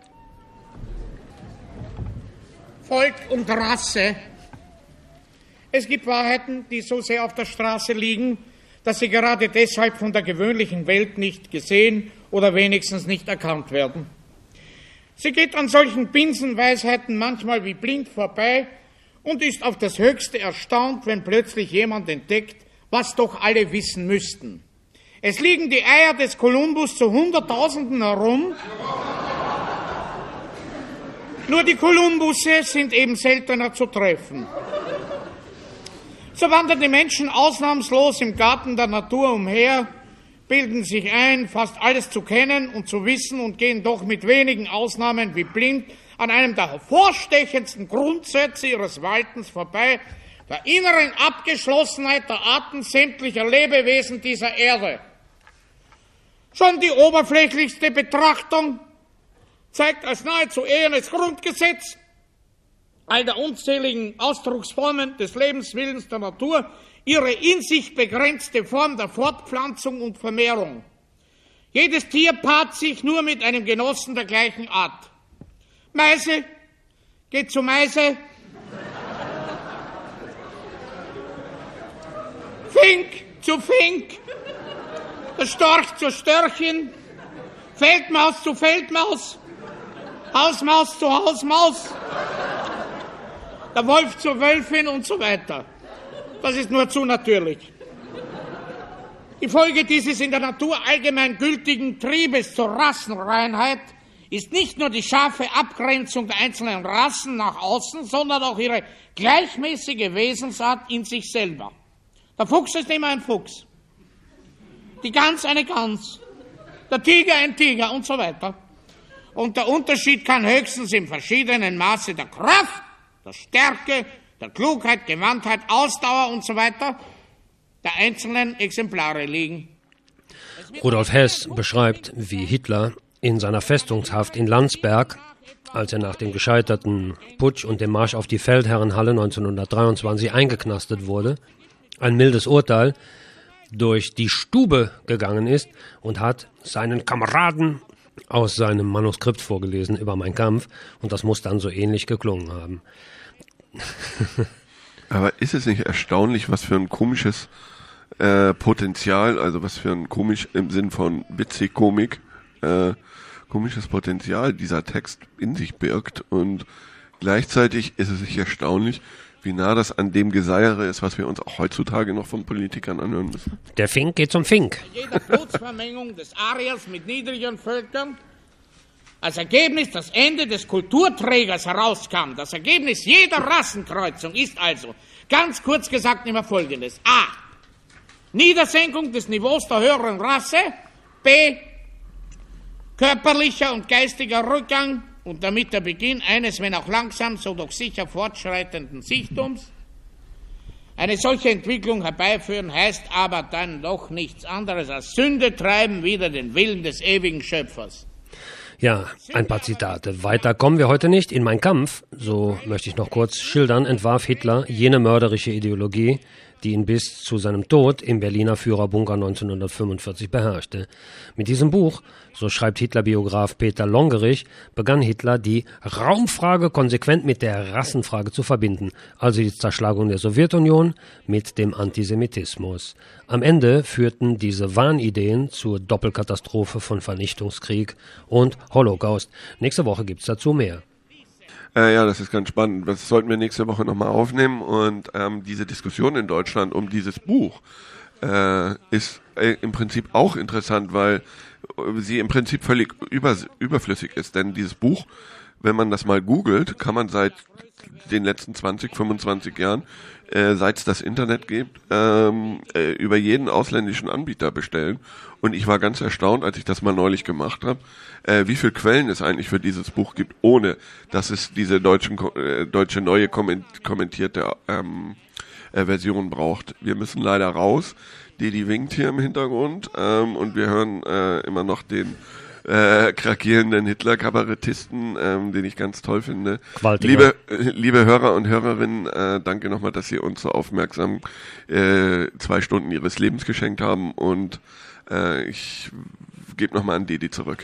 Volk und Rasse. Es gibt Wahrheiten, die so sehr auf der Straße liegen, dass sie gerade deshalb von der gewöhnlichen Welt nicht gesehen oder wenigstens nicht erkannt werden. Sie geht an solchen Binsenweisheiten manchmal wie blind vorbei und ist auf das Höchste erstaunt, wenn plötzlich jemand entdeckt, was doch alle wissen müssten. Es liegen die Eier des Kolumbus zu Hunderttausenden herum. Nur die Kolumbusse sind eben seltener zu treffen. So wandern die Menschen ausnahmslos im Garten der Natur umher, bilden sich ein, fast alles zu kennen und zu wissen und gehen doch mit wenigen Ausnahmen wie blind an einem der hervorstechendsten Grundsätze ihres Waltens vorbei, der inneren Abgeschlossenheit der Arten sämtlicher Lebewesen dieser Erde. Schon die oberflächlichste Betrachtung zeigt als nahezu ehernes Grundgesetz all der unzähligen Ausdrucksformen des Lebenswillens der Natur ihre in sich begrenzte Form der Fortpflanzung und Vermehrung. Jedes Tier paart sich nur mit einem Genossen der gleichen Art. Meise geht zu Meise, Fink zu Fink, der Storch zu Störchen, Feldmaus zu Feldmaus, Hausmaus zu Hausmaus, der Wolf zur Wölfin und so weiter. Das ist nur zu natürlich. Die Folge dieses in der Natur allgemein gültigen Triebes zur Rassenreinheit ist nicht nur die scharfe Abgrenzung der einzelnen Rassen nach außen, sondern auch ihre gleichmäßige Wesensart in sich selber. Der Fuchs ist immer ein Fuchs, die Gans eine Gans, der Tiger ein Tiger und so weiter. Und der Unterschied kann höchstens im verschiedenen Maße der Kraft, der Stärke, der Klugheit, Gewandtheit, Ausdauer und so weiter der einzelnen Exemplare liegen. Rudolf Hess beschreibt, wie Hitler in seiner Festungshaft in Landsberg, als er nach dem gescheiterten Putsch und dem Marsch auf die Feldherrenhalle neunzehnhundertdreiundzwanzig eingeknastet wurde, ein mildes Urteil, durch die Stube gegangen ist und hat seinen Kameraden aus seinem Manuskript vorgelesen über Mein Kampf, und das muss dann so ähnlich geklungen haben. Aber ist es nicht erstaunlich, was für ein komisches äh, Potenzial, also was für ein komisch im Sinn von witzig Komik, äh, komisches Potenzial dieser Text in sich birgt, und gleichzeitig ist es nicht erstaunlich, wie nah das an dem Geseiere ist, was wir uns auch heutzutage noch von Politikern anhören müssen. Der Fink geht zum Fink. Jeder Blutsvermengung des Ariers mit niedrigen Völkern als Ergebnis das Ende des Kulturträgers herauskam. Das Ergebnis jeder Rassenkreuzung ist also, ganz kurz gesagt, immer Folgendes. A. Niedersenkung des Niveaus der höheren Rasse. B. Körperlicher und geistiger Rückgang und damit der Beginn eines, wenn auch langsam, so doch sicher fortschreitenden Sichtums. Eine solche Entwicklung herbeiführen heißt aber dann doch nichts anderes als Sünde treiben wider den Willen des ewigen Schöpfers. Ja, ein paar Zitate. Weiter kommen wir heute nicht. In Mein Kampf, so möchte ich noch kurz schildern, entwarf Hitler jene mörderische Ideologie, die ihn bis zu seinem Tod im Berliner Führerbunker neunzehnhundertfünfundvierzig beherrschte. Mit diesem Buch, so schreibt Hitler-Biograf Peter Longerich, begann Hitler, die Raumfrage konsequent mit der Rassenfrage zu verbinden, also die Zerschlagung der Sowjetunion mit dem Antisemitismus. Am Ende führten diese Wahnideen zur Doppelkatastrophe von Vernichtungskrieg und Holocaust. Nächste Woche gibt's dazu mehr. Äh, ja, das ist ganz spannend. Das sollten wir nächste Woche nochmal aufnehmen. Und ähm, diese Diskussion in Deutschland um dieses Buch äh, ist äh, im Prinzip auch interessant, weil sie im Prinzip völlig über, überflüssig ist. Denn dieses Buch, wenn man das mal googelt, kann man seit den letzten zwanzig, fünfundzwanzig Jahren, äh, seit es das Internet gibt, ähm, äh, über jeden ausländischen Anbieter bestellen. Und ich war ganz erstaunt, als ich das mal neulich gemacht habe, äh, wie viele Quellen es eigentlich für dieses Buch gibt, ohne dass es diese deutschen, äh, deutsche neue komment- kommentierte ähm, äh, Version braucht. Wir müssen leider raus. Didi winkt hier im Hintergrund ähm, und wir hören äh, immer noch den äh, krakierenden Hitler-Kabarettisten, ähm, den ich ganz toll finde. Liebe, äh, liebe Hörer und Hörerinnen, äh, danke nochmal, dass Sie uns so aufmerksam äh, zwei Stunden Ihres Lebens geschenkt haben, und äh, ich gebe nochmal an Didi zurück.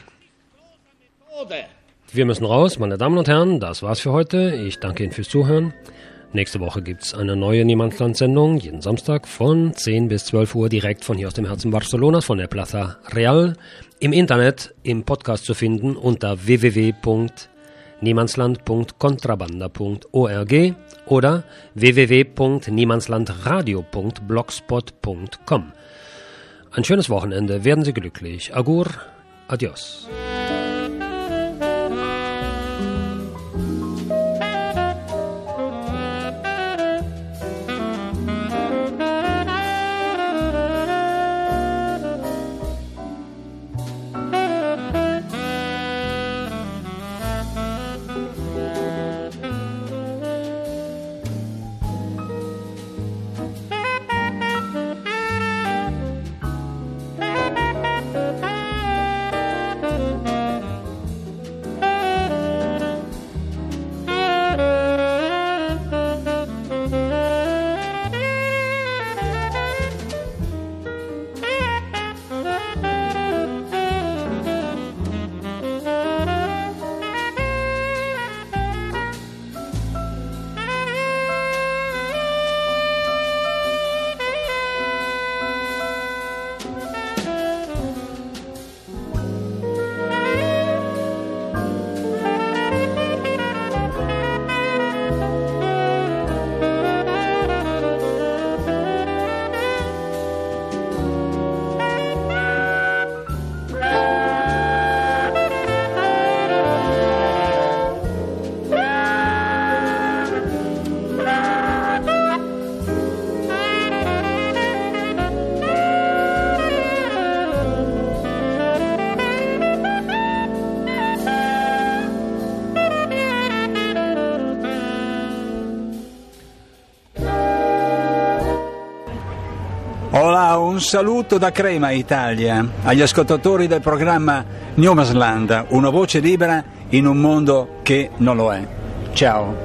Wir müssen raus, meine Damen und Herren, das war's für heute. Ich danke Ihnen fürs Zuhören. Nächste Woche gibt's eine neue Niemandsland-Sendung, jeden Samstag von zehn bis zwölf Uhr, direkt von hier aus dem Herzen Barcelonas, von der Plaza Real, im Internet, im Podcast zu finden unter w w w punkt niemandsland punkt contrabanda punkt org oder w w w punkt niemandslandradio punkt blogspot punkt com. Ein schönes Wochenende, werden Sie glücklich. Agur, adios. Thank you. Hola, un saluto da Crema Italia agli ascoltatori del programma Niemandsland, una voce libera in un mondo che non lo è. Ciao.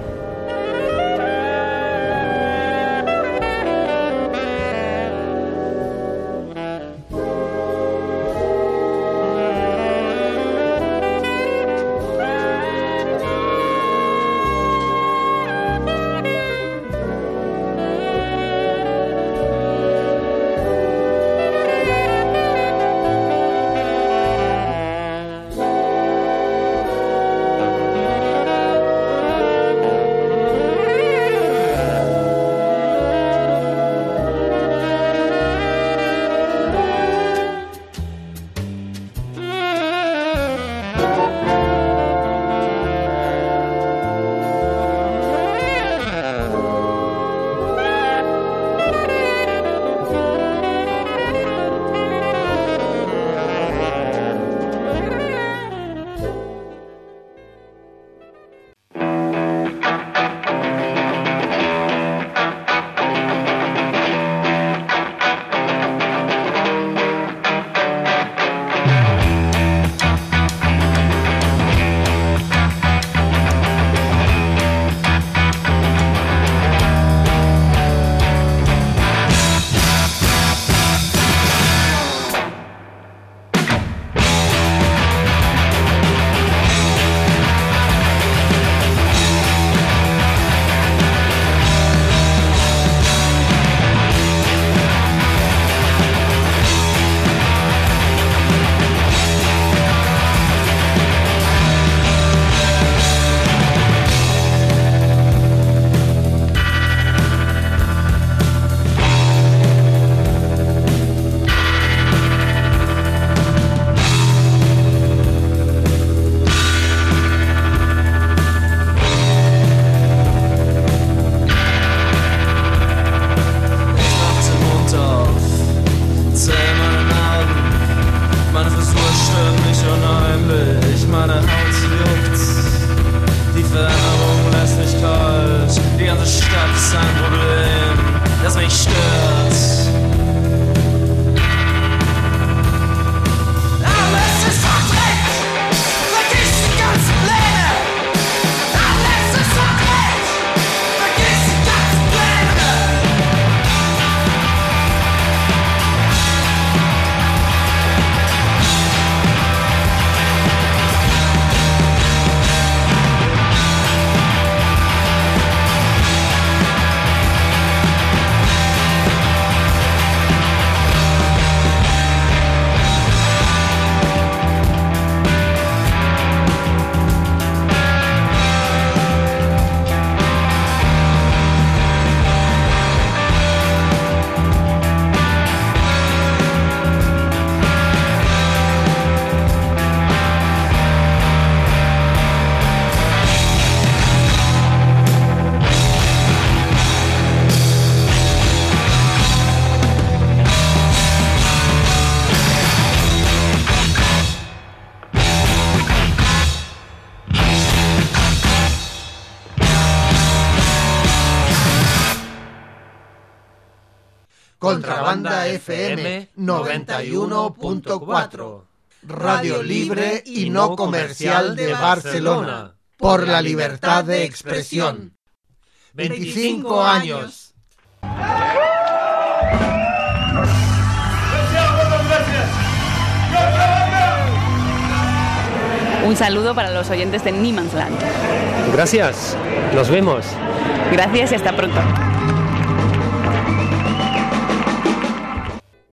Contrabanda F M noventa y uno punto cuatro, radio libre y no comercial de Barcelona, por la libertad de expresión. veinticinco años. Un saludo para los oyentes de Niemandsland. Gracias, nos vemos. Gracias y hasta pronto.